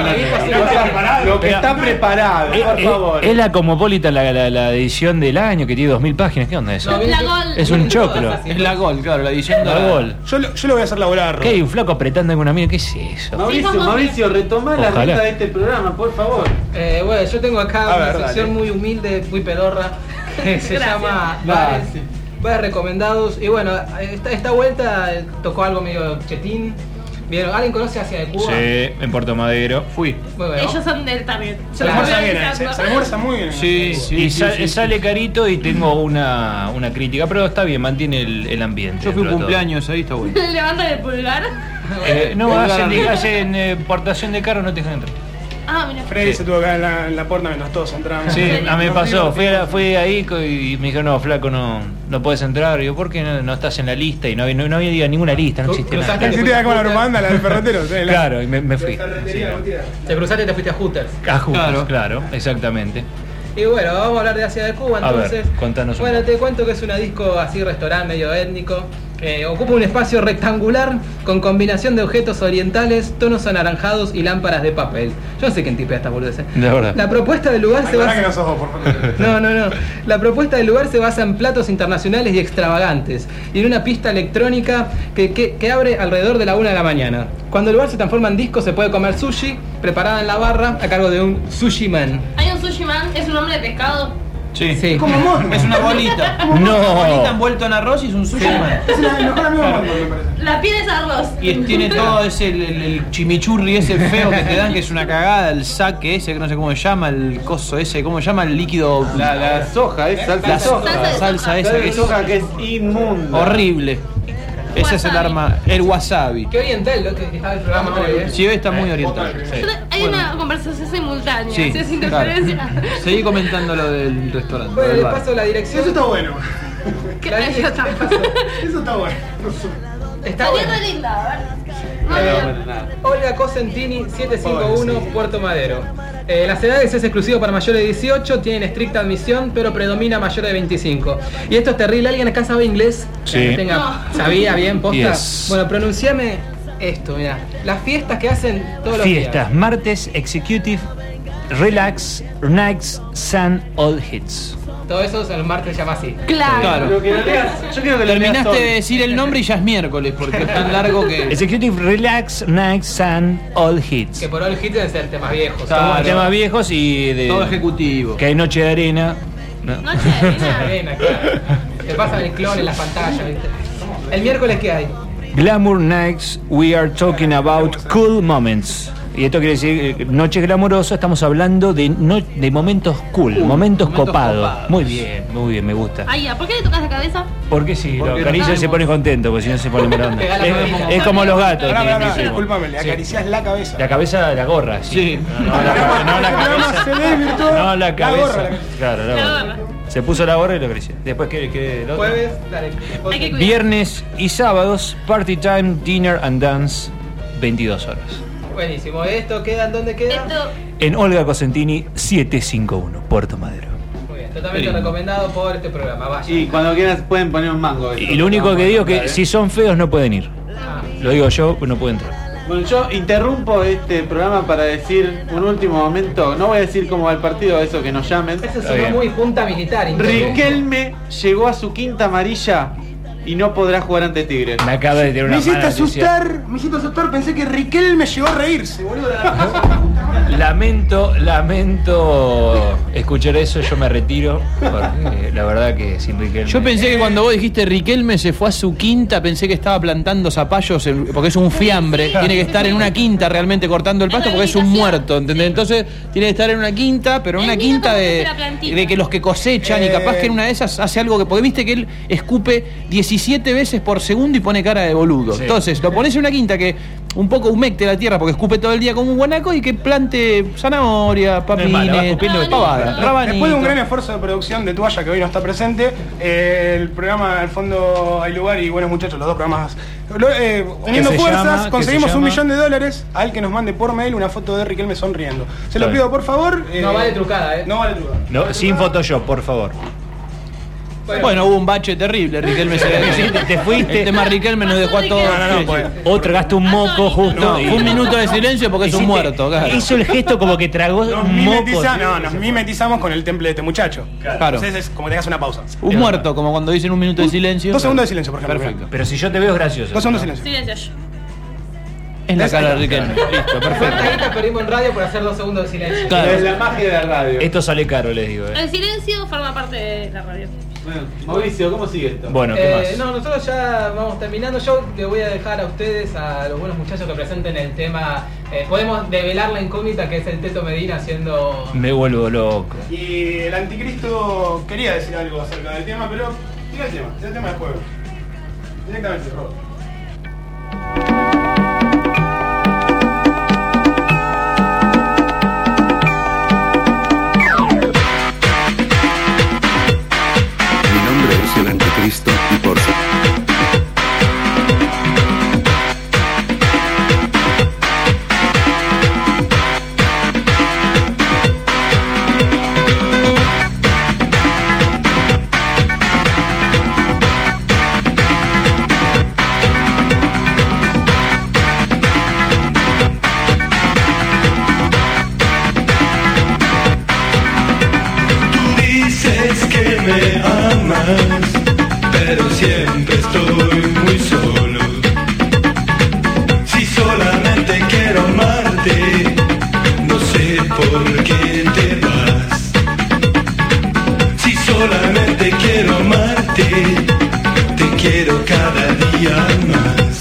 Lo que está preparado, Eh, por eh, favor. Es la Cosmopolitan, la, la, la edición del año que tiene dos mil páginas. ¿Qué onda eso? No, La gol. Es un choclo. Es la gol, claro, la edición de La gol. Yo, lo- yo lo voy a hacer laburar. ¿Qué hay? Un flaco apretando en una mina. ¿Qué es eso? Mauricio, Mauricio, retoma la Ojalá. ruta de este programa, por favor. Eh, bueno, yo tengo acá A una ver, sección dale. muy humilde, muy pedorra, que se Gracias. llama Dale. Bares, Bares Recomendados. Y bueno, esta, esta vuelta eh, tocó algo medio chetín. ¿Vieron? ¿Alguien conoce Asia de Cuba? Sí, en Puerto Madero. Fui. Muy bueno. Ellos son del target. Se almuerza bien, eh, se, se almuerza muy bien. Sí, sí, y sí, sa- sí, sí. sale carito y tengo una, una crítica, pero está bien, mantiene el, el ambiente. Yo fui un dentro de todo. cumpleaños ahí, está bueno. Levantan el pulgar. Eh, no, Pulgar hacen, arriba. hacen eh, portación de carro, no te dejan entrar. Ah, mira. Freddy se tuvo que quedar en la, en la puerta mientras todos entramos. Sí, a mí me Nos pasó, fui, divertimos. a- fui ahí co- y me dijeron, no, flaco, no, no puedes entrar. Y yo, ¿por qué no, no estás en la lista? Y no, había- no, no había ninguna lista, no existe Cruzaste- nada. Sí, te da como la hermana, la del ferretero. sí, la- Claro, y me, me fui. Ferretería, Gutiérrez. Te cruzaste y te fuiste a Hooters. Ah, justo, Claro. claro, exactamente. Y bueno, vamos a hablar de Asia de Cuba A ver, entonces. contanos un Bueno, poco. te cuento que es una disco así, restaurante medio étnico. Eh, ocupa un espacio rectangular con combinación de objetos orientales, tonos anaranjados y lámparas de papel. Yo no sé quién tipea estas boludeces. De verdad. La propuesta del lugar se Aclará que basa... no sos vos, por favor. No, no, no. La propuesta del lugar se basa en platos internacionales y extravagantes y en una pista electrónica que, que, que abre alrededor de la una de la mañana. Cuando el lugar se transforma en disco se puede comer sushi preparada en la barra a cargo de un sushi man. Hay un sushi man, es un hombre de pescado. Sí. Sí. Como mono. Es una bolita. No. Una bolita envuelta en arroz y es un sushi. man. Es la- el mejor amigo del mundo, me parece. La piel es arroz. Y tiene todo ese, el, el- el chimichurri ese feo que te dan, que es una cagada, el saque ese, que no sé cómo se llama, el coso ese, ¿cómo se llama? El líquido. La, la soja, es salsa la de soja. Salsa de salsa soja. esa Salsa que de es soja que es inmunda. horrible. Ese es el Wasabi. arma, el wasabi. Qué oriental lo que estaba el programa hoy, ¿eh? Sí, está muy oriental. Yo te- Hay una conversación simultánea, Sí, si es claro. interferencia. Seguí comentando lo del restaurante. Bueno, del les bar. paso la dirección. Eso está bueno. ¿Qué La tal? dirección- Eso está bueno. Está Está bueno. re linda, a ver. No, Eh, mira. Olga Cosentini, setecientos cincuenta y uno, Puerto Madero. Eh, las edades es exclusivo para mayores de dieciocho, tienen estricta admisión, pero predomina mayor de veinticinco. Y esto es terrible, ¿alguien acá sabe inglés? Sí. Que tenga- No. ¿Sabía bien, posta? Yes. Bueno, pronunciame esto, mira. Las fiestas que hacen todos los Fiestas, días. martes, executive, relax, nights, sun, all hits. Todo eso el martes se llama así. Claro. Claro. Lo que lo leas- yo quiero que lo leas Terminaste todo. de decir el nombre y ya es miércoles, porque es tan largo que. Executive, relax, nights, sun, all hits. Que por all hit deben ser temas viejos. Claro. Como temas viejos y de. Todo ejecutivo. Que hay noche de arena. No. Noche de arena. Arena, claro. Te pasan el clon en las pantallas, ¿viste? El miércoles, ¿qué hay? Glamour nights, we are talking about cool moments. Y esto quiere decir, eh, noches glamurosas, estamos hablando de, no- de momentos cool, momentos, momentos copados. copados. Muy bien, muy bien, me gusta. Ay, ¿por qué le tocas la cabeza? Porque si Porque lo no acaricia se sabemos. pone contento, porque si no se pone melón. Pega la Es, cabeza. es como los gatos. Pará, pará, que- pará, que- disculpame, le sí. acariciás la cabeza. La cabeza, la gorra, sí. Sí. No, no, la, no la El programa cabeza. se desvirtuó. No la La cabeza. gorra, la- Claro, la La gorra. gorra. Se puso la gorra y lo acarició. Después, ¿qué? qué el otro? Jueves, dale. Hay que cuidar. Viernes y sábados, party time, dinner and dance, veintidós horas. Buenísimo. ¿Esto queda en dónde queda? Esto, En Olga Cosentini, setecientos cincuenta y uno, Puerto Madero. Muy bien, totalmente Lindo. recomendado por este programa. Vaya. Y cuando quieras pueden poner un mango. Y lo único que digo es que si son feos no pueden ir. Lo digo yo, pues no puedo entrar. Bueno, yo interrumpo este programa para decir un último momento. No voy a decir cómo va el partido, eso que nos llamen. Eso sonó muy junta militar. Riquelme llegó a su quinta amarilla y no podrá jugar ante Tigres. Me acaba de tener una Me hiciste mala noticia. asustar, me hiciste asustar, pensé que Riquelme llegó a reírse, boludo. Lamento, lamento escuchar eso, yo me retiro, porque la verdad que sin Riquelme... Yo pensé que cuando vos dijiste Riquelme se fue a su quinta, pensé que estaba plantando zapallos, en- porque es un fiambre, tiene que estar en una quinta realmente cortando el pasto porque es un muerto, ¿entendés? Entonces tiene que estar en una quinta, pero en una quinta de, de que los que cosechan y capaz que en una de esas hace algo que... Porque viste que él escupe diecisiete veces por segundo y pone cara de boludo. Sí. Entonces lo pones en una quinta que un poco humecte la tierra porque escupe todo el día como un guanaco y que plante zanahoria, papines, malo, va escupiendo pavada, rabanito. Después de un gran esfuerzo de producción de Toalla, que hoy no está presente, eh, el programa Al Fondo Hay Lugar y Buenos Muchachos, los dos programas, lo- eh, uniendo se fuerzas, llama? ¿Qué conseguimos se un llama? millón de dólares al que nos mande por mail una foto de Riquelme sonriendo. Se lo Está pido por favor. eh, No vale trucada, ¿eh? No vale trucada. No, sin Photoshop, por favor. Bueno, hubo un bache terrible, Riquelme se Sí, te- te fuiste. El tema Riquelme nos dejó a todos. No, no, no, pues, o tragaste un moco justo. No, y- fue un minuto de silencio porque es un Hiciste- muerto, claro. Hizo el gesto como que tragó Nos, un moco. mimetiza- no, nos mimetizamos con el temple de este muchacho. Claro. Entonces es como que tengas una pausa. Un muerto, como cuando dicen un minuto de silencio. Dos segundos de silencio, por ejemplo. Perfecto. Pero si yo te veo es gracioso. Dos segundos de silencio. Silencio. Es la cara de Riquelme. Listo, ¿Cuánta perfecto. guita perdimos en radio por hacer dos segundos de silencio? Claro. Es la magia de la radio. Esto sale caro, les digo. eh. El silencio forma parte de la radio. Bueno, Mauricio, ¿cómo sigue esto? Bueno, ¿qué Eh, más? no, nosotros ya vamos terminando. Yo le voy a dejar a ustedes, a los buenos muchachos que presenten el tema. Eh, podemos develar la incógnita que es el Teto Medina haciendo. Me vuelvo loco. Y el anticristo quería decir algo acerca del tema, pero tira el tema, tira el tema del juego. Directamente, Rob. Mi nombre es el Anticristo y por su... Tú dices que me amas, pero siempre estoy muy solo. Si solamente quiero amarte, no sé por qué te vas. Si solamente quiero amarte, te quiero cada día más.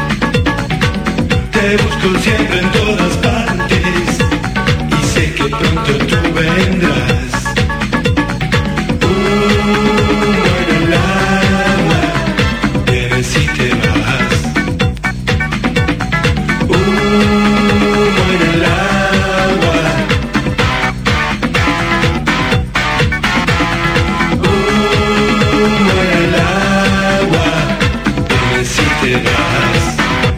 Te busco siempre en todas partes y sé que pronto tú vendrás. Humo en el alma, vienes y te vas. Humo en el agua. Humo en el agua, vienes y te vas.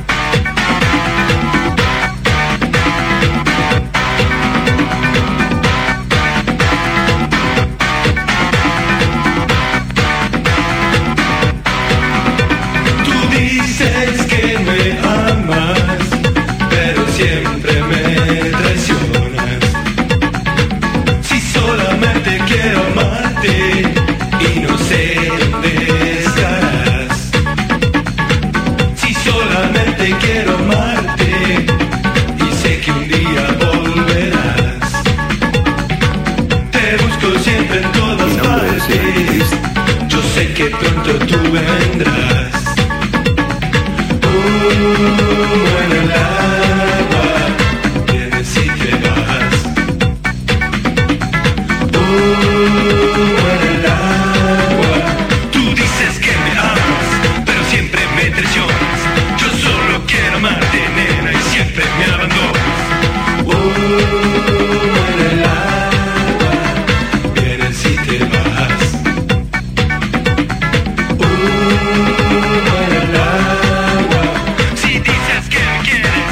Tú dices que me amas, pero siempre me traicionas. Si solamente quiero amarte y no sé dónde estarás. Si solamente quiero amarte y sé que un día volverás. Te busco siempre en todas Mi nombre es el partes. Anticristo. Yo sé que pronto tú vendrás. Humo en el agua, vienes y te vas. Humo en el agua. Tú dices que me amas, pero siempre me traicionas. Yo solo quiero amarte, nena, y siempre me abandonas. Humo en el agua, vienes y te vas. Humo en el agua. Si dices que me quieres,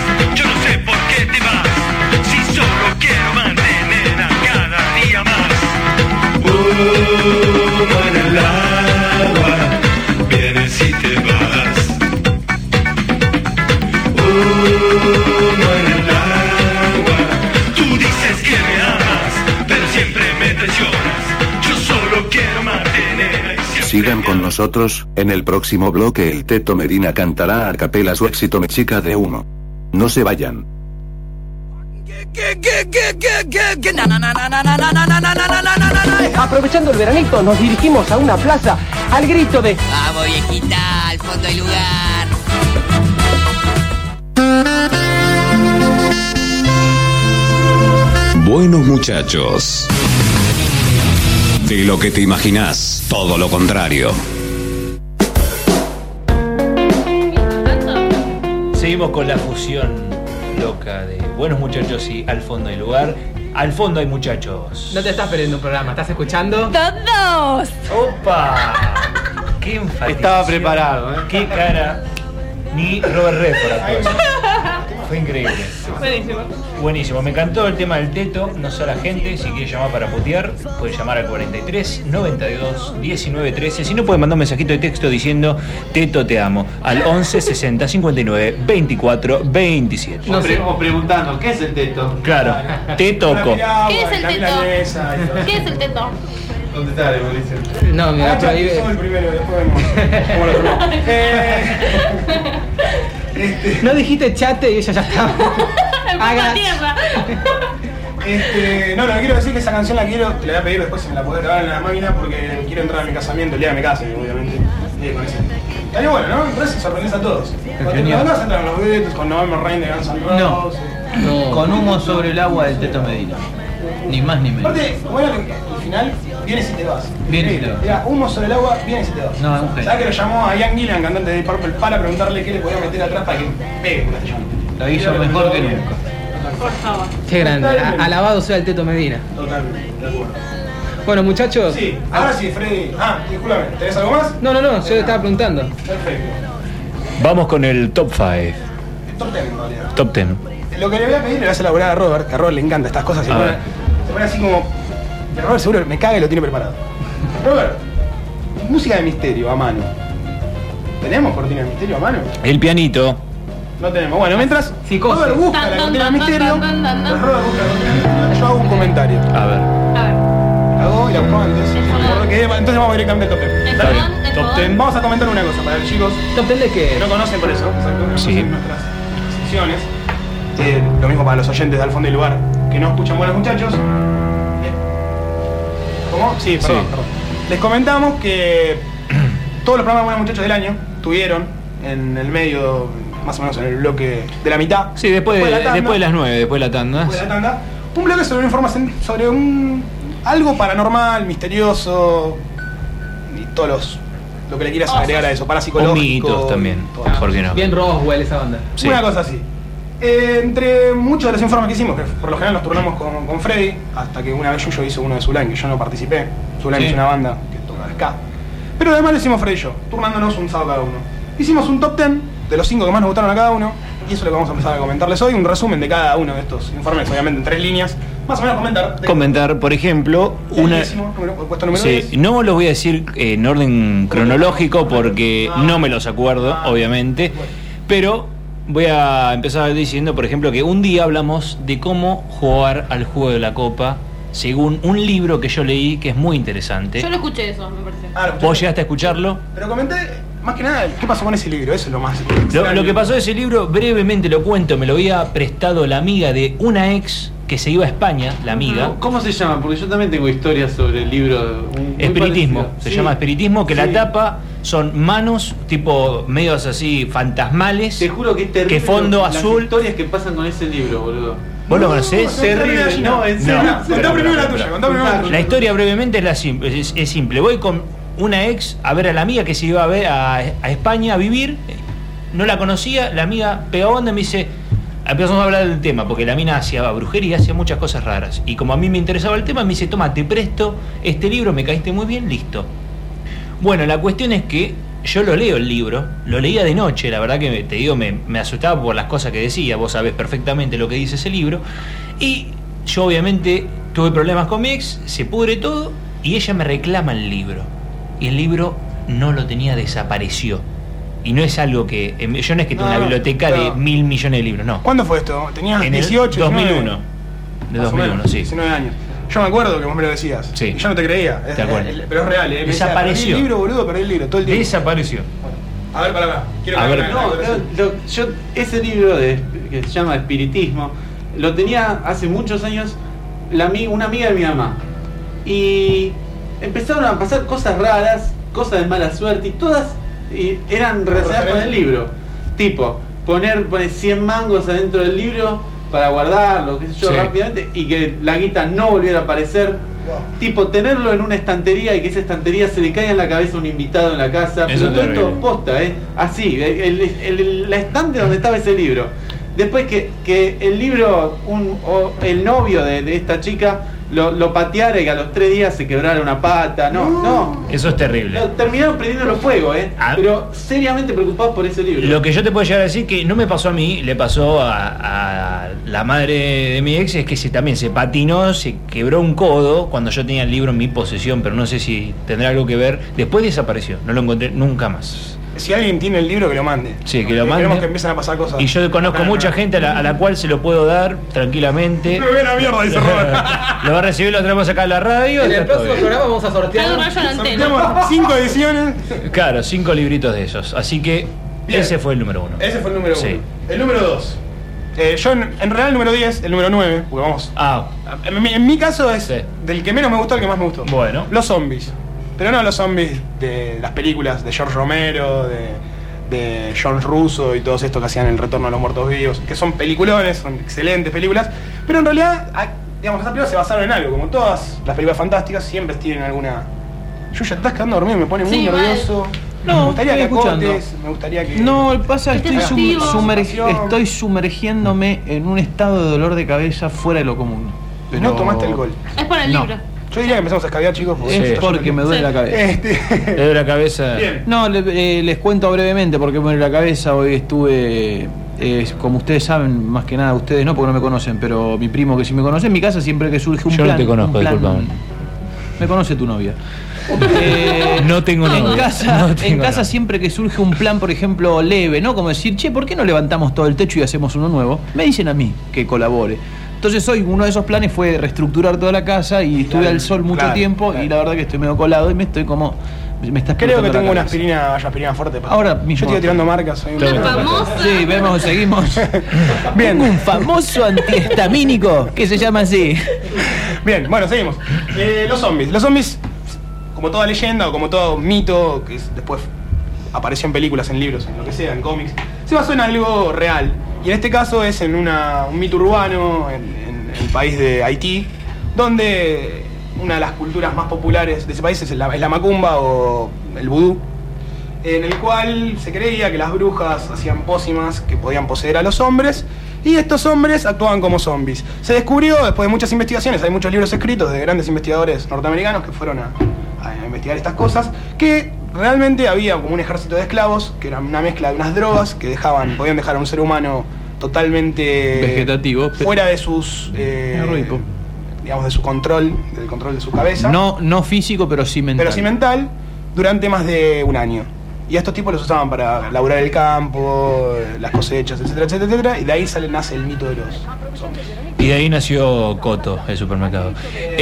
nosotros, en el próximo bloque el Teto Medina cantará a capela su éxito Me Chica de Humo. No se vayan. Aprovechando el veranito, nos dirigimos a una plaza al grito de Vamos, viejita, al fondo hay lugar. Buenos muchachos. De lo que te imaginás, todo lo contrario. Seguimos con la fusión loca de Buenos Muchachos y Al Fondo hay Lugar. Al fondo hay muchachos. No te estás perdiendo un programa, ¿estás escuchando? ¡Todos! ¡Opa! ¡Qué enfatización! Estaba preparado, ¿eh? ¡Qué cara! Ni Robert Redford actuó. Fue increíble. Buenísimo. Buenísimo, me encantó el tema del teto. No sé a la gente, si quiere llamar para putear, puede llamar al cuarenta y tres, noventa y dos, diecinueve, trece. Si no, puede mandar un mensajito de texto diciendo Teto te amo al once, sesenta, cincuenta y nueve, veinticuatro, veintisiete. No sé, o preguntando, ¿qué es el teto? Claro, te toco. ¿Qué es el teto? ¿Qué es el teto? ¿Dónde está, Mauricio? No, me Ah, la ya, prohíbe. somos el primero, después vemos cómo lo tomamos. Eh, este, No dijiste chate y ella ya estaba. Haga tierra. Este, no, lo que quiero decir es que esa canción la quiero, te la voy a pedir después si me la podés grabar en la máquina porque quiero entrar a mi casamiento el día que me case, obviamente. Eh, con ese. Estaría bueno, ¿no? Entonces sorprendes a todos. Cuando te vas a entrar en los Beatles, con November Rain de Guns N' Roses. No. Con Humo sobre el agua del Teto Medina. Ni más ni menos. Aparte, bueno, al final, vienes y te vas. Vienes y te vas. Era Humo sobre el agua, vienes y te vas. No, es un genio. ¿Sabes que lo llamó a Ian Gillan, cantante de Deep Purple, para preguntarle qué le podía meter atrás para que pegue con este llamo? Lo hizo mejor que nunca. Por favor. Qué grande. A- Alabado sea el Teto Medina. Totalmente, de acuerdo. Bueno, muchachos. Sí, ahora sí, Freddy. Ah, discúlpame, ¿tenés algo más? No, no, no, yo estaba preguntando. Perfecto. Vamos con el top cinco. Top ten en realidad. Top diez. Lo que le voy a pedir le voy a hacer elaborar a Robert, que a Robert le encanta estas cosas. Se A pone, ver. se pone así como. Y a Robert seguro me caga y lo tiene preparado. Robert, música de misterio a mano. ¿Tenemos cortina de misterio a mano? El pianito. No tenemos. Bueno, mientras Psicosis. Robert busca la cortina de misterio, pues Robert busca la cortina de misterio, yo hago un comentario. A ver. A ver. Hago y la busco antes. Porque- Entonces vamos directamente al top ten. El Dale. fogón, el Top fogón. ten. Vamos a comentar una cosa para los chicos ¿Top ten de que qué? no conocen por eso, exacto, no Sí. conocen nuestras secciones. Eh, lo mismo para los oyentes de Al Fondo y Lugar que no escuchan Buenos Muchachos. Eh, ¿Cómo? Sí, perdón, Sí. perdón. Les comentamos que todos los programas de Buenos Muchachos del año tuvieron en el medio, más o menos en el bloque de la mitad. Sí, después, de de, la tanda, después de las nueve, después de la tanda. después de la tanda, un bloque sobre una información sobre un algo paranormal, misterioso y todos los lo que le quieras agregar a eso, parapsicológico. O mitos también. todo eso. ¿Por qué no? Bien Roswell esa banda. Sí. Una cosa así. Eh, entre muchos de los informes que hicimos, que por lo general nos turnamos con, con Freddy, hasta que una vez Yuyo hizo uno de Zulán, que yo no participé. Zulán Sí. es una banda que toca ska. Pero además lo hicimos Freddy y yo, turnándonos un sábado cada uno. Hicimos un top ten de los cinco que más nos gustaron a cada uno, y eso es lo que vamos a empezar a comentarles hoy, un resumen de cada uno de estos informes, obviamente en tres líneas. Más o menos comentar. de- Comentar, por ejemplo, una. El décimo, número- puesto número Sí, diez. no los voy a decir eh, en orden cronológico porque no me los acuerdo, obviamente, pero voy a empezar diciendo, por ejemplo, que un día hablamos de cómo jugar al juego de la copa según un libro que yo leí que es muy interesante. Yo lo escuché eso, me parece. Ah, lo- ¿Vos llegaste a escucharlo? Pero comenté, más que nada, ¿qué pasó con ese libro? Eso es lo más. Lo, lo que pasó de ese libro, brevemente lo cuento, me lo había prestado la amiga de una ex que se iba a España, la amiga. ¿Cómo se llama? Porque yo también tengo historias sobre el libro. muy- muy Espiritismo, parecido. se Sí. llama espiritismo, que Sí. la tapa son manos tipo medios así fantasmales. Te juro que es terrible. Que fondo las azul. historias que pasan con ese libro, boludo. ¿Vos lo conocés? Terrible, no, en serio. No. Contá primero la tuya, contá primero la tuya. La historia brevemente es, la sim- es, es simple. Voy con una ex a ver a la amiga que se iba a ver a, a España a vivir. No la conocía, la amiga pegó onda y me dice, empezamos a hablar del tema, porque la mina hacía brujería, hacía muchas cosas raras. Y como a mí me interesaba el tema, me dice, toma, te presto este libro, me caíste muy bien, listo. Bueno, la cuestión es que yo lo leo el libro, lo leía de noche, la verdad que te digo, me, me asustaba por las cosas que decía, vos sabés perfectamente lo que dice ese libro. Y yo obviamente tuve problemas con mi ex, se pudre todo, y ella me reclama el libro. Y el libro no lo tenía, desapareció. Y no es algo que... Yo no es que tengo No, una no, biblioteca de claro. mil millones de libros, no. ¿Cuándo fue esto? ¿Tenías En el dieciocho? dos mil uno. diecinueve? De Más o dos mil uno, menos, sí. diecinueve años. Yo me acuerdo que vos me lo decías. Sí. Y yo no te creía. Es, Te acuerdo. es- pero es real, ¿eh? Me decía, Desapareció. perdí el libro, boludo, perdí el libro, todo el día. Desapareció. A ver, para acá. Quiero A que ver. hagan No, una- yo, yo- yo ese libro de, que se llama Espiritismo lo tenía hace muchos años la, ami- una amiga de mi mamá. Y empezaron a pasar cosas raras, cosas de mala suerte, y todas y eran relacionadas con el libro. Tipo, poner, poner cien mangos adentro del libro para guardarlo, qué sé yo, Sí. rápidamente, y que la guita no volviera a aparecer. Tipo, tenerlo en una estantería y que esa estantería se le caiga en la cabeza a un invitado en la casa. Eso Pero es todo esto terrible. posta, ¿eh? Así, el, el- el- la estante donde estaba ese libro. Después que, que el libro, un, o el novio de, de esta chica lo, lo pateara y que a los tres días se quebrara una pata. No, no. Eso es terrible. No, terminaron prendiendo fuego, ¿eh? Ah. Pero seriamente preocupados por ese libro. Lo que yo te puedo llegar a decir que no me pasó a mí, le pasó a, a la madre de mi ex, es que se, también se patinó, se quebró un codo cuando yo tenía el libro en mi posesión, pero no sé si tendrá algo que ver. Después desapareció, no lo encontré nunca más. Si alguien tiene el libro, que lo mande. Sí, que lo Queremos mande. que empiecen a pasar cosas. Y yo conozco mucha gente a la, a la cual se lo puedo dar tranquilamente. Me ve la mierda, dice Robert. Lo va a recibir, lo traemos acá a la radio. En el está todo próximo bien. programa vamos a sortear. Hay un rayo en la antena. Sorteamos cinco ediciones. Claro, cinco libritos de esos. Así que Bien. ese fue el número uno. Ese fue el número Sí. uno. El número dos. Eh, yo en, en realidad el número diez, el número nueve, porque vamos. Ah, En, mi- en mi caso es Sí. del que menos me gustó al que más me gustó. Bueno. Los zombies. Pero no los zombies de las películas de George Romero, de, de John Russo y todos estos que hacían El Retorno a los Muertos Vivos, que son peliculones, son excelentes películas, pero en realidad, ah, digamos, esas películas se basaron en algo, como todas las películas fantásticas, siempre tienen alguna... Yo ya estás quedando dormido, me pone muy Sí, mal. nervioso. No, me gustaría que estoy escuchando. acotes, me gustaría que... No, pasa, estoy, Este sum- festivo. sumerg- estoy sumergiéndome en un estado de dolor de cabeza fuera de lo común. Pero No tomaste alcohol. Es por el No. libro. Yo diría que empezamos a escabear, chicos, porque Es Sí. porque me duele Sí. la cabeza. Este... le doy la cabeza. Bien. No, le- eh, les cuento brevemente porque me duele la cabeza. Hoy estuve, eh, como ustedes saben, más que nada ustedes no, porque no me conocen, pero mi primo que sí me conoce, en mi casa siempre que surge un Yo no plan... te conozco, un plan- disculpame. Me conoce tu novia. Eh, No tengo en novia. casa, No en tengo casa novia. siempre que surge un plan, por ejemplo, leve, ¿no? Como decir, che, ¿por qué no levantamos todo el techo y hacemos uno nuevo? Me dicen a mí que colabore. Entonces hoy uno de esos planes fue reestructurar toda la casa y estuve Claro, al sol mucho claro, tiempo claro. y la verdad que estoy medio colado y me estoy como... Me está Creo que explotando la tengo una cabeza. aspirina, vaya aspirina fuerte. para- Ahora Yo mismo. estoy tirando marcas. Soy un- Una famosa. Sí, vemos, seguimos. Bien. Tengo un famoso antihistamínico que se llama así. Bien, bueno, seguimos. Eh, los zombies. Los zombies, como toda leyenda o como todo mito, que es- después apareció en películas, en libros, en lo que sea, en cómics, se basó en algo real. Y en este caso es en una, un mito urbano en, en el país de Haití, donde una de las culturas más populares de ese país es la, es la macumba o el vudú, en el cual se creía que las brujas hacían pócimas que podían poseer a los hombres y estos hombres actuaban como zombies. Se descubrió después de muchas investigaciones, hay muchos libros escritos de grandes investigadores norteamericanos que fueron a, a investigar estas cosas, que realmente había como un ejército de esclavos, que era una mezcla de unas drogas que dejaban, podían dejar a un ser humano totalmente Vegetativo. fuera de sus eh, Es rico. digamos de su control, del control de su cabeza. No, no físico, pero sí mental. Pero sí mental, durante más de un año. Y a estos tipos los usaban para laburar el campo, las cosechas, etcétera, etcétera, etcétera. Y de ahí sale, nace el mito de los zombies. Y de ahí nació Coto, el supermercado.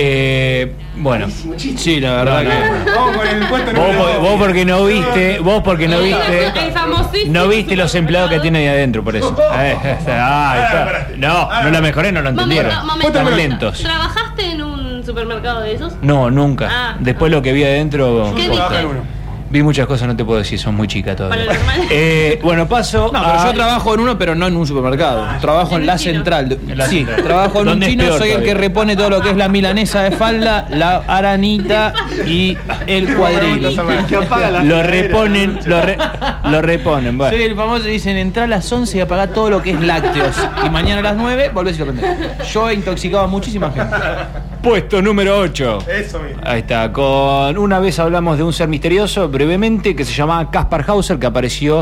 Eh, bueno, Sí, la verdad No, no, que... Vamos con el puesto vos, número por- dos. vos porque no viste, vos porque no viste, El famosísimo. no viste los empleados que tiene ahí adentro, por eso. Eh, ah, ahí está. No, no la mejoré, no lo entendieron. Momento, momento. Están lentos. ¿Trabajaste en un supermercado de esos? No, nunca. Ah. Después lo que vi adentro. ¿Qué Trabajé viste? en uno. Vi muchas cosas, no te puedo decir, son muy chicas Para todavía. lo normal. Eh, bueno, paso. No, pero a- yo trabajo en uno, pero no en un supermercado. Trabajo en ¿En la un chino? central. En la Sí, central. trabajo en un ¿Dónde es chino, peor soy el todavía? que repone todo lo que es la milanesa de falda, la aranita y el cuadrito. Que apaga la Lo heladera. reponen, lo, re- lo reponen, bueno. Soy el famoso que dicen entrar a las once y apagar todo lo que es lácteos. Y mañana a las nueve volvés y lo prendés. Yo he intoxicado a muchísima gente. Puesto número ocho. Eso mismo. Ahí está, con una vez hablamos de un ser misterioso, brevemente, que se llamaba Kaspar Hauser, que apareció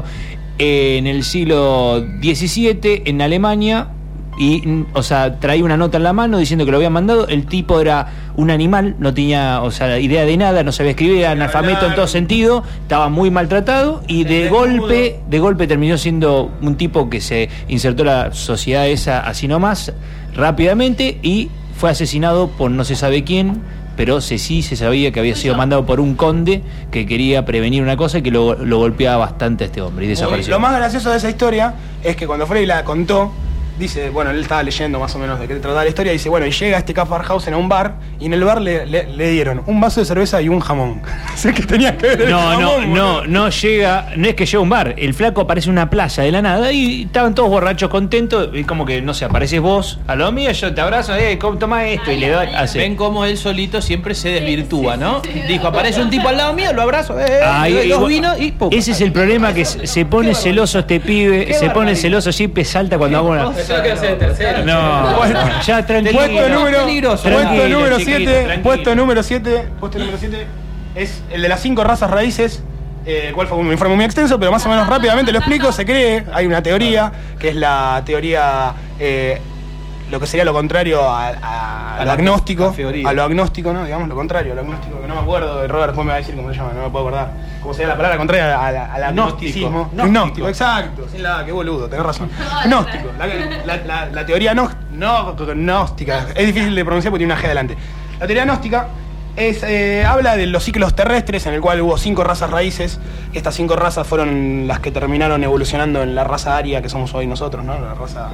en el siglo diecisiete en Alemania y, mm, o sea, traía una nota en la mano diciendo que lo habían mandado. El tipo era un animal, no tenía, o sea, idea de nada, no sabía escribir, era analfabeto en todo sentido, estaba muy maltratado y de golpe, de golpe terminó siendo un tipo que se insertó a la sociedad esa así nomás, rápidamente, y fue asesinado por no se sabe quién, pero se, sí se sabía que había sido mandado por un conde que quería prevenir una cosa y que lo, lo golpeaba bastante a este hombre y desapareció. Lo más gracioso de esa historia es que cuando Freddy la contó, dice, bueno, él estaba leyendo más o menos de qué trataba la historia, y dice, bueno, y llega este Kafarhausen a un bar, y en el bar le, le, le dieron un vaso de cerveza y un jamón. Sé que tenía que ver el No, jamón, no, boludo. no, no llega, no es que llega a un bar, el flaco aparece en una playa de la nada y estaban todos borrachos contentos, y como que, no sé, apareces vos, a lo mío, yo te abrazo, eh, toma esto, y le doy, hace. Ven cómo él solito siempre se desvirtúa, ¿no? Dijo, aparece un tipo al lado mío, lo abrazo, eh, Ahí, le doy dos igual- vinos y pum. Ese es el problema, que se se pone celoso este pibe, se pone celoso, siempre salta cuando hago una... Yo quiero ser el tercero. No, ya tranquilo. Puesto número, Peligroso. puesto Tranquilo, número chiquito, siete, tranquilo. puesto número siete, puesto número siete es el de las cinco razas raíces, eh, el cual fue un informe muy extenso, pero más o menos rápidamente lo explico. Se cree, hay una teoría, que es la teoría, eh, lo que sería lo contrario a, a, a lo agnóstico, a lo agnóstico, ¿no? Digamos lo contrario, a lo agnóstico, que no me acuerdo, Robert después me va a decir cómo se llama, no me puedo acordar. ¿Cómo sería la palabra contraria al, al agnosticismo? Gnóstico. Gnóstico, exacto. Sin la, qué boludo, tenés razón. Gnóstico. La, la, la, la teoría no, no, gnóstica. Es difícil de pronunciar porque tiene una G adelante. La teoría gnóstica es, eh, habla de los ciclos terrestres, en el cual hubo cinco razas raíces. Estas cinco razas fueron las que terminaron evolucionando en la raza aria que somos hoy nosotros, ¿no? La raza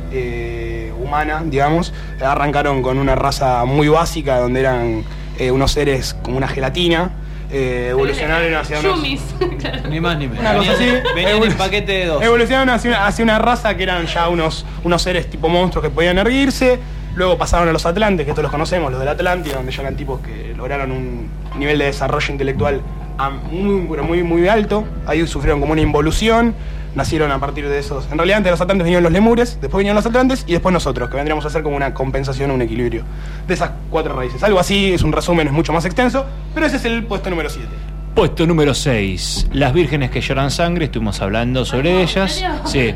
eh, humana, digamos. Arrancaron con una raza muy básica, donde eran eh, unos seres como una gelatina. Eh, evolucionaron hacia unos... Yumis. Claro. Ni más ni menos. Una cosa así. Venían en paquete de dos. Evolucionaron hacia una, hacia una raza que eran ya unos, unos seres tipo monstruos que podían erguirse. Luego pasaron a los Atlantes, que estos los conocemos, los del Atlántida, donde ya eran tipos que lograron un nivel de desarrollo intelectual a muy, pero muy, muy alto. Ahí sufrieron como una involución. Nacieron a partir de esos. En realidad, antes de los Atlantes vinieron los Lemures, después vinieron los Atlantes y después nosotros, que vendríamos a hacer como una compensación, un equilibrio de esas cuatro raíces. Algo así, es un resumen, es mucho más extenso, pero ese es el puesto número siete. Puesto número seis. Las vírgenes que lloran sangre, estuvimos hablando sobre ellas. Sí.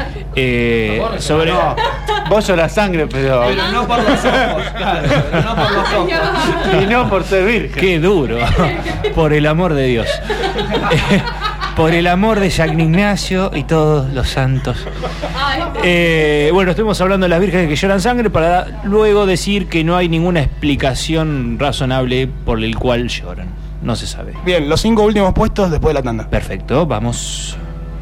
Eh, sobre. No, vos llorás sangre, pero. Pero no por los ojos, claro, pero no por los ojos. Y no por ser virgen. Qué duro. Por el amor de Dios. Por el amor de San Ignacio y todos los santos. Eh, bueno, estuvimos hablando de las vírgenes que lloran sangre para luego decir que no hay ninguna explicación razonable por el cual lloran. No se sabe. Bien, los cinco últimos puestos después de la tanda. Perfecto, vamos.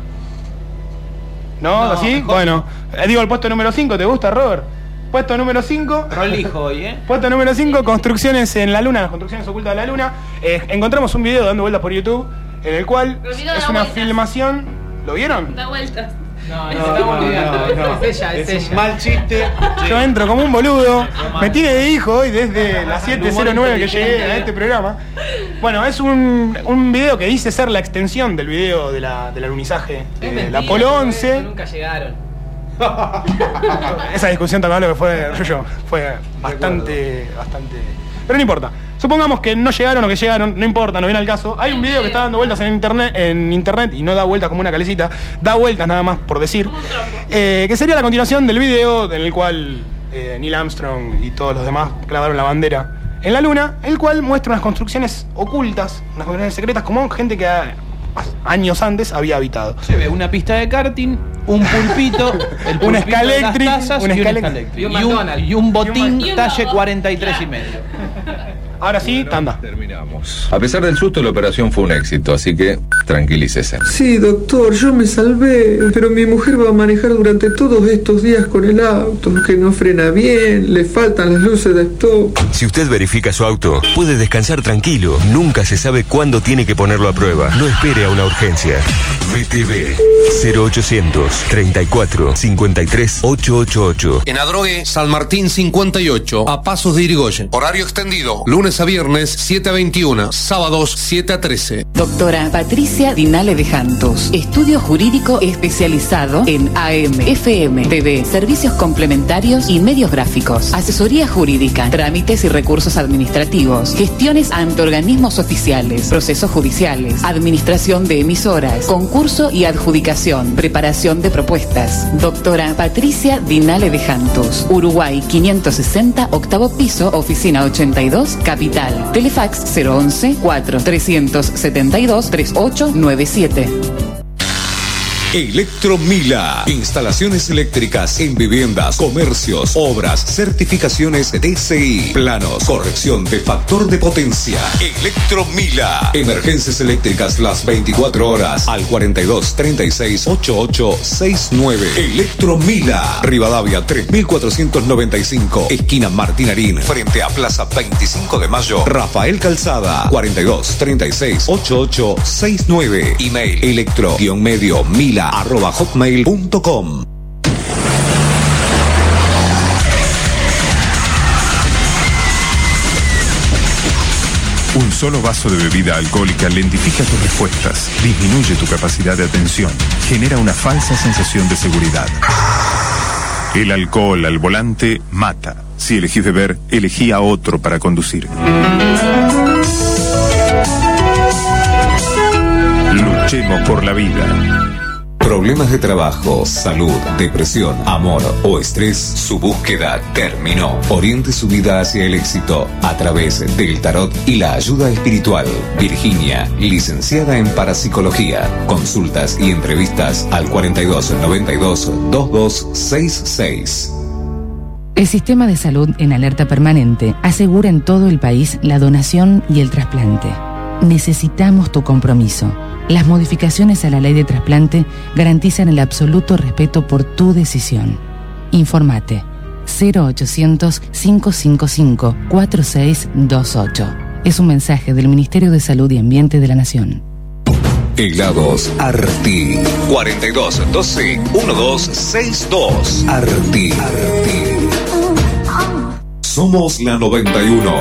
¿No? No, ¿Así? mejor. Bueno, eh, digo el puesto número cinco, ¿te gusta, Robert? Puesto número cinco. Prolijo hoy, ¿eh? Puesto número cinco, construcciones en la luna, las construcciones ocultas de la luna. Eh, encontramos un video dando vueltas por YouTube, en el cual El video es da una vueltas. filmación. ¿Lo vieron? Da vueltas. No, No, no, estamos no, olvidando. no, no. Es ella, es, Es un ella. mal chiste. Yo entro como un boludo. Me tiene de hijo hoy desde las siete cero nueve que llegué a este programa. Bueno, es un, un video que dice ser la extensión del video de la, del alunizaje Es del mentira, Apolo porque once. Nunca llegaron. Esa discusión tan que fue yo, yo, fue bastante, bastante. Pero no importa. Supongamos que no llegaron o que llegaron, no importa, no viene al caso. Hay un video que está dando vueltas en internet, en internet y no da vueltas como una calecita, da vueltas nada más por decir. Eh, que sería la continuación del video en el cual eh, Neil Armstrong y todos los demás clavaron la bandera en la luna, el cual muestra unas construcciones ocultas, unas construcciones secretas, como gente que a- años antes había habitado. Se ve una pista de karting, un pulpito, el pulpito Un de las Scalectric, tazas un y un Scalectric. Scalectric. Y un Y un, McDonald's. y un botín Y un talle Bob. cuarenta y tres y medio. Ahora sí, tanda. Terminamos. A pesar del susto, la operación fue un éxito, así que tranquilícese. Sí, doctor, yo me salvé, pero mi mujer va a manejar durante todos estos días con el auto, que no frena bien, le faltan las luces de stop. Si usted verifica su auto, puede descansar tranquilo. Nunca se sabe cuándo tiene que ponerlo a prueba. No espere a una urgencia. B T V cero ochocientos treinta y cuatro cincuenta y tres ochocientos ochenta y ocho. En Adrogué, San Martín cincuenta y ocho, a Pasos de Irigoyen. Horario extendido, lunes a viernes siete a veintiuno, sábados siete a trece. Doctora Patricia Dinale de Jantos. Estudio jurídico especializado en A M, F M, T V, servicios complementarios y medios gráficos. Asesoría jurídica, trámites y recursos administrativos, gestiones ante organismos oficiales, procesos judiciales, administración de emisoras, concurso y adjudicación, preparación de propuestas. Doctora Patricia Dinale de Jantos. Uruguay quinientos sesenta, octavo piso, oficina ochenta y dos, Capital. Telefax cero once, cuatro trescientos setenta y dos, treinta y ocho noventa y siete. Electromila. Instalaciones eléctricas en viviendas, comercios, obras, certificaciones D C I, planos, corrección de factor de potencia. Electromila. Emergencias eléctricas las veinticuatro horas al cuarenta y dos treinta y seis ochenta y ocho sesenta y nueve. Electromila. Rivadavia tres mil cuatrocientos noventa y cinco, esquina Martinarín, frente a Plaza veinticinco de Mayo. Rafael Calzada, cuarenta y dos treinta y seis ochenta y ocho sesenta y nueve. Email electro-medio mila arroba hotmail punto com. Un solo vaso de bebida alcohólica lentifica tus respuestas, disminuye tu capacidad de atención, genera una falsa sensación de seguridad. El alcohol al volante mata. Si elegís beber, elegí a otro para conducir. Luchemos por la vida. Problemas de trabajo, salud, depresión, amor o estrés, su búsqueda terminó. Oriente su vida hacia el éxito a través del tarot y la ayuda espiritual. Virginia, licenciada en parapsicología. Consultas y entrevistas al cuarenta y dos noventa y dos veintidós sesenta y seis. El sistema de salud en alerta permanente asegura en todo el país la donación y el trasplante. Necesitamos tu compromiso. Las modificaciones a la ley de trasplante garantizan el absoluto respeto por tu decisión. Informate cero ochocientos, cinco cinco cinco, cuatro seis dos ocho. Es un mensaje del Ministerio de Salud y Ambiente de la Nación. Helados Arti. cuarenta y dos doce doce sesenta y dos. Arti. Arti. Somos la noventa y uno.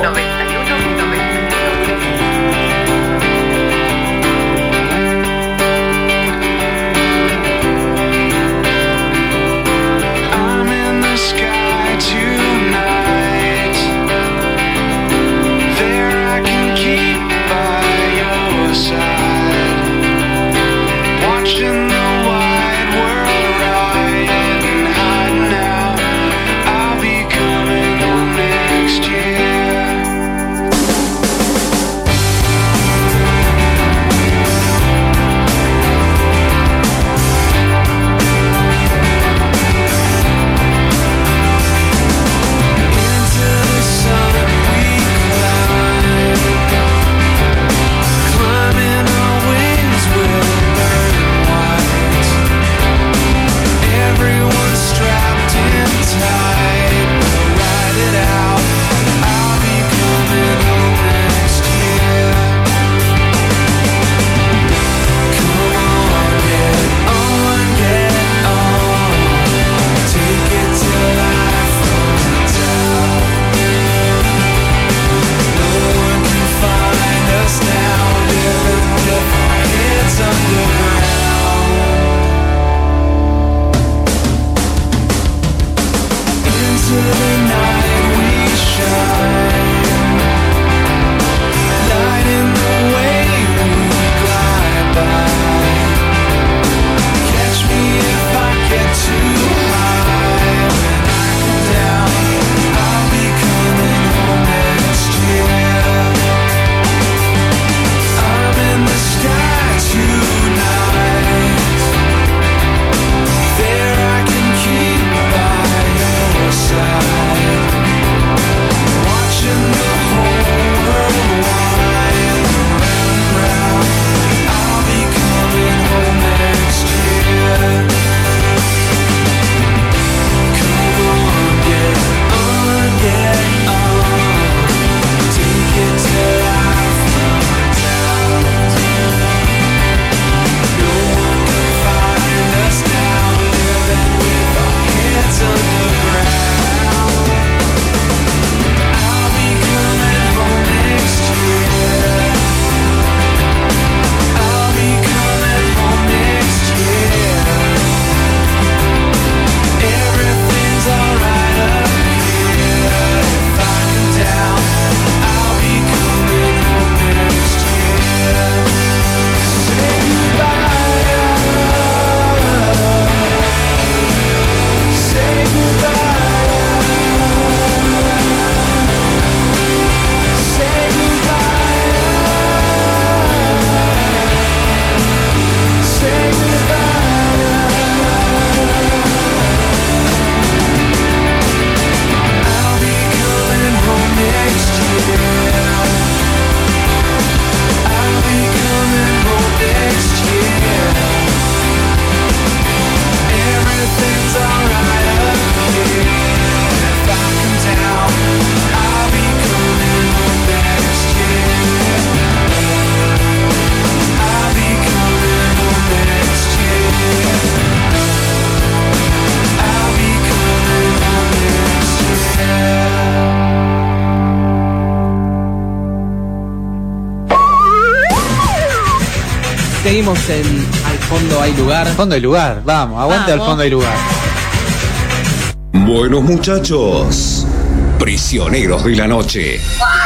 Climbing our wings will burn wide. seguimos en Al Fondo Hay Lugar. Fondo hay lugar, vamos, aguante Vamos. al fondo hay lugar. Buenos muchachos, prisioneros de la noche.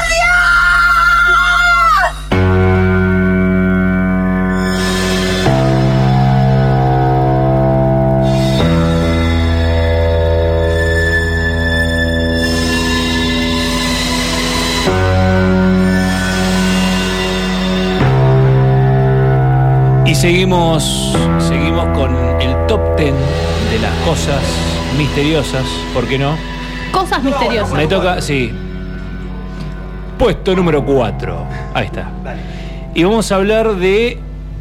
Y seguimos, seguimos con el top ten de las cosas misteriosas, ¿por qué no? Cosas misteriosas. Me toca, sí. Puesto número cuatro. Ahí está. Y vamos a hablar de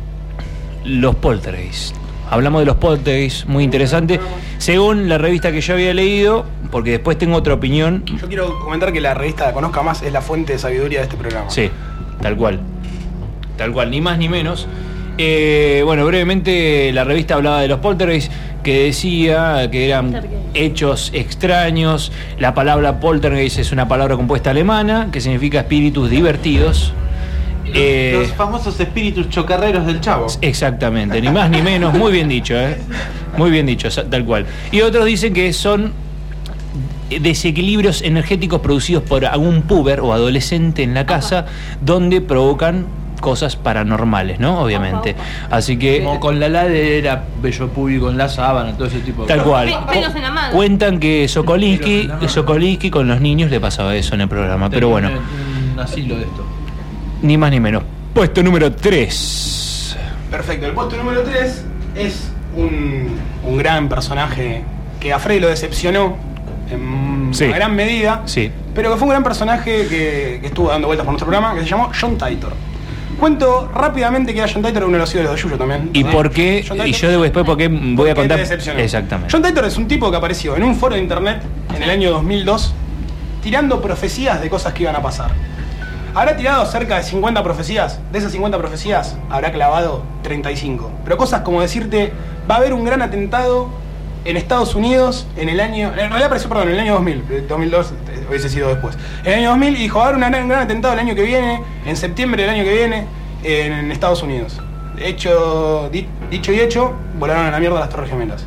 los poltergeist. Hablamos de los poltergeist, muy interesante. Según la revista que yo había leído, porque después tengo otra opinión. Yo quiero comentar que la revista Conozca Más es la fuente de sabiduría de este programa. Sí, tal cual. Tal cual, ni más ni menos. Eh, bueno, brevemente la revista hablaba de los poltergeist, que decía que eran hechos extraños. La palabra poltergeist es una palabra compuesta alemana que significa espíritus divertidos. Los, Eh, los famosos espíritus chocarreros del Chavo. Exactamente, ni más ni menos, muy bien dicho, ¿eh? Muy bien dicho, tal cual. Y otros dicen que son desequilibrios energéticos producidos por algún puber o adolescente en la casa, donde provocan cosas paranormales, ¿no? Obviamente. Así que Como con la ladera, bello público en la sábana, todo ese tipo de tal cual. Pe- pelos en la mano. Cuentan que Sokolinsky, Sokolinsky con los niños le pasaba eso en el programa, pero bueno, Un asilo de esto. ni más ni menos. Puesto número tres. Perfecto, el puesto número tres es un, un gran personaje que a Freddy lo decepcionó en Sí. una gran medida, Sí. pero que fue un gran personaje que, que estuvo dando vueltas por nuestro programa, que se llamó John Titor. Cuento rápidamente que era John Titor, uno de los ídolos de Yuyo también. ¿Y ¿Sí? por qué? John Y Titor- yo después porque voy a ¿Por qué contar. te decepcionó? Exactamente. John Titor es un tipo que apareció en un foro de internet en el año dos mil dos tirando profecías de cosas que iban a pasar. Habrá tirado cerca de cincuenta profecías. De esas cincuenta profecías habrá clavado treinta y cinco. Pero cosas como decirte, va a haber un gran atentado en Estados Unidos en el año... En realidad apareció, perdón, en el año dos mil. dos mil dos eh, hubiese sido después. En el año dos mil y dijo, va a haber un gran, gran atentado el año que viene, en septiembre del año que viene, en Estados Unidos. De hecho, di- dicho y hecho, volaron a la mierda las Torres Gemelas.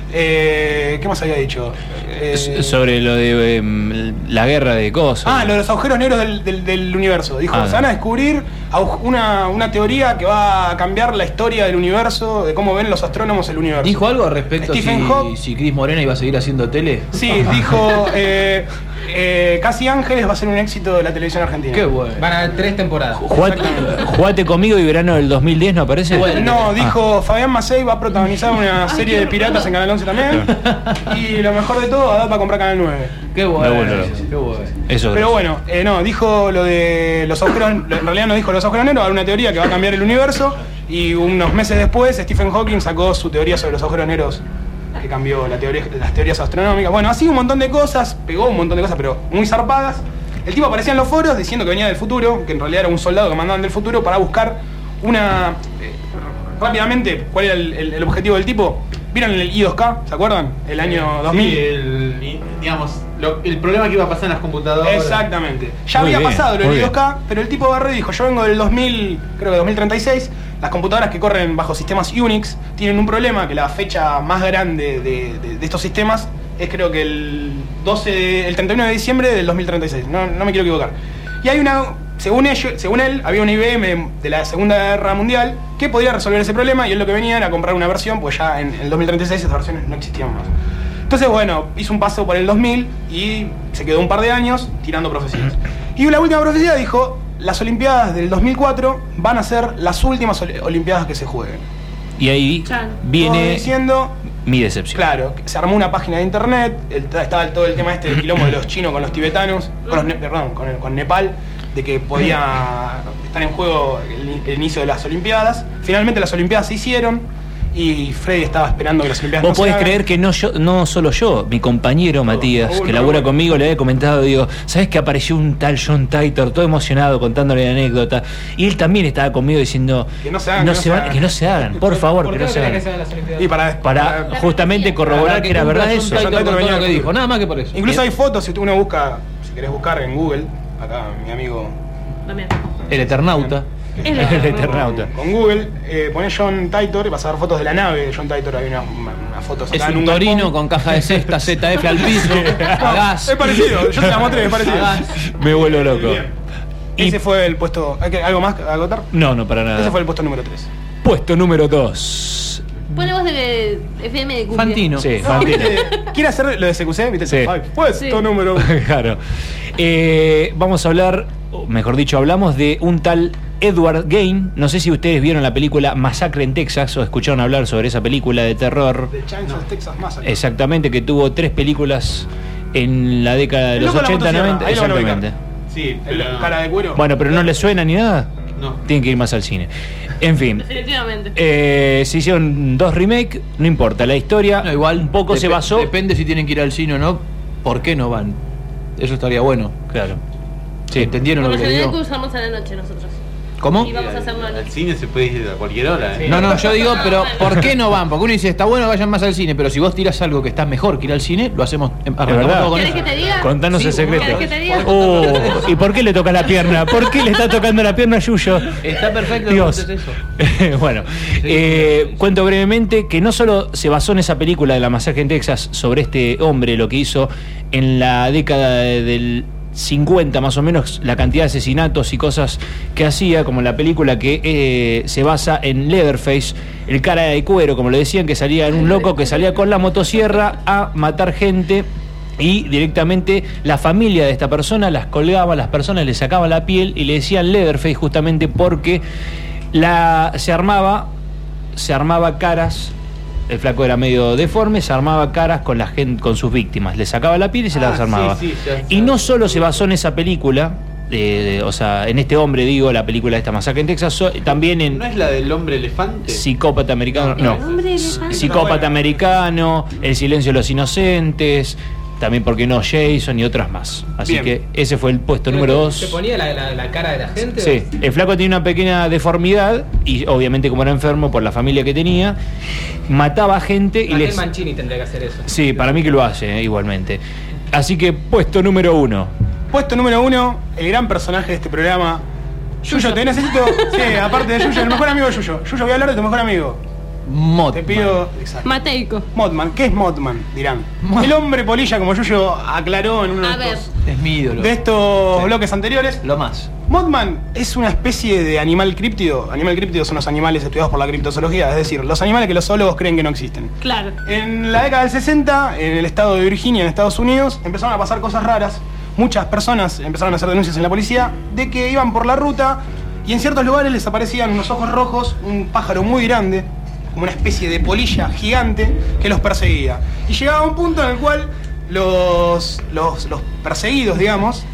Eh, ¿Qué más había dicho? Eh, S- Sobre lo de em, la guerra de cosas. Ah, lo de los agujeros negros del, del- del universo. Dijo, Ah. se van a descubrir agu- una, una teoría que va a cambiar la historia del universo, de cómo ven los astrónomos el universo. ¿Dijo algo al respecto Stephen si, Hawking. si Cris Morena iba a seguir haciendo tele? Sí, dijo, eh, eh, Casi Ángeles va a ser un éxito de la televisión argentina. Qué bueno. Van a haber tres temporadas. Jugate, jugate conmigo y verano del dos mil diez, ¿no aparece? No, dijo Ah. Fabián Macei va a protagonizar una serie de piratas en Canal once también. Y lo mejor de todo, Adap va a comprar Canal nueve. Qué bueno, bueno, bueno. qué bueno. Eso. Pero bueno, eh, no, dijo lo de los agujeros, en realidad no dijo los agujeros negros, hay una teoría que va a cambiar el universo y unos meses después Stephen Hawking sacó su teoría sobre los agujeros negros que cambió la teoría, las teorías astronómicas. Bueno, así un montón de cosas, pegó un montón de cosas, pero muy zarpadas. El tipo aparecía en los foros diciendo que venía del futuro, que en realidad era un soldado que mandaban del futuro para buscar una... eh, rápidamente, ¿cuál era el, el- el objetivo del tipo? ¿Vieron el I dos K? ¿Se acuerdan? El año dos mil. Sí, el, digamos, lo- el problema que iba a pasar en las computadoras. Exactamente. Ya Muy había bien, pasado lo muy del I dos bien. K, pero el tipo agarró y dijo, yo vengo del dos mil, creo que dos mil treinta y seis, las computadoras que corren bajo sistemas Unix tienen un problema, que la fecha más grande de, de- de estos sistemas es creo que el doce, de- el treinta y uno de diciembre del dos mil treinta y seis, no, no me quiero equivocar. Y hay una, según, ellos, según él, había una I B M de la Segunda Guerra Mundial que podía resolver ese problema y él lo que venía era comprar una versión, pues ya en el dos mil treinta y seis esas versiones no existían más. Entonces, bueno, hizo un paso por el dos mil y se quedó un par de años tirando profecías. Y la última profecía dijo, las Olimpiadas del dos mil cuatro van a ser las últimas oli- Olimpiadas que se jueguen. Y ahí Todo viene diciendo, mi decepción. claro, que se armó una página de internet, el- estaba todo el tema este del quilombo de los chinos con los tibetanos, con los, ne- perdón, con, el- con Nepal, de que podía estar en juego el, el inicio de las Olimpiadas. Finalmente las Olimpiadas se hicieron y Freddy estaba esperando que las Olimpiadas Vos no se podés hagan. creer que no yo, no solo yo, mi compañero Matías, oh, que no, labura bueno. conmigo, le había comentado, digo, ¿sabes que apareció un tal John Titor, todo emocionado, contándole la anécdota? Y él también estaba conmigo diciendo, Que no se hagan, no que no se se van- hagan. que no se hagan, por favor, ¿Por que qué no se querés que hagan. se hagan las Olimpiadas? Y para, Para justamente corroborar que era verdad eso. John Titor venía lo que dijo, nada más que por eso. Incluso hay fotos, si uno busca, si querés buscar en Google, acá mi amigo También. El Eternauta. El El Eternauta. Con Google, eh, pones John Titor y vas a ver fotos de la nave de John Titor. Hay una, una, una foto Es sacada en un un torino galpón. con caja de cesta, Z F al piso, a gas. Es parecido, yo te la mostré, es parecido. Me vuelvo loco. Bien. Ese fue el puesto. ¿hay que- ¿Algo más que agotar? No, no, para nada. Ese fue el puesto número tres. Puesto número dos. Pone voz de F M de cumbia. Fantino. Sí, No, Fantino. ¿viste? ¿Quiere hacer lo de C Q C? ¿Viste? Sí. Top five. Puesto Sí. número uno. Claro. Eh, vamos a hablar, o mejor dicho, hablamos de un tal Edward Gain. No sé si ustedes vieron la película Masacre en Texas o escucharon hablar sobre esa película de terror. De Chainsaw Texas Massacre. Exactamente, que tuvo tres películas en la década de El los loco de la ochenta, motosierra, noventa. ahí lo van a ubicar. Exactamente. Sí, El pero- cara de cuero. Bueno, pero no le suena ni nada. No. Tienen que ir más al cine. En fin. Definitivamente. Eh, se hicieron dos remakes, no importa, la historia No, igual un poco se dep- basó. Depende si tienen que ir al cine o no. ¿Por qué no van? Eso estaría bueno. Claro. Sí. ¿Entendieron Por lo lo que les general que digo? usamos a la noche nosotros. ¿Cómo? Y vamos a hacerlo a la Al noche. cine se puede ir a cualquier hora, ¿eh? No, no, yo digo, pero ¿por qué no van? Porque uno dice, está bueno, vayan más al cine, pero si vos tiras algo que está mejor que ir al cine, lo hacemos. em, arrancamos verdad. todo con ¿Quieres eso. que te diga? Contanos Sí, el secreto. ¿Quieres que te diga? Oh, ¿y por qué le toca la pierna? ¿Por qué le está tocando la pierna a Yuyo? Está perfecto, Dios. entonces eso. Bueno, eh, cuento brevemente que no solo se basó en esa película de la masacre en Texas sobre este hombre, lo que hizo en la década de- del cincuenta más o menos, la cantidad de asesinatos y cosas que hacía, como la película que eh, se basa en Leatherface, el cara de cuero, como le decían, que salía en un loco que salía con la motosierra a matar gente. Y directamente la familia de esta persona las colgaba, las personas le sacaban la piel y le decían Leatherface justamente porque la, se armaba, se armaba caras, el flaco era medio deforme, se armaba caras con la gente, con sus víctimas, le sacaba la piel y se Ah, las armaba. sí, sí, ya Y no solo se basó en esa película, eh, de- o sea, en este hombre digo, la película de esta masacre en Texas, so- también en ¿No es la del hombre elefante? Psicópata Americano, ¿El no, hombre elefante? Psicópata Americano, El silencio de los inocentes, también, ¿por qué no?, Jason y otras más. Así Bien. que ese fue el puesto número ¿Se dos. ponía la, la- la cara de la gente? Sí, el flaco tiene una pequeña deformidad y obviamente como era enfermo por la familia que tenía, mataba gente y Raquel les... Mancini tendría que hacer eso. Sí, para mí que lo hace, eh, igualmente. Así que puesto número uno. Puesto número uno, el gran personaje de este programa. Yuyo, te necesito. Sí, aparte de Yuyo, el mejor amigo de Yuyo. Yuyo, voy a hablar de tu mejor amigo. Mod. Te pido. Exacto. Mateico. Modman, ¿qué es Modman? Dirán. El hombre polilla, como Yuyo aclaró en uno A de ver. estos, Es mi ídolo. de estos Sí. bloques anteriores. Lo más. Modman es una especie de animal críptido. Animal críptido son los animales estudiados por la criptozoología, es decir, los animales que los zoólogos creen que no existen. Claro. En la década del sesenta, en el estado de Virginia, en Estados Unidos, empezaron a pasar cosas raras. Muchas personas empezaron a hacer denuncias en la policía de que iban por la ruta y en ciertos lugares les aparecían unos ojos rojos, un pájaro muy grande, como una especie de polilla gigante que los perseguía. Y llegaba un punto en el cual los, los, los perseguidos, digamos,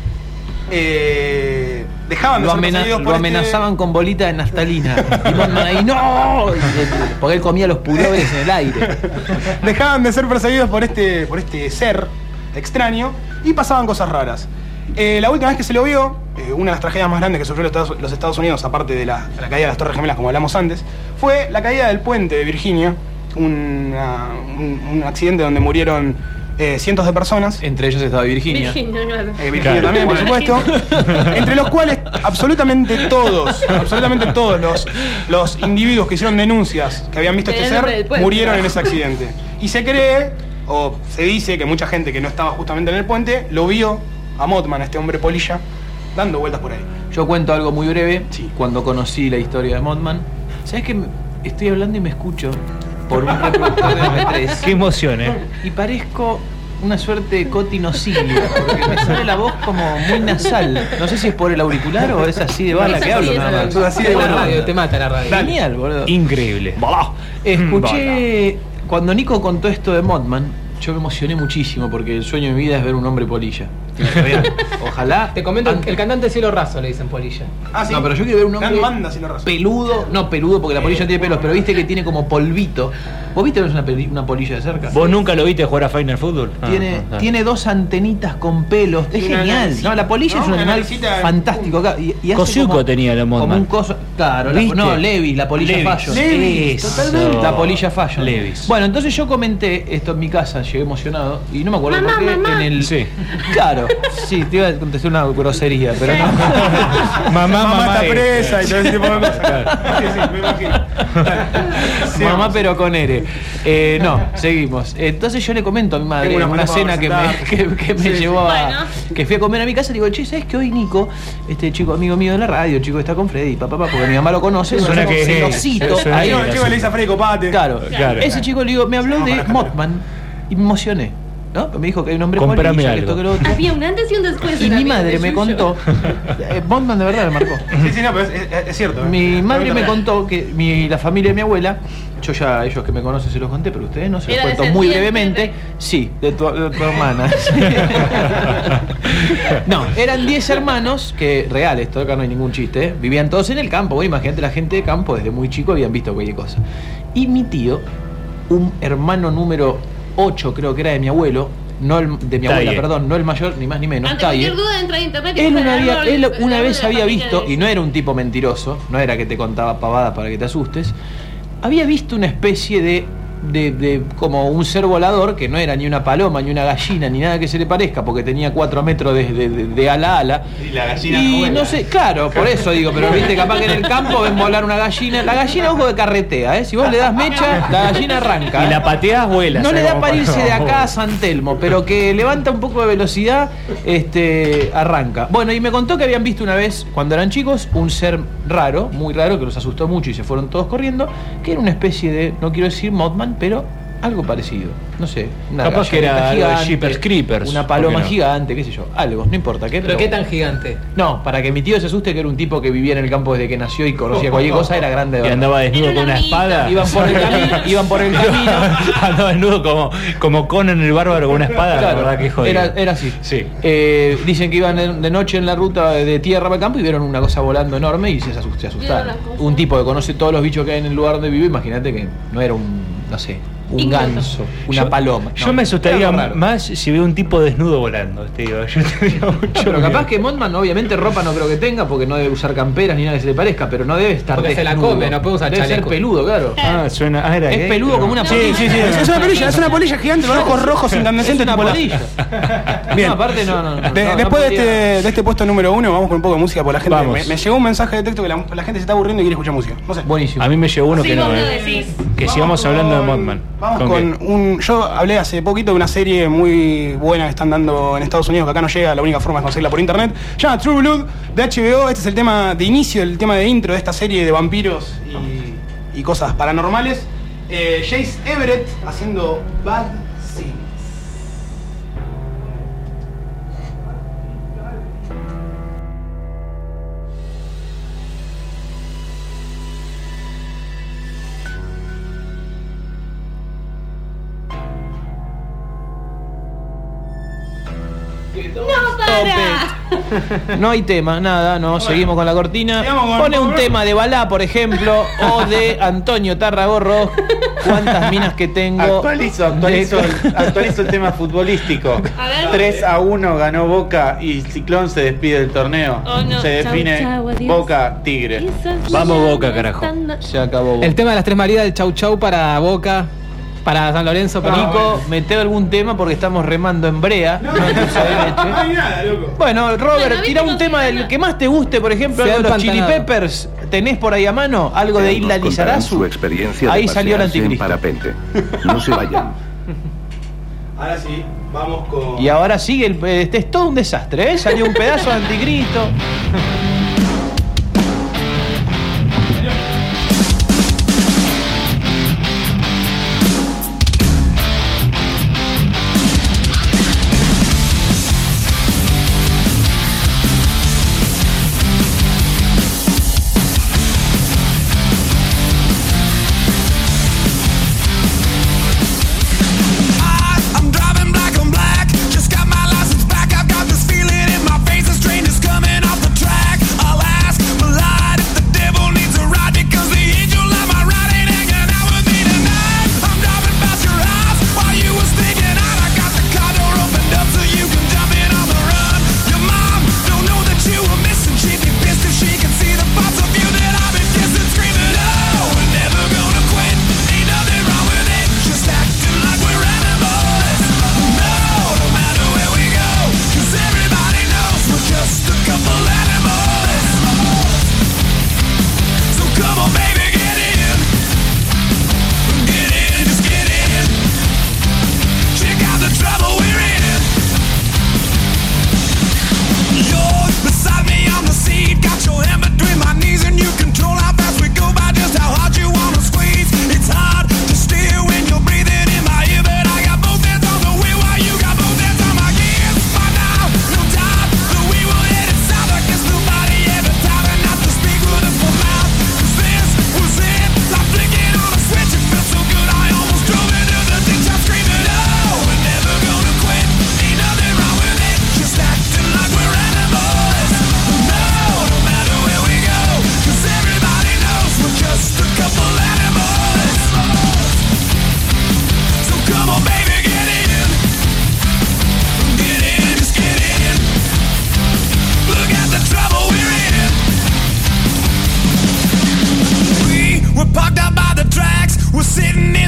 eh, dejaban de Lo, ser amena- perseguidos lo por este- amenazaban con bolita de naftalina. Y Modman ahí, ¡no! Porque él comía los pullovers en el aire. dejaban de ser perseguidos por este, por este ser extraño y pasaban cosas raras. Eh, la última vez que se lo vio, eh, una de las tragedias más grandes que sufrió los Estados, los Estados Unidos, aparte de la, de la caída de las Torres Gemelas, como hablamos antes, fue la caída del puente de Virginia, una- un, un accidente donde murieron eh, cientos de personas. Entre ellos estaba Virginia. Virginia, claro. Eh, Virginia Claro. también, por supuesto. Entre los cuales absolutamente todos, absolutamente todos los, los individuos que hicieron denuncias que habían visto Era este el nombre ser del puente. murieron en ese accidente. Y se cree, o se dice que mucha gente que no estaba justamente en el puente lo vio a Mothman, este hombre polilla, dando vueltas por ahí. Yo cuento algo muy breve. Sí. Cuando conocí la historia de Modman, ¿sabes que estoy hablando y me escucho por un reproductor de eme tres? Qué emoción, ¿eh? Y parezco una suerte de cotinocilia, porque me sale la voz como muy nasal. No sé si es por el auricular o es así de bala Es que así, hablo es nada así. más. Así de La buena radio, onda. te mata la radio. Genial, boludo. Increíble. Escuché, cuando Nico contó esto de Modman, yo me emocioné muchísimo porque el sueño de mi vida es ver un hombre polilla. Ojalá. Te comento, antes- el cantante Cielo Raso le dicen polilla. Ah, sí. No, pero yo quiero ver un Gran hombre banda, si lo razón. peludo, no peludo porque la polilla no tiene pelos, pero viste que tiene como polvito. ¿Vos viste una, peli- una polilla de cerca? ¿Vos nunca lo viste jugar a Final Football? Ah, Tiene, ah, ah. tiene dos antenitas con pelos, es Tiene una genial. naricita, No, la polilla ¿no? es un Una animal naricita en fantástico. acá, Y, y hace Kosuko como- tenía la como Modman. un coso. Claro, la- ¿Viste? no, Levis, la polilla Levis. Fashion. Levis, Eso. totalmente. La polilla Fashion. Levis. Bueno, entonces yo comenté esto en mi casa, llegué emocionado y no me acuerdo Mamá, por qué mamá. en el. Sí. Claro. Sí, te iba a contestar una grosería, pero no. mamá, mamá, Mamá está eh, presa y todo ese tipo de cosas. Claro. Sí, sí, me imagino. Sí, Mamá, vamos. pero con R. Eh, no, seguimos. Entonces yo le comento a mi madre Tengo en una una foto para cena que me, presentar. que, que me Sí, llevó sí. a. Bueno. Que fui a comer a mi casa. Le digo, che, ¿sabes que hoy Nico, este chico amigo mío de la radio, chico está con Freddy, papá, papá, porque mi mamá lo conoce, Suena nosotros que- se lo cito. suena Ahí, Chico, el chico le dice a Freddy Copate. claro, Claro. ese chico le digo, me habló de Mothman y me emocioné. ¿No? Me dijo que hay un hombre Comprame polilla, que algo. esto que lo otro. Había un antes y un después. Y en la mi vida madre de me Yuyo. contó. eh, Mothman de verdad me marcó. Sí, sí, no, pero es, es- es cierto. ¿eh? Mi madre me Pregúntame. contó que mi, la familia de mi abuela, yo ya, ellos que me conocen se los conté, pero ustedes no, se los Era cuento muy descendiente brevemente. Sí, de tu, de tu hermana. No, eran diez hermanos, que real, esto acá no hay ningún chiste, ¿eh? Vivían todos en el campo. Bueno, imagínate, la gente de campo desde muy chico habían visto cualquier cosa. Y mi tío, un hermano número ocho creo que era de mi abuelo, no el, de mi abuela, Talle. perdón, no el mayor ni más ni menos, Ante Talle. cualquier duda entra a internet y Él busca una, el había- árbol- él el una árbol vez de la había familia visto, de- y no era un tipo mentiroso, no era que te contaba pavadas para que te asustes, había visto una especie de, de, de como un ser volador que no era ni una paloma, ni una gallina, ni nada que se le parezca, porque tenía cuatro metros de, de- de- de ala a ala. Y la gallina Y no vuela. no sé, claro, por eso digo, pero viste, capaz que en el campo ven volar una gallina. La gallina, ojo de carretea, ¿eh? Si vos le das mecha, la gallina arranca. Y ¿eh? la pateás, vuela. No le ¿sabes da cómo para irse pasa? de acá a San Telmo, pero que levanta un poco de velocidad, este, arranca. Bueno, y me contó que habían visto una vez, cuando eran chicos, un ser raro, muy raro, que los asustó mucho y se fueron todos corriendo, que era una especie de, no quiero decir Mothman, pero algo parecido. No sé, una Capaz que gallineta era algo de gigante, Jeepers Creepers, una ¿por paloma qué no? gigante, qué sé yo, algo, no importa qué. ¿Pero qué tan gigante? No, para que mi tío se asuste, que era un tipo que vivía en el campo desde que nació y conocía cualquier cosa, era grande de Y verdad. andaba desnudo Era con una una espada. Iban por el camino, iban por el camino. Andaba desnudo como, como Conan el bárbaro con una espada, la Claro, verdad que jodido. era, era así. Sí. Eh, dicen que iban de, de noche en la ruta de tierra para el campo y vieron una cosa volando enorme y se, asust- se asustaron. Vieron la cosa. Un tipo que conoce todos los bichos que hay en el lugar donde vive, imagínate que no era un, no sé, un Incluso. ganso, una Yo- paloma. Yo No, me asustaría era algo raro. más si veo un tipo desnudo volando. Te digo, yo tendría mucho Pero capaz miedo. que Mothman obviamente ropa no creo que tenga porque no debe usar camperas ni nada que se le parezca, pero no debe estar Porque se la desnudo. come, no puede usar Debe chaleco. ser peludo, claro. Ah, suena. Ah, era Es gay, peludo pero- como una Sí, polilla. sí, sí. Es es una polilla, es una polilla gigante con ojos rojos incandescentes Es una tipo la- polilla. Bien. No, aparte no, no, no, De- no, no después de, podría- este, de este puesto número uno, vamos con un poco de música, porque la gente. Vamos. Me, me llegó un mensaje de texto que la, la gente se está aburriendo y quiere escuchar música. No sé. Buenísimo. A mí me llegó uno Sí, que no, vos lo eh. decís. Que sigamos hablando de Mothman. Vamos ¿Con con, qué? un. Yo hablé hace poquito de una serie muy buena que están dando en Estados Unidos, que acá no llega, la única forma es conseguirla por internet. Se llama True Blood de H B O. Este es el tema de inicio, el tema de intro de esta serie de vampiros y, y cosas paranormales. Eh, Chase Everett haciendo Bad Things. ¡No para! No hay tema, nada, no, seguimos con la cortina. sigamos con- Pone un tema de Balá, por ejemplo, o de Antonio Tarragorro. ¿Cuántas minas que tengo? Actualizo, actualizo, el, actualizo el tema futbolístico. A ver. tres a uno ganó Boca y Ciclón se despide del torneo. Oh, no. Se Chau, define chau, adiós. Boca Tigre. Vamos, Boca, carajo. Se acabó. El tema de las tres Marías del Chau Chau para Boca, para San Lorenzo, para Nico, meteo algún tema porque estamos remando en brea. No, hay dulce de leche. No hay nada, loco. Bueno, Robert, Bueno, tira ¿viste? un tema del que más te guste, por ejemplo, Sea algo de los Chili empantanado. Peppers. ¿Tenés por ahí a mano algo de Nos Isla contarán Lizarazu? su experiencia de Ahí salió el pasearse en anticristo. parapente. No se vayan. Ahora sí, vamos con. Y ahora sigue el. Este es todo un desastre, ¿eh? Salió un pedazo de anticristo. I'm driving black on black. Just got my license back. I've got this feeling in my face. The strain is coming off the track.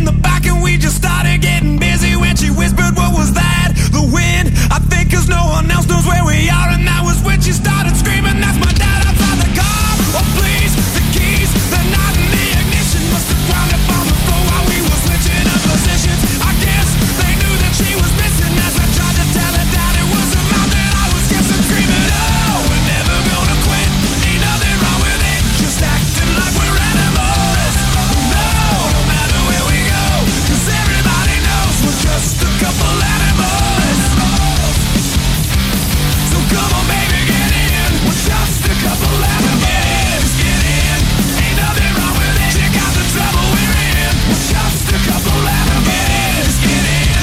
the back and we just started getting busy when she whispered, what was that? The wind, I think, cause no one else knows where we are. And that was when she started screaming, that's my dad outside the car. Oh please, the keys, they're not in the ignition. Must have ground up on the floor while we were switching up positions. I guess they knew that she was missing. As I tried to tell her dad it was a mouth that I was guessing, screaming, oh, we're never gonna quit. Ain't nothing wrong with it, just acting like we're animals. No, no matter where we go, cause everybody knows we're just a couple animals. So come on baby, get in, we're just a couple animals. Get in, ain't nothing wrong with it. Check out the trouble we're in, we're just a couple animals. Get in.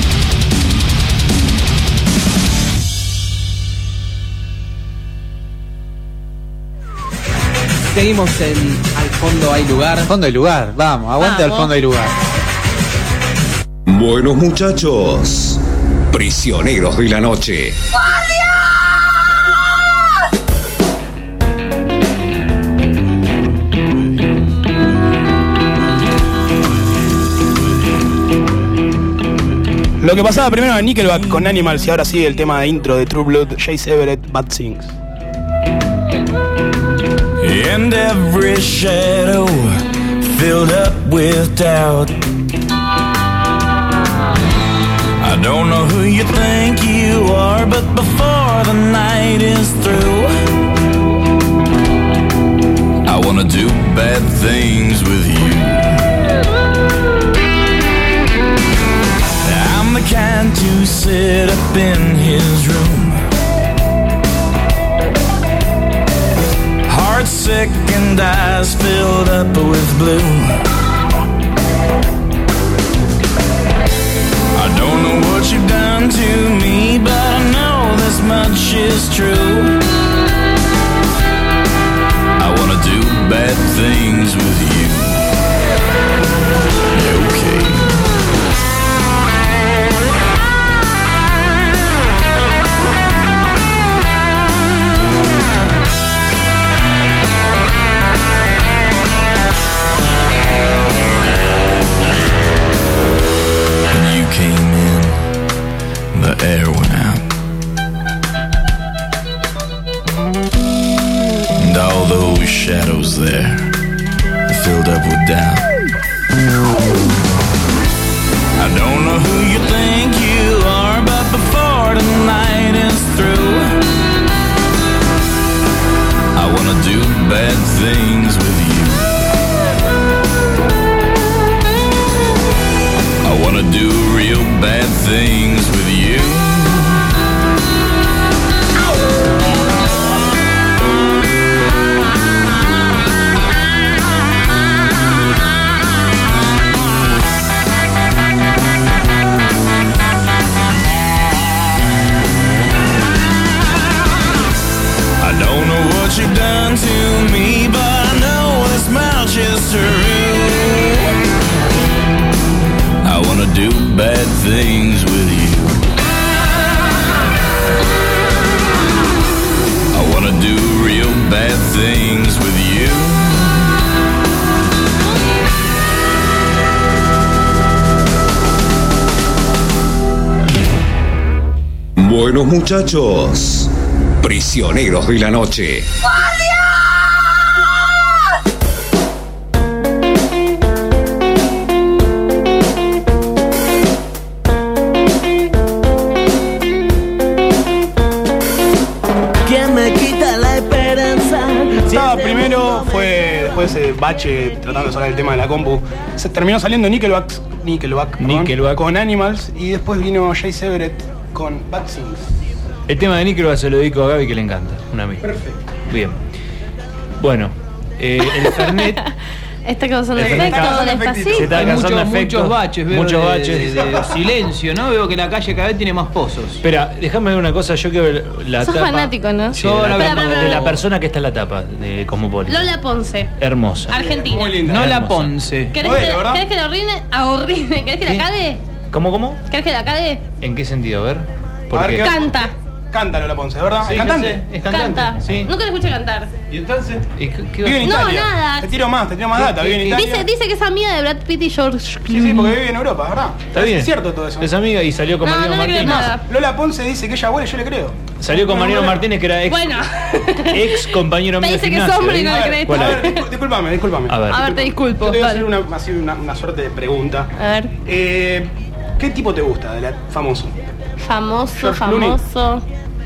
Seguimos en Al Fondo Hay Lugar. Fondo hay lugar, vamos, aguante. Vamos. Al fondo hay lugar. Buenos muchachos, prisioneros de la noche. Lo que pasaba primero en Nickelback con Animals y ahora sí el tema de intro de True Blood, Chase Everett, Bad Things. And every shadow filled up with doubt. I don't know who you think you are, but before the night is through, I wanna do bad things with you. I'm the kind to sit up in his room, heart sick and eyes filled up with blue. I don't know what you've done to me, but I know this much is true. I wanna do bad things with you. Okay. Came in, the air went out, and all those shadows there filled up with doubt. I don't know who you think you are, but before the night is through, I wanna do bad things with you. I wanna do real bad things with you. I don't know what you've done to me, but I know this much is true. I wanna do bad things with you. I wanna do real bad things with you. Buenos muchachos, prisioneros de la noche. Estaba primero, fue después de ese bache tratando de sacar el tema de la compu. Se terminó saliendo Nickelback, Nickelback, perdón, Nickelback. con Animals y después vino Chase Everett con Bad Things. El tema de Nickelback se lo dedico a Gaby, que le encanta, una amiga. Perfecto. Bien. Bueno, eh, el Fernet. Está causando El Fernet efecto está- despacito. Se está Hay causando muchos, efectos. muchos baches, veo Muchos de- baches. de, de silencio, ¿no? Veo que la calle cada vez tiene más pozos. Espera, déjame ver una cosa. Yo quiero ver la Sos tapa. fanático, ¿no? Sí, Yo de, la la tapa, verdad- de la persona que está en la tapa de Cosmopolitan. Lola Ponce, Hermosa. Argentina. Muy linda. No la Hermosa. Ponce. ¿Querés, Bueno, que, ¿verdad? ¿Querés que la orine? Ah, orine. ¿Querés que la ¿Qué? cague? ¿Cómo, cómo? ¿Querés que la cague? ¿En qué sentido? A ver. ¿Por A ver, qué? ¿qué? Canta. Canta Lola Ponce, ¿verdad? Sí, ¿Es cantante? ya sé, es cantante. Canta. Sí. Nunca le escuché cantar. ¿Y entonces? ¿Y qué, qué Vive en No, Italia. nada. Te tiro más, te tiro más data. Vive en Italia. Dice, dice que es amiga de Brad Pitt y George Sí, sí, porque vive en Europa, ¿verdad? Está bien. Es cierto todo eso. Es amiga y salió con No, Mariano no le creo Martínez. nada. Lola Ponce dice que ella huele, yo le creo. Salió con No, Mariano no, no. Martínez, que era ex, Bueno, ex compañero Te mío de dice que es gimnasio, hombre y ¿eh? no le A ver, crees. ¿Cuál a es? ver, discul- discúlpame, discúlpame. A ver. a ver, te disculpo. Yo te voy a Dale. hacer una, así una, una suerte de pregunta. A ver, Eh, ¿Qué tipo te gusta de la famoso? famoso, George Clooney. famoso.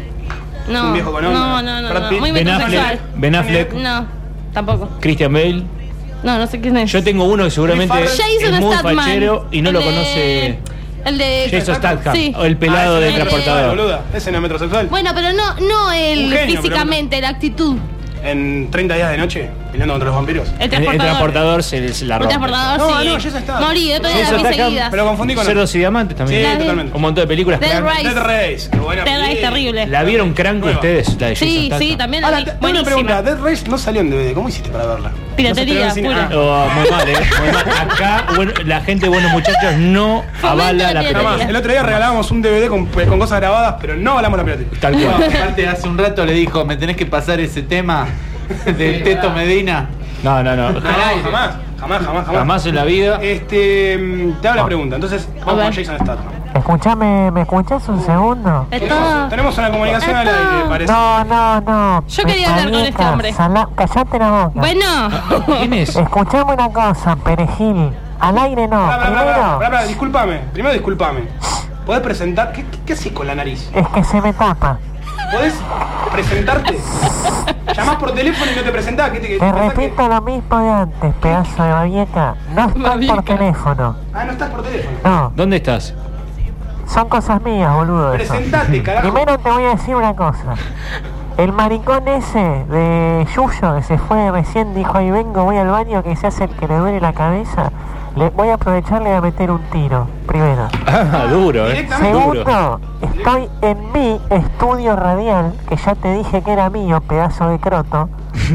No, Un viejo con onda. no, no, no, Brad no. Pitt. Muy Ben metrosexual. Affleck. Ben Affleck. No, tampoco. Christian Bale. No, no sé quién es. Yo tengo uno que seguramente Will es Ferrell. Jason muy Statham. fachero y no El lo de- conoce. El de. Jason Statham, Sí. o el pelado Ah, de ese no es transportador. metrosexual, boluda. Ese no es metrosexual. Bueno, pero no, no él Un genio, físicamente, la actitud. En treinta días de noche, peleando contra los vampiros. El El, el transportador. transportador se, se la El rompe. transportador, No, sí. no, Jason Statham. Morí, otro día Jason las vi Statham, seguidas. Pero confundí con Cerdos y Diamantes Sí, también. totalmente. Un montón de películas. Dead Crank. Race. Dead Race. Qué buena Dead Race, película. terrible. ¿La vieron Crank Nueva. ustedes? La de Jason Sí, Statham. sí, también la Ahora, vi. te- tengo una Buenísima. pregunta. Dead Race no salió en D V D. ¿Cómo hiciste para verla? Piratería, No se estrenó en cine. pura. Oh, muy mal, eh. Muy mal. Acá, bueno, la gente, buenos muchachos, no avala la la piratería. Jamás. El otro día regalábamos un D V D con, con cosas grabadas, pero no hablamos la piratería. Tal No, cual. aparte hace un rato le dijo, me tenés que pasar ese tema del Teto Medina. No, no, no. No, jamás. Jamás, jamás, jamás. Jamás en la vida. Este, mm, te hago la pregunta. Entonces, vamos ver. con Jason Statham. Escuchame, ¿me escuchas un segundo? Esto- Tenemos una comunicación al Esto- aire, parece. No, no, no. Yo quería hablar con este hombre. Sala- Callate la boca. Bueno. ¿Quién es? Escuchame una cosa, perejil. Al aire no. Pará, pará, pará, Primero, pará, pará, discúlpame. Primero, discúlpame. ¿Podés presentar? ¿Qué, qué, qué haces con la nariz? es que se me tapa. ¿Podés presentarte? Llamás por teléfono y no te presentás. ¿Qué te, Te pensás que- repito lo mismo de antes, pedazo de babieca. No estás Babieca. por teléfono. Ah, no estás por teléfono. No, ¿Dónde estás? son cosas mías, boludo. eso. Presentate, carajo. Primero te voy a decir una cosa. El maricón ese de Yuyo que se fue recién, dijo ahí vengo, voy al baño, que se hace el que le duele la cabeza. Le voy a aprovecharle a meter un tiro, primero. Ah, duro, eh. Directamente. Duro. Segundo, estoy en mi estudio radial, que ya te dije que era mío, pedazo de croto.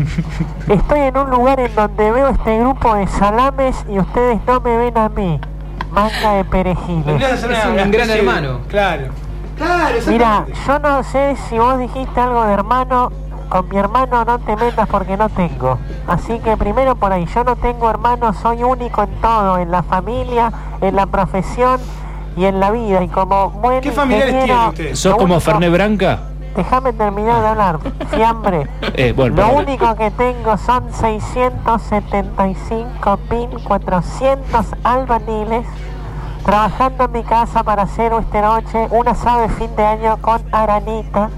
Estoy en un lugar en donde veo este grupo de salames y ustedes no me ven a mí. Manga de perejiles. Tendrías que hacer Es una- un una gran especie de- hermano. Claro. Claro, Mira, exactamente. yo no sé si vos dijiste algo de hermano. Con mi hermano no te metas porque no tengo. Así que primero por ahí, yo no tengo hermanos, soy único en todo, en la familia, en la profesión y en la vida. Y como buen ¿Qué familiares ingeniero, tiene usted? ¿Sos lo como único- Ferné Branca? Déjame terminar de hablar, fiambre. Eh, bueno, Lo perdón. único que tengo son seiscientos setenta y cinco mil cuatrocientos albaniles trabajando en mi casa para hacer esta noche un asado de fin de año con aranita.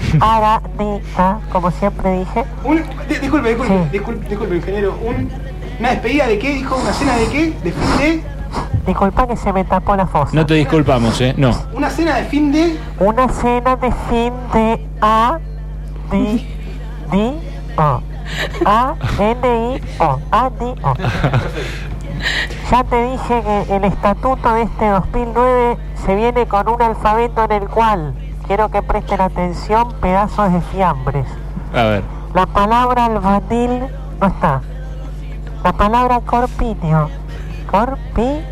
Aranita, como siempre dije. Un- di- disculpe, disculpe, Sí. disculpe, disculpe, ingeniero. Un- ¿Una despedida de qué? ¿Dijo? ¿Una cena de qué? ¿De fin de? Disculpa que se me tapó la fosa. No te disculpamos, eh. No. ¿Una cena de fin de? Una cena de fin de A, D, D, O. A, N, I, O. A, D, O. Ya te dije que el estatuto de este dos mil nueve se viene con un alfabeto en el cual, quiero que presten atención, pedazos de fiambres. A ver. La palabra albanil no está. La palabra corpiño. Corpidio.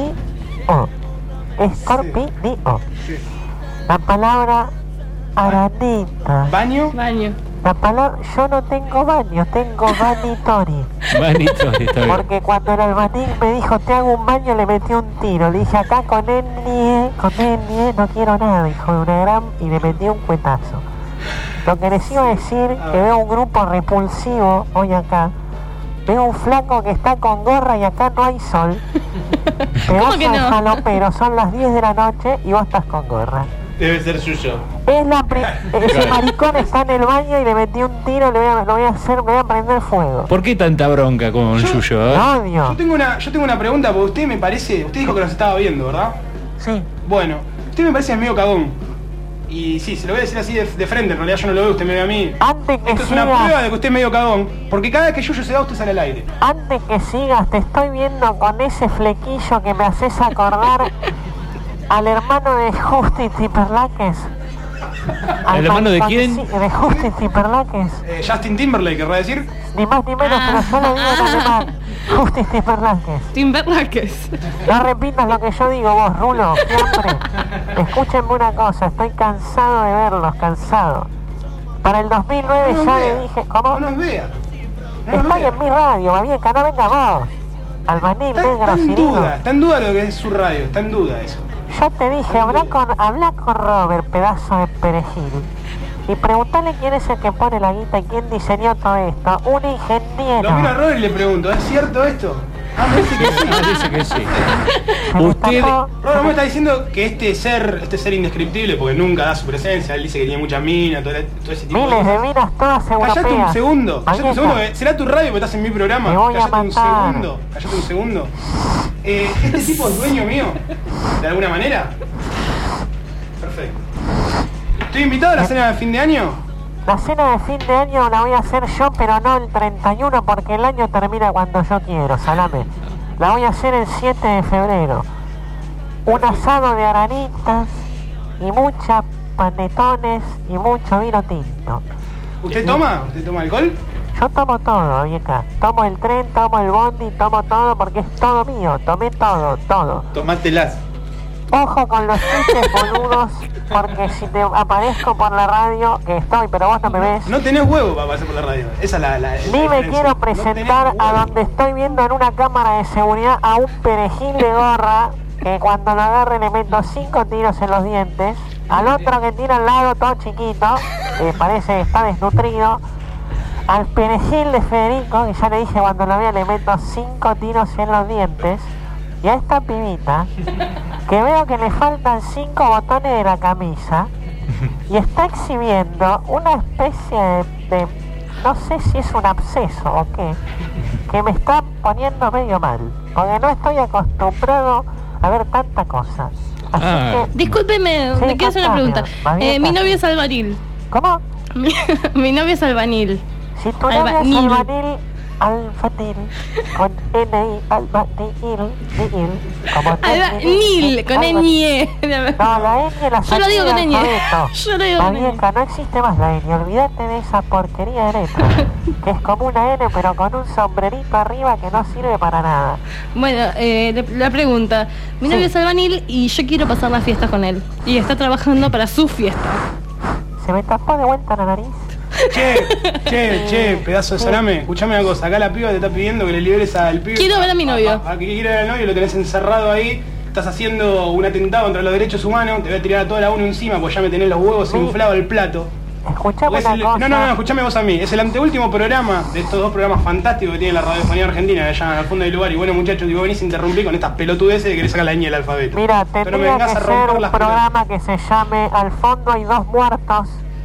Es corpidio. La palabra aranita. ¿Baño? Baño. La palabra, yo no tengo baño, tengo vanitori. Manito, está bien. Porque cuando el albañil me dijo te hago un baño, le metí un tiro. Le dije acá con él nie, con él nie, no quiero nada, hijo de una gran, y le metí un cuetazo. Lo que les iba a decir, que veo un grupo repulsivo hoy acá. Veo un flaco que está con gorra y acá no hay sol. Pedazo que de no? falopero, son las diez de la noche y vos estás con gorra. Debe ser suyo. Es la pri- ese maricón está en el baño y le metí un tiro, le voy a, lo voy a hacer, le voy a prender fuego. ¿Por qué tanta bronca con Yuyo? eh? Lo odio. Yo tengo una, yo tengo una pregunta porque usted me parece, usted dijo que nos estaba viendo, ¿verdad? Sí. Bueno, usted me parece medio cagón. Y sí, se lo voy a decir así de, de frente, en realidad yo no lo veo, usted me ve a mí. Antes que Esto es una sigas, prueba de que usted es medio cagón, porque cada vez que Yuyo se da usted sale al aire. antes que sigas, te estoy viendo con ese flequillo que me haces acordar al hermano de Justin Timberlake. ¿El hermano de quién? De Justin Timberlake. Eh, Justin Timberlake, querrá decir. Ni más ni menos, pero yo lo digo en alemán. Justi Timberlakes. Timberlakes. No repitas lo que yo digo vos, Rulo, siempre. Escúchenme una cosa, estoy cansado de verlos, cansado. Para el dos mil nueve no ya vea. le dije... ¿Cómo? No nos vea. No nos Estoy vea. en mi radio, Babieca, no venga vos. Albanil, Está, negro, está en Cirilo. duda, está en duda lo que es su radio, está en duda eso. Yo te dije, habla con, habla con Robert, pedazo de perejil. Y preguntale quién es el que pone la guita y quién diseñó todo esto. Un ingeniero. Lo miro a Robert y le pregunto, ¿es cierto esto? Ah, me dice que sí. Dice que sí. Usted. No, no me está diciendo que este ser, este ser indescriptible, porque nunca da su presencia, él dice que tiene mucha mina, todo, todo ese tipo de Miles de cosas. minas todas europeas. Callate un segundo, callate un Babieca, segundo, que será tu radio porque estás en mi programa. Te voy a Callate un matar. segundo, callate un segundo. Eh, ¿Este tipo es dueño mío? ¿De alguna manera? Perfecto. ¿Estoy invitado a la cena de fin de año? La cena de fin de año la voy a hacer yo, pero no el treinta y uno, porque el año termina cuando yo quiero, salame. La voy a hacer el siete de febrero. Un asado de aranitas y muchas panetones y mucho vino tinto. ¿Usted toma? ¿Usted toma alcohol? Yo tomo todo, vieja. Tomo el tren, tomo el bondi, tomo todo porque es todo mío. Tomé todo, todo. Tomátelas. Ojo con los chistes boludos, porque si te aparezco por la radio, que estoy, pero vos no me ves. No tenés huevo para pasar por la radio. Esa es la, la, la Ni me diferencia. quiero No presentar tenés a huevo. donde estoy viendo en una cámara de seguridad a un perejil de gorra que cuando lo agarre le meto cinco tiros en los dientes. Al otro que tiene al lado, todo chiquito, que parece que está desnutrido. Al perejil de Federico, que ya le dije cuando lo vea le meto cinco tiros en los dientes. Y a esta pibita, que veo que le faltan cinco botones de la camisa y está exhibiendo una especie de, de no sé si es un absceso o qué, que me está poniendo medio mal, porque no estoy acostumbrado a ver tanta cosa. Así Ah. que, Discúlpeme, Sí, me quiero hacer una contame, pregunta. Babieca. Eh, mi novio es albanil. ¿cómo? Mi, mi novio es albanil. Si tu novio es Albanil. albanil, alfanil, con N I, albanil, nil, como Albanil, con ñ. No, la ñ la Yo lo digo con saqué ñ. del alfabeto. Yo lo digo con ñ. Babieca, no existe más la ñ, olvídate de esa porquería de letra, que es como una N pero con un sombrerito arriba que no sirve para nada. Bueno, eh, le- la pregunta. Mi novio es albanil y yo quiero pasar las fiestas con él. Y está trabajando para su fiesta. ¿Se me tapó de vuelta la nariz? Che, che, che, pedazo de salame. Escuchame una cosa, acá la piba te está pidiendo que le liberes al pibe. Quiero ver a mi novio. A, a que quiere ver al novio, lo tenés encerrado ahí. Estás haciendo un atentado contra los derechos humanos. Te voy a tirar a toda la uno encima, pues ya me tenés los huevos inflados al plato. Escuchame Porque es una el- cosa. no, no, no, escuchame vos a mí. Es el anteúltimo programa de estos dos programas fantásticos que tiene la radiofonía argentina, que llaman Al Fondo del Lugar. Y bueno, muchachos, y vos venís a interrumpir con estas pelotudeces de que le sacan la ñ del alfabeto. Mira, Pero me tendría vengas que a ser romper un las programa que se llame Al fondo hay dos muertos,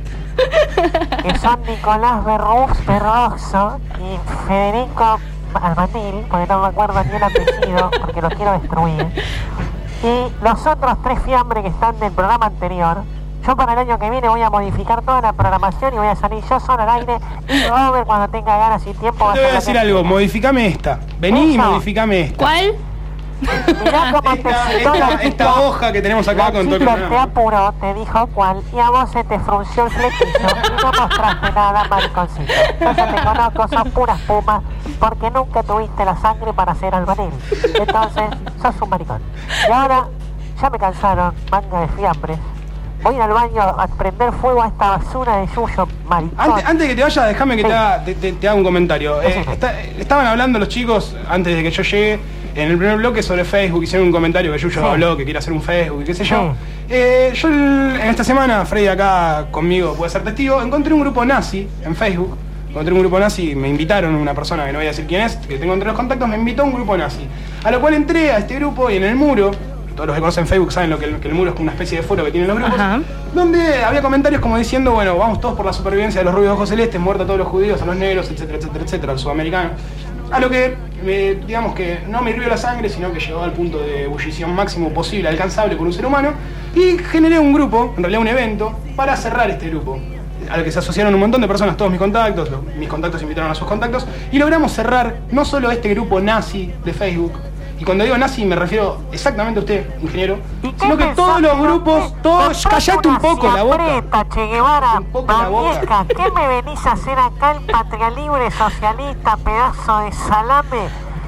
que son Nicolás Berrux, Berroxo y Federico Albanil, porque no me acuerdo ni el apellido, porque lo quiero destruir. Y los otros tres fiambres que están del programa anterior. Yo para el año que viene voy a modificar toda la programación y voy a salir yo solo al aire y Robert cuando tenga ganas y tiempo va Yo te voy a ser decir lo que algo, quiera. modificame esta. Vení y Eso. modificame esta. ¿Cuál? Mirá cómo te Esta, citó la esta, esta chica. hoja que tenemos acá La con todo el chica te programa. apuró, te dijo cuál, y a vos se te frunció el flequillo y no mostraste nada, mariconcito. Yo ya te conozco, sos pura espuma, porque nunca tuviste la sangre para ser albanil. Entonces, sos un maricón. Y ahora, ya me cansaron, manga de fiambres. Voy a ir al baño a prender fuego a esta basura de yuyo, maricón. Antes, antes de que te vayas, déjame que Sí. te, haga, te, te- te haga un comentario. Eh, está- estaban hablando los chicos, antes de que yo llegue, en el primer bloque sobre Facebook, hicieron un comentario que Yuyo Sí. habló, que quiere hacer un Facebook y qué sé yo. Sí. Eh, yo el- en esta semana, Freddy acá conmigo puede ser testigo, encontré un grupo nazi en Facebook. Encontré un grupo nazi, me invitaron, una persona que no voy a decir quién es, que tengo entre los contactos, me invitó a un grupo nazi. A lo cual entré a este grupo y en el muro, todos los que conocen Facebook saben lo que el, que el muro es como una especie de foro que tienen los grupos, Ajá. donde había comentarios como diciendo, bueno, vamos todos por la supervivencia de los rubios de ojos celestes, muerta a todos los judíos, a los negros, etcétera, etcétera, etcétera, a los sudamericanos. A lo que, eh, digamos que no me hirvió la sangre, sino que llegó al punto de ebullición máximo posible, alcanzable por un ser humano, y generé un grupo, en realidad un evento, para cerrar este grupo. Al que se asociaron un montón de personas, todos mis contactos, los- mis contactos invitaron a sus contactos, y logramos cerrar no solo este grupo nazi de Facebook, y cuando digo nazi me refiero exactamente a usted, ingeniero, sino que todos los grupos, todos, callate un poco la boca. Aprieta, Che Guevara, Un poco la boca. Babieca, ¿qué me venís a hacer acá el patria libre socialista, pedazo de salame?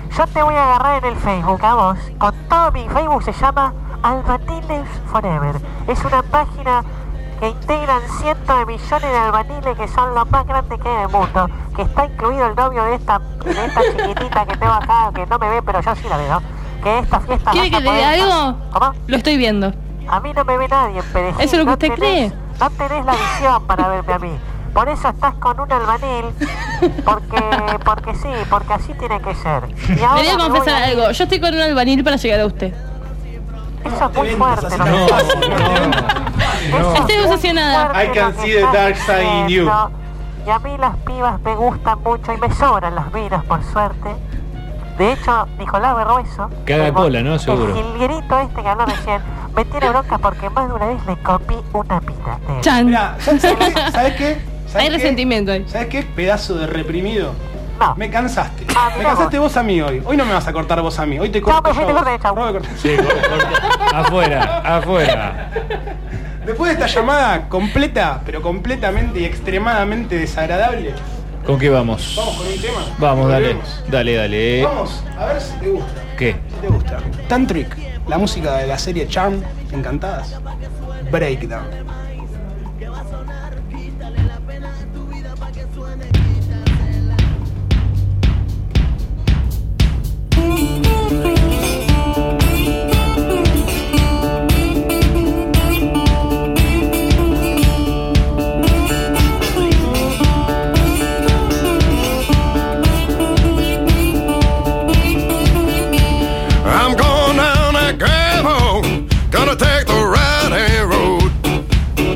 Yo te voy a agarrar en el Facebook a vos. Con todo mi Facebook se llama Albaniles Forever. Es una página que integran cientos de millones de albaniles que son los más grandes que hay en el mundo. Que está incluido el novio de esta, de esta chiquitita que tengo acá, que no me ve, pero yo sí la veo. Que esta fiesta... ¿Quiere que te diga algo? ¿Cómo? Lo estoy viendo. A mí no me ve nadie, Perejil. ¿Eso es lo que no usted tenés, cree? No tenés la visión para verme a mí. Por eso estás con un albanil, porque porque sí, porque así tiene que ser. Y Le voy a confesar a algo. Yo estoy con un albanil para llegar a usted. Eso es muy fuerte. No, no, no. Estoy obsesionada. I can see the dark side in you. Y a mí las pibas me gustan mucho y me sobran las minas, por suerte. De hecho, Nicolás Berrueso, Que haga cola, ¿no? Seguro. el jilguerito este que habló recién, me tiene bronca porque más de una vez le comí una mina. de él. Chan. Mirá, ¿sabes qué? ¿Sabes qué? ¿Sabes Hay qué? resentimiento ahí. ¿Sabes qué? Pedazo de reprimido. No. Me cansaste. Ah, me mirá cansaste vos. vos a mí hoy. Hoy no me vas a cortar vos a mí. Hoy te Chao, corto me fui yo. de a vos. corte, chao. Robe, corta. Sí, cor- corta. Afuera, afuera. Después de esta llamada completa, pero completamente y extremadamente desagradable, ¿Con qué vamos? vamos con un tema. Vamos, dale. Volvemos. Dale, dale. Vamos a ver si te gusta. ¿Qué? Si te gusta. Tantric, la música de la serie Charm, Encantadas. Breakdown. I'm going down that gravel, gonna take the right hand road.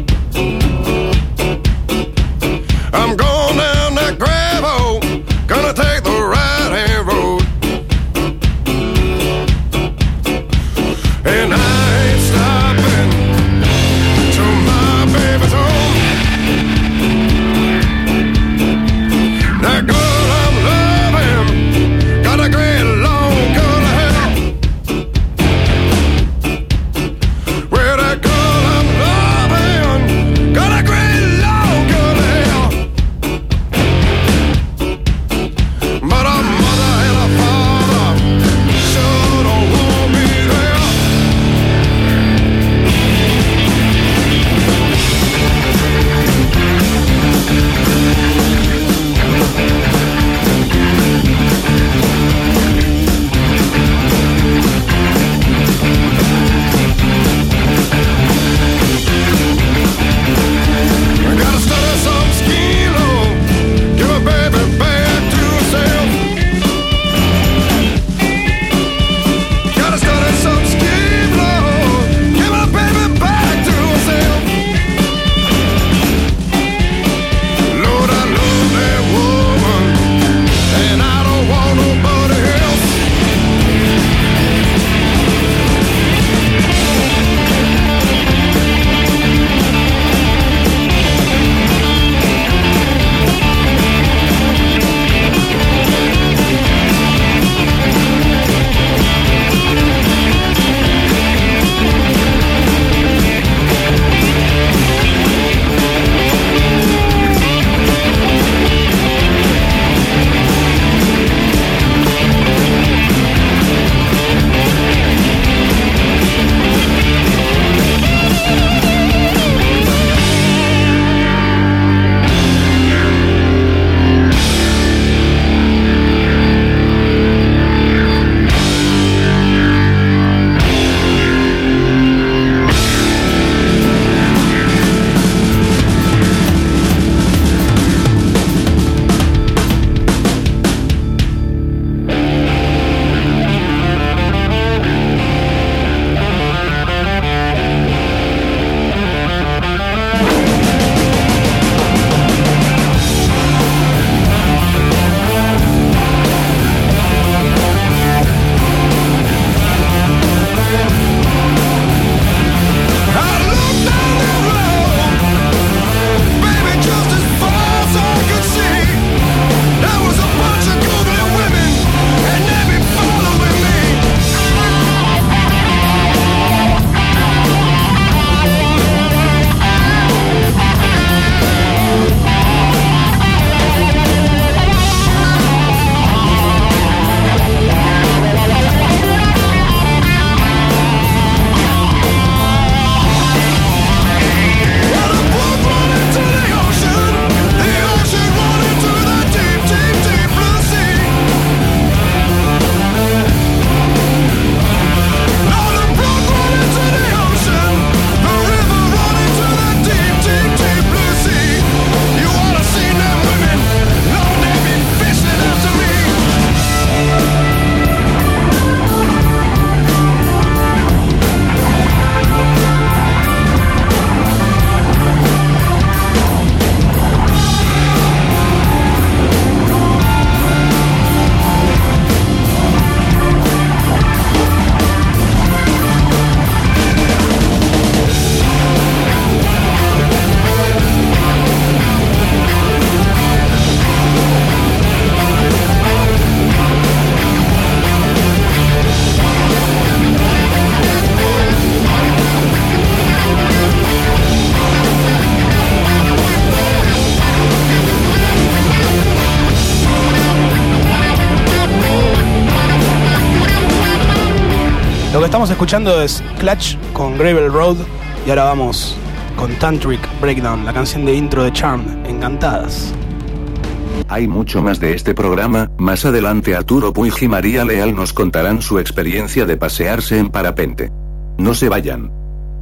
estamos escuchando es Clutch con Gravel Road y ahora vamos con Tantric Breakdown, la canción de intro de Charmed, Encantadas. Hay mucho más de este programa. Más adelante Arturo Puig y María Leal nos contarán su experiencia de pasearse en parapente. No se vayan.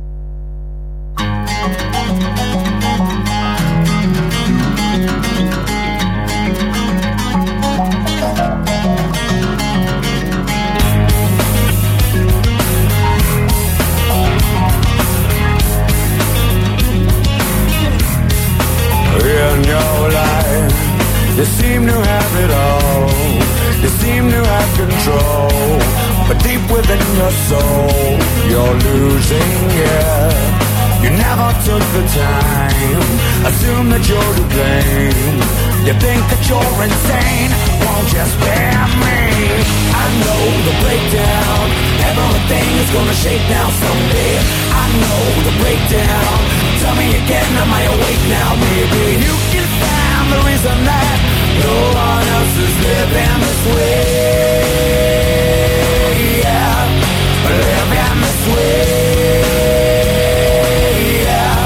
You seem to have it all, you seem to have control, but deep within your soul, you're losing, yeah. You never took the time, assume that you're to blame. You think that you're insane, won't you spare me? I know the breakdown, everything is gonna shake down someday. I know the breakdown, tell me again, am I awake now? Maybe you can find the reason that no one else is living this way, yeah. Living this way, yeah.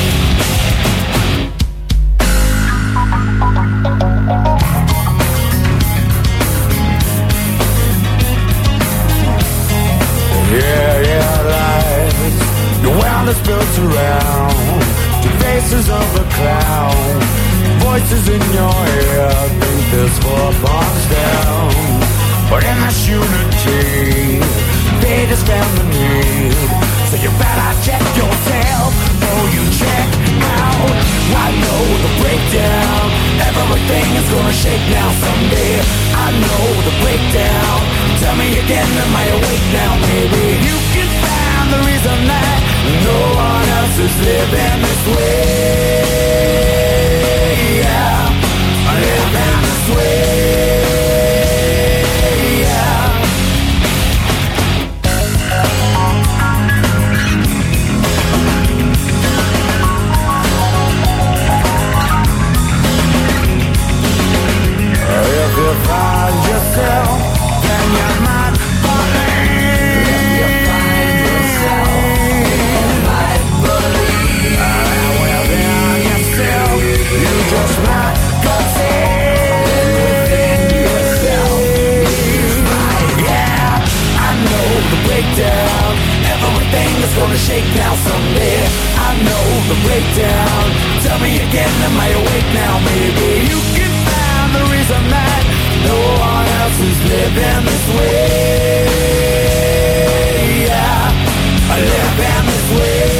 Yeah, yeah, lies. The world is built around two faces of a clown. Voices in your ear think there's four bars down, but in this unity, fate has found the need. So you better check yourself before you check out. I know the breakdown, everything is gonna shake now someday. I know the breakdown, tell me again, am I awake now? Maybe you can find the reason that no one else is living this way. Living this way, yeah. If you find yourself, then you might believe. If you find yourself, you might believe. Well, then yourself, you just might. Breakdown, everything is gonna shake now someday. I know the breakdown, tell me again, am I awake now? Maybe you can find the reason that no one else is living this way, yeah. I live in this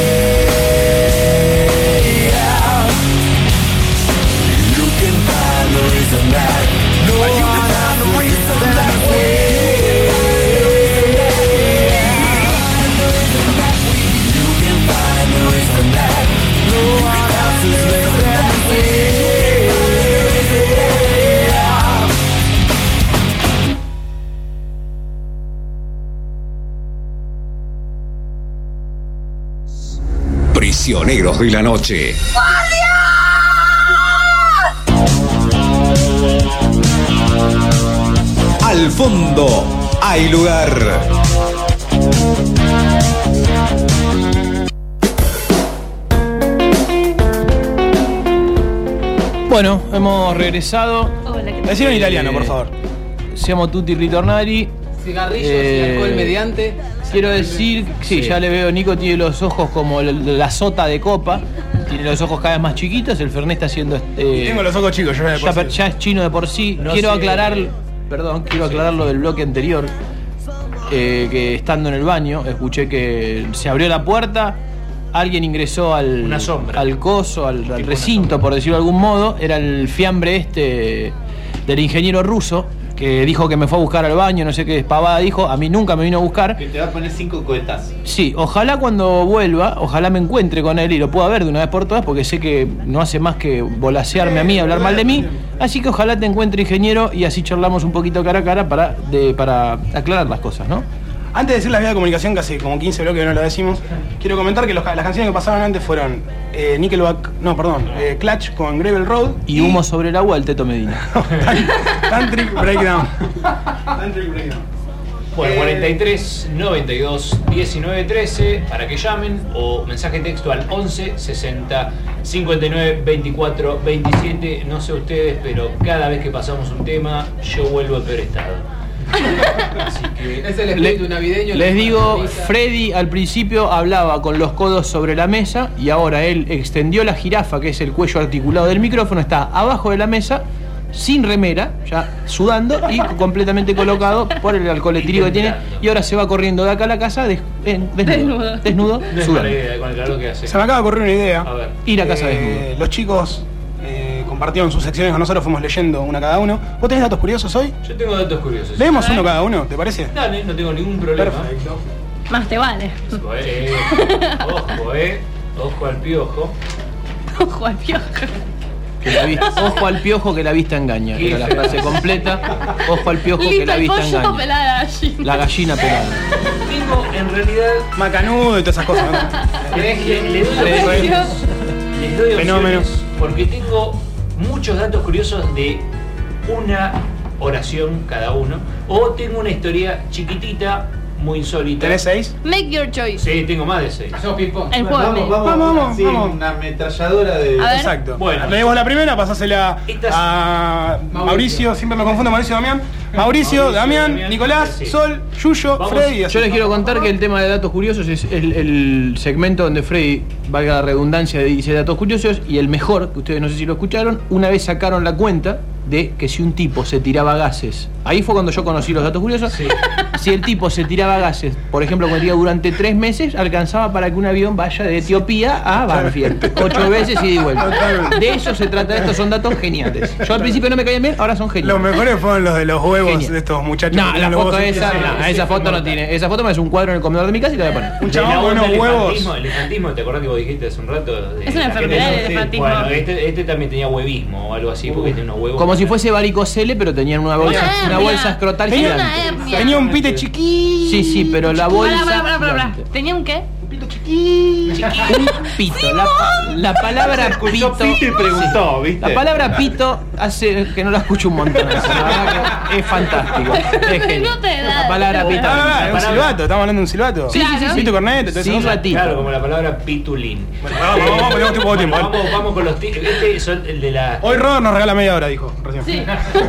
way, yeah. You can find the reason that no one else is living this way. Prisioneros de la noche. Al fondo hay lugar. Bueno, hemos regresado. Decirlo en italiano, por favor. Siamo tutti ritornati. Cigarrillos Eh, y alcohol mediante. Quiero decir, sí, Sí. ya le veo, Nico tiene los ojos como la, la sota de copa, tiene los ojos cada vez más chiquitos, el Fernet está haciendo... eh, Tengo los ojos chicos, yo ya de ya, por sí. ya es chino de por sí. No quiero sé. aclarar, perdón, quiero aclarar lo del bloque anterior, eh, que estando en el baño, escuché que se abrió la puerta, alguien ingresó al, Una sombra. al coso, al, al recinto, por decirlo de algún modo, era el fiambre este del ingeniero ruso, que dijo que me fue a buscar al baño, no sé qué pavada dijo, a mí nunca me vino a buscar. Que te va a poner cinco cohetazos. Sí, ojalá cuando vuelva, ojalá me encuentre con él y lo pueda ver de una vez por todas, porque sé que no hace más que volasearme a mí, hablar mal de mí. Así que ojalá te encuentre, ingeniero, y así charlamos un poquito cara a cara para, de, para aclarar las cosas, ¿no? Antes de decir la vía de comunicación, que hace como quince bloques que no lo decimos, quiero comentar que los- las canciones que pasaron antes fueron eh, Nickelback, no, perdón, eh, Clutch con Gravel Road Y Humo sobre el agua, el Teto Medina. Tantric Breakdown. Tantric Breakdown. Bueno, cuarenta y tres, noventa y dos, diecinueve, trece para que llamen o mensaje texto al once, sesenta, cincuenta y nueve, veinticuatro, veintisiete. No sé ustedes, pero cada vez que pasamos un tema yo vuelvo a peor estado. Así que Es el espíritu navideño. Les digo, Freddy al principio hablaba con los codos sobre la mesa y ahora él extendió la jirafa, que es el cuello articulado del micrófono, está abajo de la mesa, sin remera, ya sudando y completamente colocado por el alcohol etílico que tiene, y ahora se va corriendo de acá a la casa des- en- desnudo, desnudo, no es sudando. mala idea con el calor que hace. Se me acaba de ocurrir una idea. A ver. Ir a casa Eh, desnudo. Los chicos eh, compartieron sus secciones con nosotros, fuimos leyendo una cada uno. ¿Vos tenés datos curiosos hoy? Yo tengo datos curiosos. Leemos A ver. uno cada uno, ¿te parece? Dale, no tengo ningún problema. Perfecto. Más te vale. Ojo, eh. Ojo, eh. Ojo al piojo. Ojo al piojo. Que la vista, ojo al piojo que la vista engaña. Era la frase completa. Ojo al piojo que Listo, la el vista pollo engaña. pelada la gallina. La gallina pelada. Tengo en realidad. Macanudo y todas esas cosas. ¿no? Le, le- le doy Sí, opciones. Les doy Fenómeno. opciones porque tengo muchos datos curiosos de una oración cada uno. O tengo una historia chiquitita, muy insólita. ¿Tenés seis? Make your choice. Sí, tengo más de seis. Hacemos ping-pong. El juego. Vamos, vamos, Vamos, vamos, sí, vamos. una ametralladora de. A ver. Exacto. Bueno. Leemos la primera, pasásela Esta es- a Mauricio. Mauricio. siempre me confundo, Mauricio Damián. Mauricio, Mauricio, Damián, Damián, Nicolás, sí. Sol, Yuyo, Vamos. Freddy. así. Yo les quiero contar que el tema de datos curiosos es el, el segmento donde Freddy, valga la redundancia, dice datos curiosos, y el mejor, que ustedes no sé si lo escucharon, una vez sacaron la cuenta de que si un tipo se tiraba gases, ahí fue cuando yo conocí los datos curiosos, Sí. si el tipo se tiraba gases, por ejemplo, cuando iba durante tres meses, alcanzaba para que un avión vaya de Etiopía a Banfield, ocho veces y de vuelta. Totalmente. De eso se trata, estos son datos geniales. Yo al principio no me caían bien, ahora son Los geniales. mejores fueron los de los huevos Genial. de estos muchachos. No, que tienen la los foto huevos esa, en- no, esa foto no tiene. Esa foto me hace un cuadro en el comedor de mi casa y la voy a poner. Un De chabón la con onda unos del huevos. elefantismo, elefantismo, ¿te acordás que vos dijiste hace un rato? De Es una la enfermedad gente- el elefantismo. Bueno, este, este también tenía huevismo o algo así, porque tiene unos huevos. Como si fuese varicocele, pero tenían una bolsa, Una una hernia. bolsa escrotal Tenía gigante. una hernia. Tenía un pite chiquito. Sí, sí, pero la bolsa. Pará, pará, pará, pará. gigante. ¿Tenía un qué? Un pito chiquito. Un pito. La, la palabra Escuchó pito. Pito y preguntó, sí. ¿viste? La palabra pito hace que no la escucho un montón. Eso, la verdad que es fantástico. Es genial. No te da. La palabra pito. Ah, es un palabra- silbato, estamos hablando de un silbato. Sí, sí, sí, sí. Pito cornete, todo Sí, eso. ratito. Claro, como la palabra pitulín. Bueno, vamos, vamos, vamos, tenemos poco tiempo. Vamos, vamos con los tips. Este son el de la. Hoy Robert nos regala media hora, dijo recién. Sí.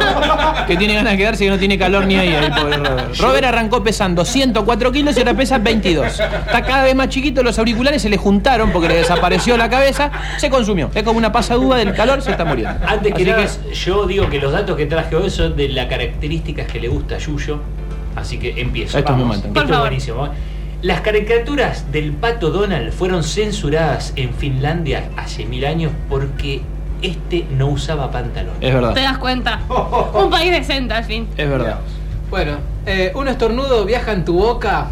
Que tiene ganas de quedarse y que no tiene calor ni ahí, el pobre Robert. Robert arrancó pesando ciento cuatro kilos y ahora pesa veintidós. Está cada vez más chiquito, los auriculares se le juntaron porque le desapareció la cabeza, se consumió. Es como una pasadúa del calor, se está muriendo. Antes que Así nada, yo digo que los datos que traje hoy son de las características que le gusta a Yuyo. Así que empiezo. Estos me Vamos. matan. Esto Por es favor. buenísimo. ¿eh? Las caricaturas del pato Donald fueron censuradas en Finlandia hace mil años porque este no usaba pantalón. Es verdad. Te das cuenta. Un país decente, al fin. Es verdad. Bueno, eh, un estornudo viaja en tu boca.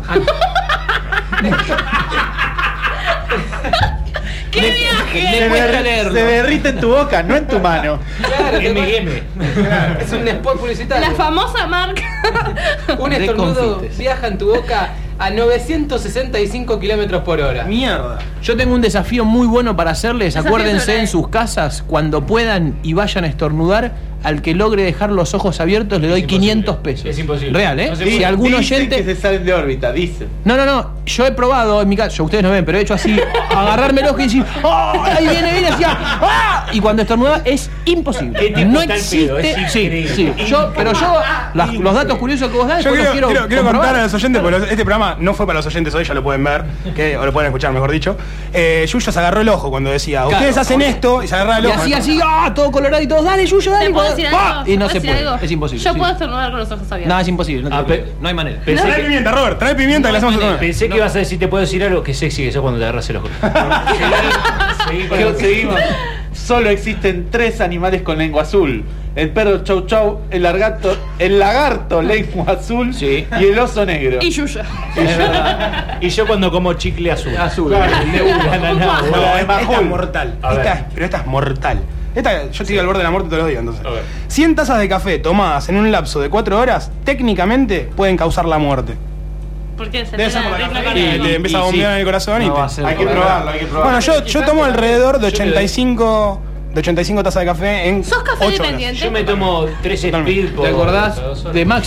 ¡Qué viaje! Me cuesta Se leerlo. derrite en tu boca, no en tu mano. Claro, M te- M. es un spot publicitario. La famosa marca. Un De estornudo confites. viaja en tu boca a novecientos sesenta y cinco kilómetros por hora. Mierda. Yo tengo un desafío muy bueno para hacerles. Desafío Acuérdense sobre- en sus casas, cuando puedan y vayan a estornudar, al que logre dejar los ojos abiertos le doy imposible. quinientos pesos. Es imposible. Real, ¿eh? No se si puede. algún Dicen oyente... que se salen de órbita, dicen. No, no, no. Yo he probado en mi casa, yo, ustedes no ven, pero he hecho así, agarrarme el ojo y decir, ¡oh! Ahí viene, viene, así, ¡ah! Y cuando estornuda es imposible. Qué tipo No está el pedo, existe. es Sí, increíble. sí. Yo, pero yo, las- los datos curiosos que vos das, Yo después quiero, los quiero, quiero, quiero comprobar. contar a los oyentes, porque los- este programa no fue para los oyentes hoy, ya lo pueden ver, que, o lo pueden escuchar, mejor dicho. Eh, Yuyo se agarró el ojo cuando decía, ustedes Claro, hacen porque- esto, y se agarraba el Y ojo. así, así, ¡ah! Todo colorado y todos, dale, Yuyo, dale. ¿Te puedo y decir ¡ah! algo? Y no ¿Puedo se decir puede, algo? es imposible. Yo sí. puedo estornudar con los ojos abiertos. No, es imposible, no, te Ah, puede- pe- no hay manera. Pensé Trae que, pimienta, Robert, trae pimienta, que le hacemos un torneo. pensé que ibas a decir, te puedo decir algo, que sexy que sos cuando te agarras el ojo. Seguí con ¿Qué el- seguimos? Solo existen tres animales con lengua azul. El perro chau chau, el lagarto, el lagarto lengua azul Sí. y el oso negro. Y Yuya. Es verdad. Y yo cuando como chicle azul. Azul. Claro, el de uno. No, no, no. No, Bueno, esta, es esta es mortal. A ver. Esta, pero esta es mortal. Esta, yo estoy al borde de la muerte todos los días, entonces. A ver. cien tazas de café tomadas en un lapso de cuatro horas, técnicamente pueden causar la muerte. ¿Por qué se Debe ser por la ritmo cafeína, cardíaco? te empieza a Y sí. bombear en el corazón y No te- va a ser Hay que por- probarlo, hay que probarlo. Bueno, yo, yo tomo alrededor de Yo me ochenta y cinco, de ochenta y cinco tazas de café en ¿Sos café ocho horas. dependiente? Yo me tomo tres speed por ¿Te acordás dos horas. de Maxi?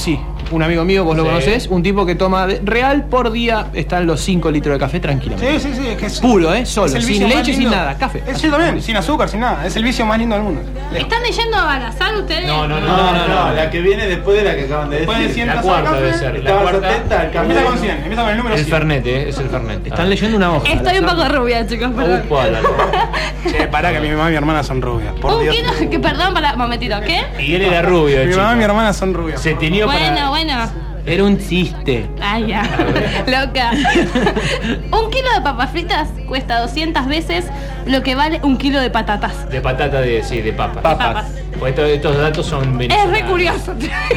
un amigo mío, vos lo Sí. conocés, un tipo que toma de- real por día, están los cinco litros de café tranquilamente. Sí, sí, sí, es que es Puro, ¿eh? Solo, es el sin vicio más leche, sin lindo. nada, café. Es, yo también, sin azúcar, sin nada. Es el vicio más lindo del mundo. ¿Están leyendo a Balazar ustedes? No, no, no, No, no, no, no. la que viene después de la que acaban de decir. Después de cien La tazas de cuarta café, debe ser. La Estabas cuarta. atenta al café. Empieza con cien, empieza con el número El cien. Fernet, ¿eh? Es el Fernet. Están Ah. leyendo una hoja. Estoy un poco rubia, chicos, perdón. Upa, la- Che, pará que mi mamá y mi hermana son rubias. Por Un Dios. kilo, que perdón, para momentito, ¿qué? Y él era rubio, Mi chico. mamá y mi hermana son rubias. Se teñió Bueno, para... bueno. Era un chiste. Ay, ya. Loca. Un kilo de papas fritas cuesta doscientas veces lo que vale un kilo de patatas. De patata de, sí, de papas. Papas. Pues estos, estos datos son Es venezolanos. re curioso.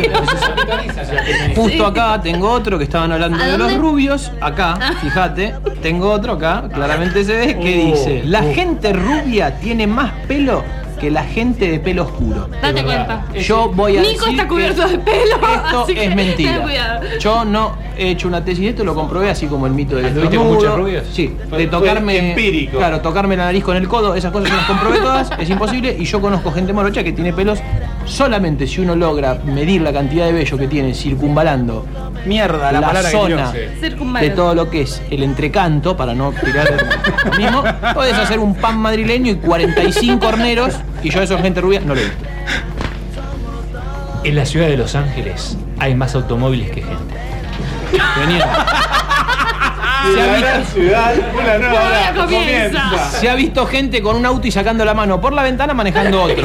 Justo acá tengo otro que estaban hablando ¿A de dónde? los rubios. Acá, fíjate, tengo otro acá, claramente se ve, que Uh, dice: la uh. gente rubia tiene más pelo que la gente de pelo oscuro. Date cuenta. Yo voy a Nico decir está cubierto que de pelo. esto así que es mentira. ten cuidado. Yo no he hecho una tesis de esto, lo comprobé así como el mito del ¿Estuviste con estornudo. muchos rubios? Sí, Fue- de fue tocarme empírico. Claro, tocarme la nariz con el codo, esas cosas yo las comprobé todas, es imposible. Y yo conozco gente morocha que tiene pelos solamente si uno logra medir la cantidad de vello que tiene circunvalando Mierda, la, la palabra que zona quiero. de Circunvalante. todo lo que es el entrecanto, para no tirar lo mismo, podés hacer un pan madrileño y cuarenta y cinco horneros, y yo eso gente rubia no lo he visto. En la ciudad de Los Ángeles hay más automóviles que gente. Genial. De Se ha la visto- gran ciudad, una nueva Ahora hora comienza. comienza. Se ha visto gente con un auto y sacando la mano por la ventana manejando otro.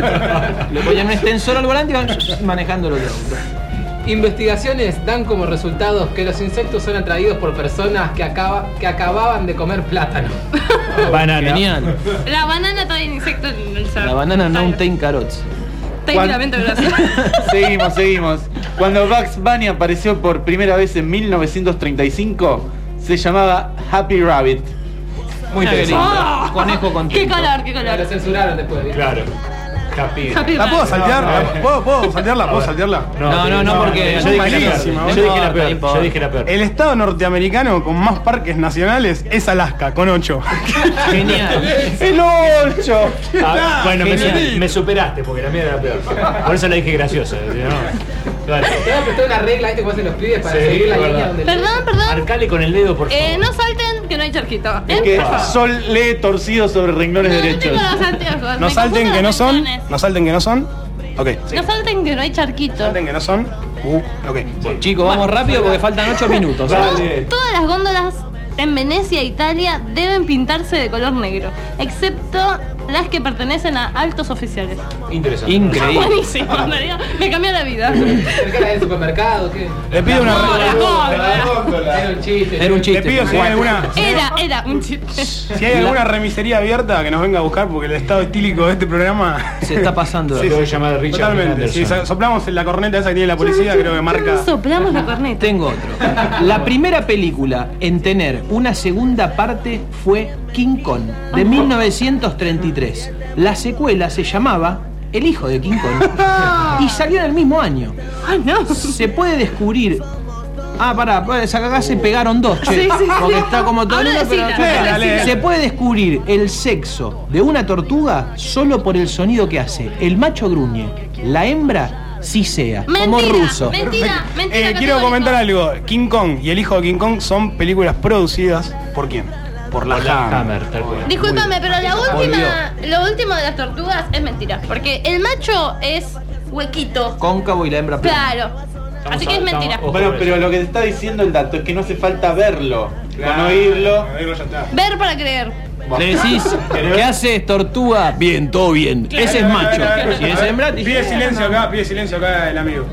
Le ponían un extensor al volante y van manejando el otro auto. Investigaciones dan como resultados que los insectos son atraídos por personas que, acaba, que acababan de comer plátano. Banana. Genial. La banana trae insecto en el cerro. La banana no ten carrots. Técnicamente gracioso. Seguimos, seguimos. Cuando Bugs Bunny apareció por primera vez en mil novecientos treinta y cinco, se llamaba Happy Rabbit. Muy interesante. Oh, Conejo qué contento. color, qué Lo color. censuraron después. ¿viste? Claro. Happy. Happy ¿La puedo Rabbit. saltear? No, ¿La- no. ¿Puedo, ¿Puedo saltearla? ¿Puedo saltearla? No, no, no, porque yo es dije la peor. malísima, Yo dije la no peor. importa. Yo dije la peor. El estado norteamericano con más parques nacionales es Alaska, con ocho. Genial. ¡El ocho! Ah, bueno, me, Genial. su- me superaste porque la mía era la peor. Por eso la dije graciosa. ¿no? Claro. Te voy a prestar una regla, ¿viste? Como hacen los pibes para Sí, seguir la es línea verdad. donde. Perdón, perdón. Marcale con el dedo, por favor. Eh, no salten, que no hay charquito. Es ¿Eh? que Por favor. Sol lee torcido sobre renglones No, no derechos. tengo los anteojos. No me salten confundo que no los son. renglones. No salten que no son. Ok. sí. No salten que no hay charquito. Salten que no son. Uh, ok. Chicos, vamos rápido porque faltan ocho minutos. Dale. Todas las góndolas en Venecia e Italia deben pintarse de color negro, excepto las que pertenecen a altos oficiales. Interesante. Increíble. Buenísimo, me dio- me cambió la vida. ¿Cerca del supermercado? ¿Qué? Le pido una. No, las góndolas. Era un chiste. Era un Le chiste. pido si hay alguna. Era, era un chiste. Si hay alguna remisería abierta que nos venga a buscar porque el estado etílico de este programa. Se está pasando. Te voy a llamar Richard Totalmente. Si Anderson. so- soplamos en la corneta esa que tiene la policía, creo que marca. Soplamos la corneta. Tengo otro. La primera película en tener una segunda parte fue King Kong, de mil novecientos treinta y tres. La secuela se llamaba El hijo de King Kong y salió en el mismo año. Ay, no. Se puede descubrir. Ah, pará, pues acá se pegaron dos, che. Sí, sí, sí. Porque está como todo el Habla mundo, de pero- cita, habla de cita. Se puede descubrir el sexo de una tortuga solo por el sonido que hace. El macho gruñe, la hembra sisea, como Mentira, ruso. mentira, mentira. Eh, quiero categórico. comentar algo. King Kong y el hijo de King Kong son películas producidas por quién? Por la Por la Hammer. Hammer, tal cual. Discúlpame, pero la Volvió. última, lo último de las tortugas es mentira. Porque el macho es huequito. Cóncavo y la hembra plana. Claro. Así que es mentira. Ojo Bueno, con pero eso. lo que te está diciendo el dato es que no hace falta verlo. Claro, Con oírlo. con oírlo ya está. Ver para creer. Le decís, ¿qué haces, tortuga? Bien, todo bien. Ese es macho. Si es hembra, te Pide silencio acá, pide silencio acá el amigo.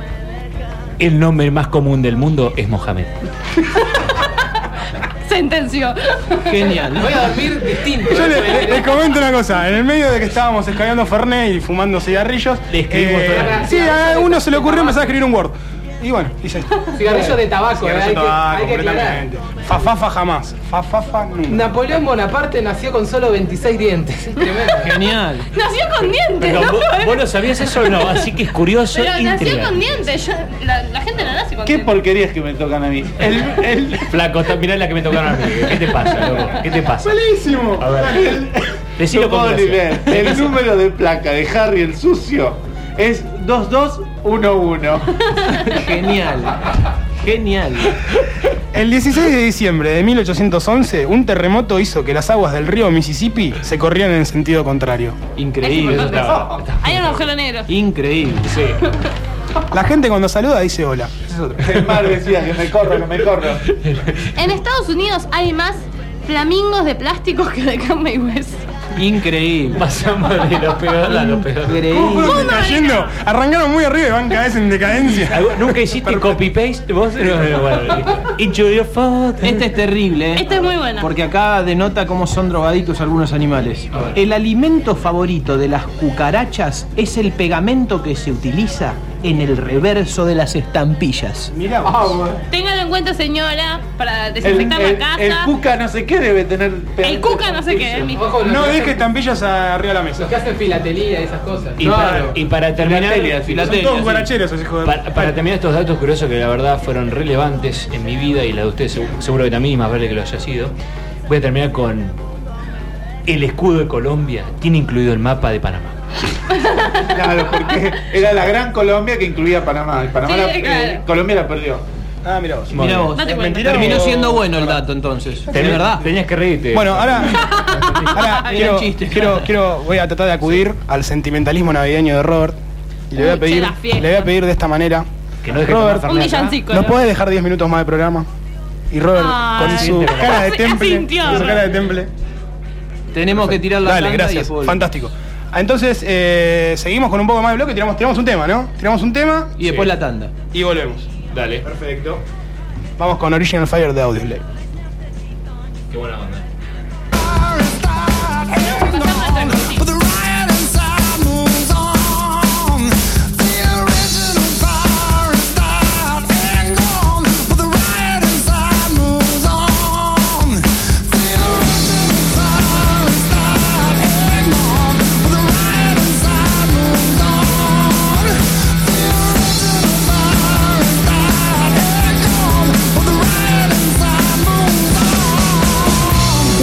El nombre más común del mundo es Mohamed. Sentenció. genial. Voy a dormir distinto. Yo le- le- les comento una cosa, en el medio de que estábamos escabeando Fernet y fumando cigarrillos, Le escribimos eh, Fernet. sí, a uno se le ocurrió empezar a escribir un Word. Y bueno, hice esto. Cigarrillos de tabaco, Cigarrillos hay de que- tabaco, hay que aclarar. completamente. Fafafa jamás. Fafafa nunca. Napoleón Bonaparte nació con solo veintiséis dientes. Es tremendo. Genial. Nació con dientes, Pero ¿no? vos, vos lo sabías eso o no, así que es curioso. Pero nació intrigante. con dientes. Yo- la, la gente no nace con ¿Qué dientes. porquerías que me tocan a mí? El, el, Flaco, está- mirá la que me tocaron a mí. ¿Qué te pasa, loco? ¿Qué te pasa? ¡Buenísimo! A ver. Decilo no con puedo ni gracia. leer. El número de placa de Harry el sucio es dos dos uno uno. Genial. Genial. El dieciséis de diciembre de mil ochocientos once, un terremoto hizo que las aguas del río Mississippi se corrieran en sentido contrario. Increíble. Es importante. Hay un agujero negro. Increíble. Sí. La gente cuando saluda dice hola. Ese es otro. El mar decía que me corro, que me corro. En Estados Unidos hay más flamingos de plástico que de carne y hueso. Increíble. Pasamos de lo peor a lo peor. ¿Cómo se está yendo? Arrancaron muy arriba y van cada vez en decadencia. ¿Nunca hiciste copy-paste? ¿Vos? No, no, bueno. Enjoy your food. Este es terrible, ¿eh? Este es muy bueno. Porque acá denota cómo son drogadictos algunos animales. El alimento favorito de las cucarachas es el pegamento que se utiliza en el reverso de las estampillas. Mirá vos. Téngalo en cuenta, señora, para desinfectar el, el, la casa. El cuca no sé qué debe tener. El cuca no sé qué. Mi... No dejes estampillas arriba de la mesa. Los que hacen filatelía y esas cosas. Y, para, y para terminar, Filatelia, sí. Son todos guaracheros esos hijos de... para, para terminar estos datos curiosos que la verdad fueron relevantes en mi vida y la de ustedes seguro, seguro que también, más vale que lo haya sido, voy a terminar con el escudo de Colombia tiene incluido el mapa de Panamá. Claro, porque era la gran Colombia que incluía Panamá. Y Panamá Sí, la, claro. eh, Colombia la perdió. Ah, mira vos. Mira vos. Date cuenta. Terminó siendo bueno el dato entonces. Tenés, ¿Es verdad? Tenías que reírte. Bueno, ahora, ahora Era quiero, un chiste. quiero, quiero, voy a tratar de acudir al sentimentalismo navideño de Robert. Y le voy a Uy, pedir, che, la fiesta. le voy a pedir de esta manera. que no deje Robert, tomar Un Fernet acá. villancico. ¿nos ¿no? podés dejar diez minutos más de programa? Y Robert, Ay. con su Sí, cara de te- temple, asintió, con su cara de Robert. temple. Tenemos que tirar la Dale, tanda y gracias. después volvemos. Fantástico. Entonces, eh, seguimos con un poco más de bloque. Tiramos, tiramos un tema, ¿no? Tiramos un tema Y después la tanda. y volvemos. Dale. Perfecto. Vamos con Original Fire de Audioslave. Qué buena onda. Inside moves on.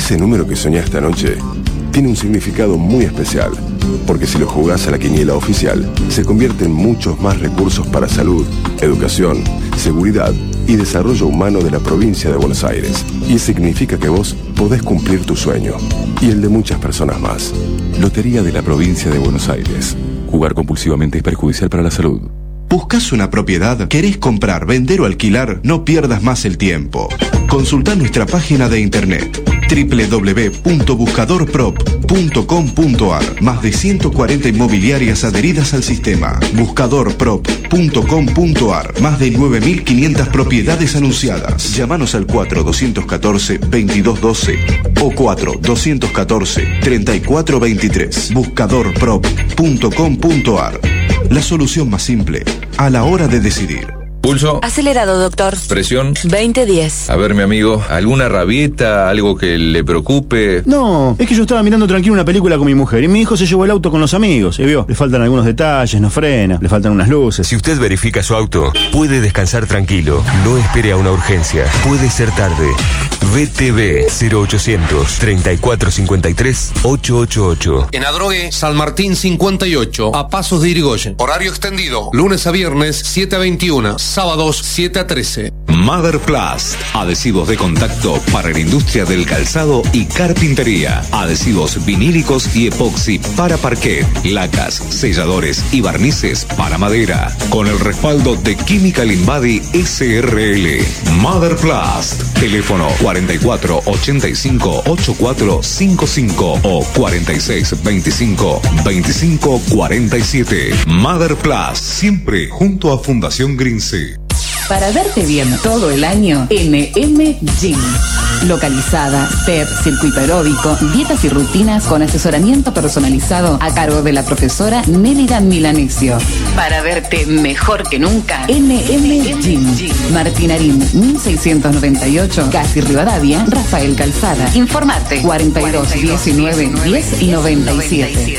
Ese número que soñaste anoche tiene un significado muy especial, porque si lo jugás a la quiniela oficial, se convierte en muchos más recursos para salud, educación, seguridad y desarrollo humano de la provincia de Buenos Aires. Y significa que vos podés cumplir tu sueño, y el de muchas personas más. Lotería de la provincia de Buenos Aires. Jugar compulsivamente es perjudicial para la salud. ¿Buscas una propiedad? ¿Querés comprar, vender o alquilar? No pierdas más el tiempo. Consulta nuestra página de internet doble u doble u doble u punto buscador prop punto com punto a r. Más de ciento cuarenta inmobiliarias adheridas al sistema. buscador prop punto com punto a r. Más de nueve mil quinientas propiedades anunciadas. Llámanos al cuatro dos uno cuatro veintidós doce o cuatro dos uno cuatro treinta y cuatro veintitrés. buscador prop punto com punto a r. La solución más simple a la hora de decidir. Pulso. Acelerado, doctor. Presión. veinte diez. A ver, mi amigo, ¿alguna rabieta? ¿Algo que le preocupe? No, es que yo estaba mirando tranquilo una película con mi mujer y mi hijo se llevó el auto con los amigos, ¿y vio? Le faltan algunos detalles, no frena, le faltan unas luces. Si usted verifica su auto, puede descansar tranquilo. No espere a una urgencia. Puede ser tarde. V T V cero ochocientos treinta y cuatro cincuenta y tres ochocientos ochenta y ocho. En Adrogué, San Martín cincuenta y ocho, a Pasos de Irigoyen. Horario extendido, lunes a viernes siete a veintiuno, sábados siete a trece. Mother Plast, adhesivos de contacto para la industria del calzado y carpintería. Adhesivos vinílicos y epoxi para parquet, lacas, selladores y barnices para madera. Con el respaldo de Chemical Invadi S R L. Mother Plast. Teléfono cuarenta y cuatro ochenta y cinco ochenta y cuatro cincuenta y cinco o cuarenta y seis veinticinco veinticinco cuarenta y siete. Mother Plast, siempre junto a Fundación Grince. Para verte bien todo el año, N M Gym. Localizada, P E P, circuito aeróbico, dietas y rutinas con asesoramiento personalizado a cargo de la profesora Nélida Milanesio. Para verte mejor que nunca, N M Gym. Martinarín mil seiscientos noventa y ocho, Casi Rivadavia, Rafael Calzada. Informate cuarenta y dos diecinueve diez y noventa y siete.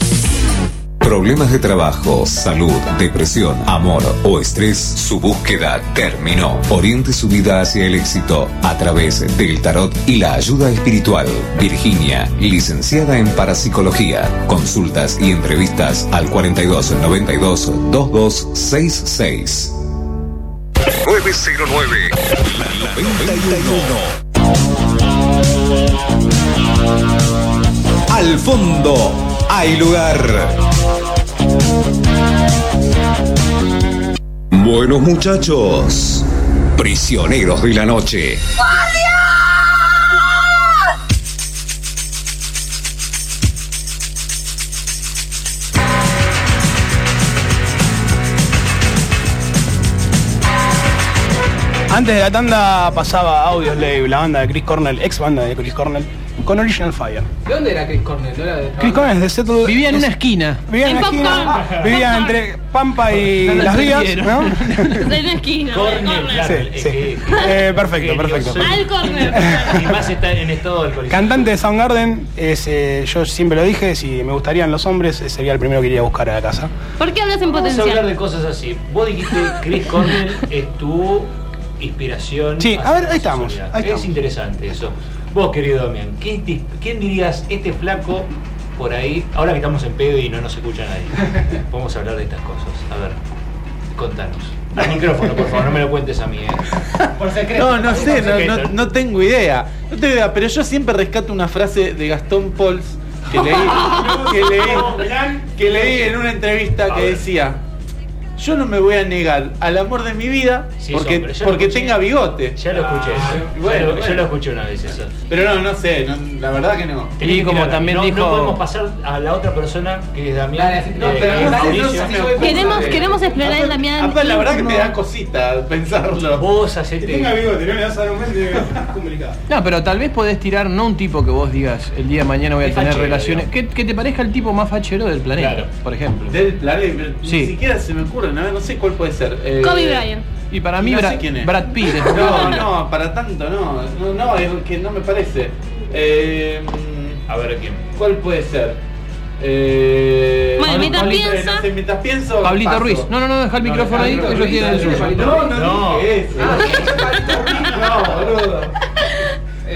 Problemas de trabajo, salud, depresión, amor o estrés, su búsqueda terminó. Oriente su vida hacia el éxito a través del tarot y la ayuda espiritual. Virginia, licenciada en parapsicología. Consultas y entrevistas al cuarenta y dos noventa y dos veintidós sesenta y seis. nueve cero nueve noventa y uno. Al fondo hay lugar. Buenos muchachos, prisioneros de la noche. Antes de la tanda pasaba Audioslave, la banda de Chris Cornell, ex banda de Chris Cornell, con Original Fire. ¿De dónde era Chris Cornell? ¿No era de... Chris Cornell es de Settle... Vivía en una esquina. Vivía en una esquina. Vivía entre Pampa y No, no Las Vías, entendieron. ¿no? De una esquina. Cornell, claro. Sí, sí. Eh, perfecto, perfecto. Al corner. Y más está en estado de alcoholismo. Cantante de Soundgarden, es, eh, yo siempre lo dije, si me gustarían los hombres, eh, sería el primero que iría a buscar a la casa. ¿Por qué hablas en Vamos a hablar potencial? de cosas así. Vos dijiste Chris Cornell es tu inspiración. Sí, a ver, ahí estamos, sexualidad. ahí Es estamos. interesante eso. Vos, querido Damián, ¿qué te- ¿quién dirías este flaco por ahí? Ahora que estamos en pedo y no nos escucha nadie, podemos hablar de estas cosas. A ver, contanos. Al micrófono, por favor, no me lo cuentes a mí, ¿eh? Por secreto. No, no sé, no, no, no tengo idea. No tengo idea, pero yo siempre rescato una frase de Gastón Pauls que leí, que leí, que leí en una entrevista que decía: yo no me voy a negar al amor de mi vida Sí, porque, hombre, ya lo porque escuché. tenga bigote. Ya lo escuché. Ah, eso. bueno, ya, lo, bueno. ya lo escuché una vez eso. Pero no, no sé, no, la verdad que no. Tenés que como tirar. también no, dijo- no podemos pasar a la otra persona que es Damián. Dale, No, eh, pero que es no, no, Mauricio. no se me ocurre. Queremos, queremos explorar en Damián. Aparte, la verdad que íntimo. me da cosita pensarlo. Vos hacete. Que tenga bigote, no le vas a dar un mente complicado. No, pero tal vez podés tirar no un tipo que vos digas el día de mañana voy a Es tener fachero, relaciones. Que, que te parezca el tipo más fachero del planeta, Claro. por ejemplo. Del planeta, pero Sí. ni siquiera se me ocurre, no, no sé cuál puede ser. Eh, Kobe Bryant. Y para mí no Bra- sé quién es. Brad Pitt es No, no, para tanto no. No, no, es que no me parece. Eh, A ver quién. ¿Cuál puede ser? Eh, Bueno, mientras Pablito, piensa- no sé, mientras pienso. Pablito paso. Ruiz. No, no, no, deja el micrófono ahí, que ellos tienen el suyo. No, no, No. dije eso. No, boludo.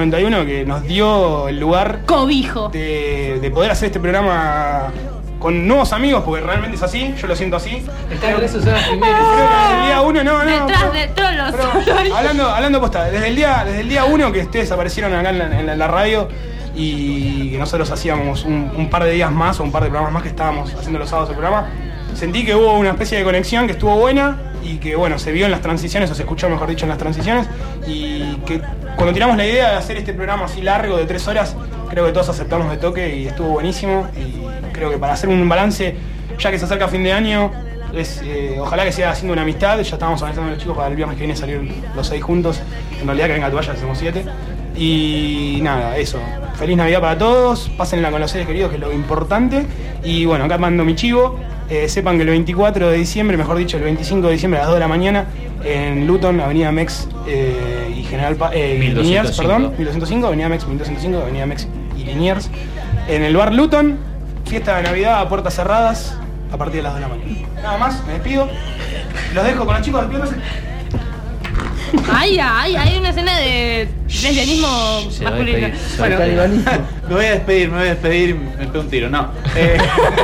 noventa y uno que nos dio el lugar cobijo de, de poder hacer este programa con nuevos amigos, porque realmente es así, yo lo siento así. Está en eso, son las primeras. Creo que desde el día uno, no, no. Detrás pero- de todos los. pero hablando, hablando posta, desde el día, desde el día uno que ustedes aparecieron acá en la, en la- en la radio y que nosotros hacíamos un, un par de días más o un par de programas más que estábamos haciendo los sábados el programa, sentí que hubo una especie de conexión que estuvo buena y que bueno, se vio en las transiciones, o se escuchó mejor dicho en las transiciones, y que cuando tiramos la idea de hacer este programa así largo de tres horas, creo que todos aceptamos de toque y estuvo buenísimo, y creo que para hacer un balance, ya que se acerca fin de año, es, eh, ojalá que siga haciendo una amistad. Ya estábamos organizando a los chicos para el viernes que viene salir los seis juntos, en realidad que venga tu vaya, hacemos siete. Y nada, eso. Feliz Navidad para todos, pásenla con los seres queridos, que es lo importante. Y bueno, acá mando mi chivo. Eh, sepan que el veinticuatro de diciembre, mejor dicho, el veinticinco de diciembre a las dos de la mañana, en Luton, Avenida Mex eh, y General Pa eh, mil doscientos Liniers, cinco. perdón, mil doscientos cinco, Avenida Mex mil doscientos cinco, Avenida Mex y Liniers, en el bar Luton, fiesta de Navidad a puertas cerradas a partir de las dos de la mañana. Nada más, me despido. Los dejo con los chicos, despidiéndose. Ay, ay, hay una escena de lesbianismo Se va a masculino. despedir, se va a Bueno, me voy a despedir, me voy a despedir y me pego un tiro, no. Eh,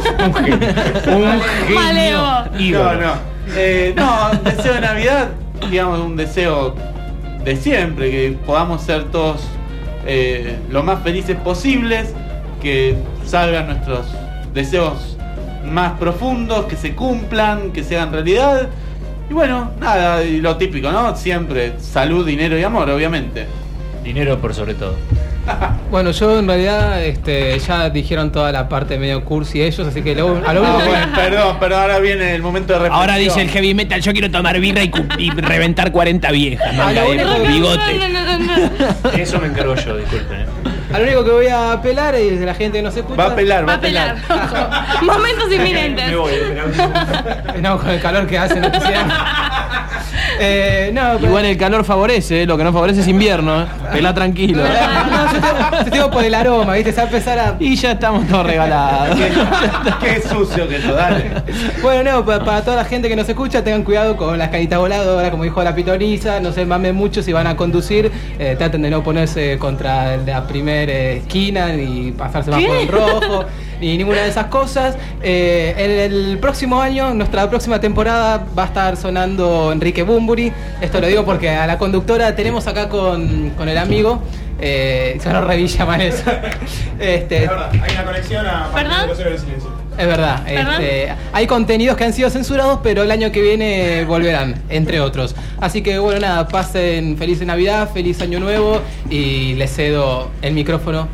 Un Malevo. no, no. Eh, no, un deseo de Navidad, digamos, un deseo de siempre, que podamos ser todos eh, lo más felices posibles, que salgan nuestros deseos más profundos, que se cumplan, que se hagan realidad. Y bueno, nada, y lo típico, ¿no? Siempre salud, dinero y amor, obviamente. Dinero por sobre todo. Bueno, yo en realidad este, ya dijeron toda la parte medio cursi ellos, así que lo, a lo único Ah, que- bueno, perdón, pero ahora viene el momento de reflexión. Ahora dice el heavy metal, yo quiero tomar birra y, cu- y reventar cuarenta viejas, manga lo de único que- bigote. No, no, no, no. Eso me encargo yo, disculpen. eh. a lo único que voy a apelar es de la gente que no se escucha. Va a pelar, va Va a a pelar. pelar. Ojo. Momentos inminentes. Me voy, esperá. No, con el calor que hace, no quisiera. Eh, no, pero- Igual el calor favorece, eh, lo que no favorece es invierno, eh. Pelá tranquilo. eh. No, yo tengo, yo tengo por el aroma, ¿viste? Se va a empezar a. Y ya estamos todos regalados. Qué sucio que eso, dale. Bueno, no, para, para toda la gente que nos escucha, tengan cuidado con las canitas voladoras, como dijo la pitoniza, no se mamen mucho si van a conducir, eh, traten de no ponerse contra la primera esquina, ni pasarse más ¿Qué? por el rojo, ni ninguna de esas cosas. Eh, el, el próximo año, nuestra próxima temporada, va a estar sonando Enrique Bunbury. Esto lo digo porque a la conductora tenemos acá con, con el amigo. Eh, se nos revilla mal eso. Este, Es verdad, hay una conexión a partir ¿Perdón? de los héroes del silencio. es verdad. ¿Perdón? Este, hay contenidos que han sido censurados, pero el año que viene volverán, entre otros. Así que bueno, nada, pasen feliz Navidad, feliz Año Nuevo y les cedo el micrófono.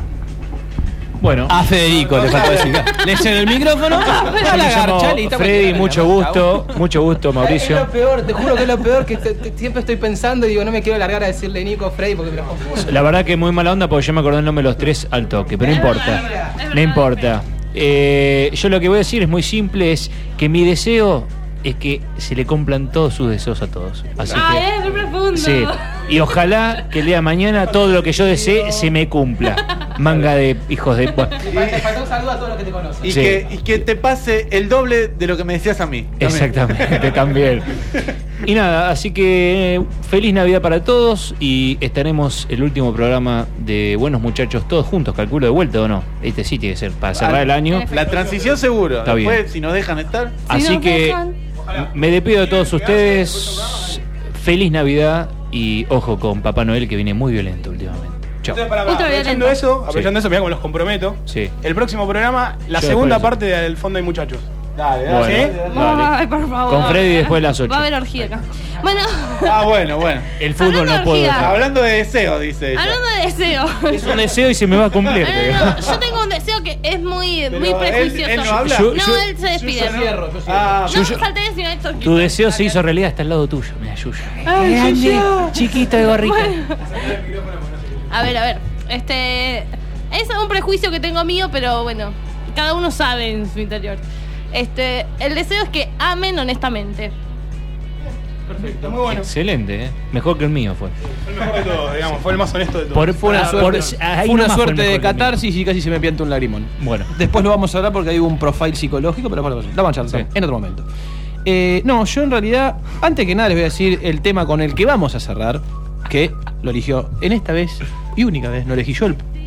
Bueno, A Federico le faltó decir. Le cedo el micrófono. yo A me la llamo garcha, listo, Freddy, cualquiera. mucho gusto, mucho gusto, Es Mauricio. lo peor, te juro que es lo peor, que te- te- siempre estoy pensando y digo, no me quiero largar a decirle Nico, Freddy, porque me lo confundo. La verdad que muy mala onda porque yo me acordé el nombre de los tres al toque, pero no importa. Es No verdad. importa. Eh, yo lo que voy a decir es muy simple, es que mi deseo es que se le cumplan todos sus deseos a todos. Así Ay, que es re profundo. sí. Y ojalá que el día de mañana todo lo que yo desee se me cumpla. Manga de hijos de... bueno, Te faltó un saludo a todos los que te conocen. Y, Sí. que, y que te pase el doble de lo que me decías a mí. También. exactamente, también. Y nada, así que eh, feliz Navidad para todos y estaremos el último programa de Buenos Muchachos todos juntos, calculo de vuelta o no. Este sí tiene que ser para cerrar el año. La transición seguro. Está Después, bien. si nos dejan estar. Si Así nos que dejan. me despido de todos ustedes. Feliz Navidad y ojo con Papá Noel que viene muy violento últimamente. Chao. Entonces, para, para, Ultra aprovechando violento. eso, aprovechando eso, mirá cómo los comprometo. Sí. El próximo programa, la Yo segunda después de parte del Fondo hay Muchachos. Dale, Bueno, dale. ¿Sí? dale. Ay, por favor. Con Freddy después de las ocho. Va a haber orgía acá. Bueno, Ah, bueno, bueno. El fútbol Hablando no de puedo orgía. dejar. Hablando de deseo, dice ella. hablando de deseo. Es un deseo y se me va a cumplir. te No, no, digo. no, yo tengo un deseo que es muy, Pero muy él- prejuicioso. él no habla. Yo- No, yo- él se despide. Yuyo, ¿no? Cierro, yo cierro. Ah, No, Yuyo- salte de cine, Tu deseo se hizo realidad, está al lado tuyo. Mira, Yuyo. Ay, Yuyo. Chiquito de gorrito. Bueno. A ver, a ver. Este. Es un prejuicio que tengo mío, pero bueno. Cada uno sabe en su interior. Este. El deseo es que amen honestamente. Perfecto, muy bueno. Excelente, ¿eh? Mejor que el mío fue. Fue el mejor de todos, digamos, fue el más honesto de todos. Por, Fue una ah, suerte, por- ahí fue una nomás fue el suerte de mejor que el mío. catarsis y casi se me pianta un lagrimón. Bueno. Después lo vamos a hablar porque hay un profile psicológico, pero bueno, lo vamos a hablar Sí. en otro momento. Eh, no, yo en realidad, antes que nada les voy a decir el tema con el que vamos a cerrar, que lo eligió en esta vez y única vez, lo elegí yo el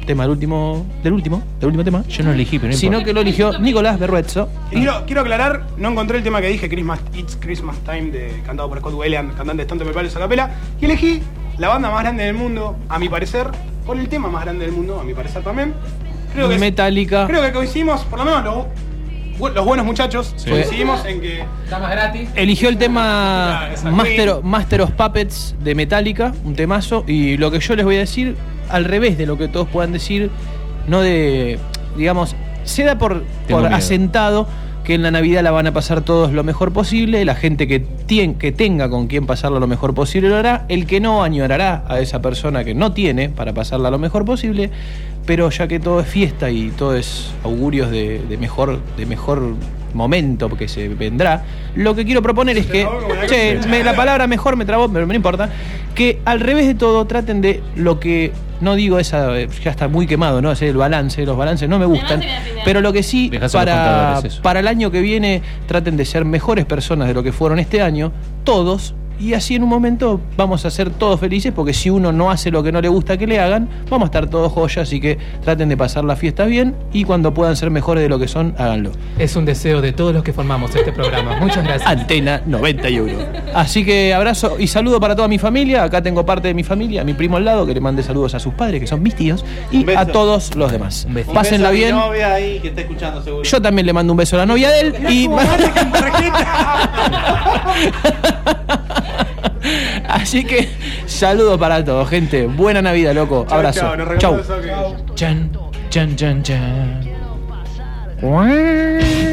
tema del último, del último, del último tema. Yo no elegí, pero no sino importa. que lo eligió Nicolás Berruezzo. Y quiero, quiero aclarar, no encontré el tema que dije, Christmas, It's Christmas Time, de, cantado por Scott Weiland, cantante de Tanto Me Palos a Capela, y elegí la banda más grande del mundo, a mi parecer, con el tema más grande del mundo, a mi parecer también. Creo que Metallica. Creo que coincidimos, por lo menos los, los buenos muchachos, Sí. coincidimos en que... Está más gratis. Eligió el tema Ah, esa Master, Queen. Master of Puppets de Metallica, un temazo, y lo que yo les voy a decir, al revés de lo que todos puedan decir, no de, digamos, se da por, Tengo por miedo. asentado que en la Navidad la van a pasar todos lo mejor posible, la gente que, tien, que tenga con quien pasarla lo mejor posible lo hará, el que no añorará a esa persona que no tiene para pasarla lo mejor posible, pero ya que todo es fiesta y todo es augurios de, de mejor, de mejor momento que se vendrá, lo que quiero proponer es que, che, me- la palabra mejor me trabó, pero no importa, que al revés de todo traten de lo que, no digo esa, eh, ya está muy quemado, ¿no? Hacer el balance, los balances no me gustan, pero lo que sí, Dejáselo a los para, contadores, eso. para el año que viene, traten de ser mejores personas de lo que fueron este año, todos, y así en un momento vamos a ser todos felices, porque si uno no hace lo que no le gusta que le hagan, vamos a estar todos joyas, así que traten de pasar las fiestas bien, y cuando puedan ser mejores de lo que son, háganlo. Es un deseo de todos los que formamos este programa. Muchas gracias. Antena noventa y uno. Así que abrazo y saludo para toda mi familia. Acá tengo parte de mi familia, a mi primo al lado, que le mande saludos a sus padres, que son mis tíos, y Un beso. a todos los demás. Un Pásenla beso a mi bien. novia ahí que está escuchando seguro. Yo también le mando un beso a la novia de él y así que saludos para todos, gente. Buena Navidad, loco. Chau, Abrazo. chau, nos Chau. regalamos eso que- Chan, chan, chan, chan.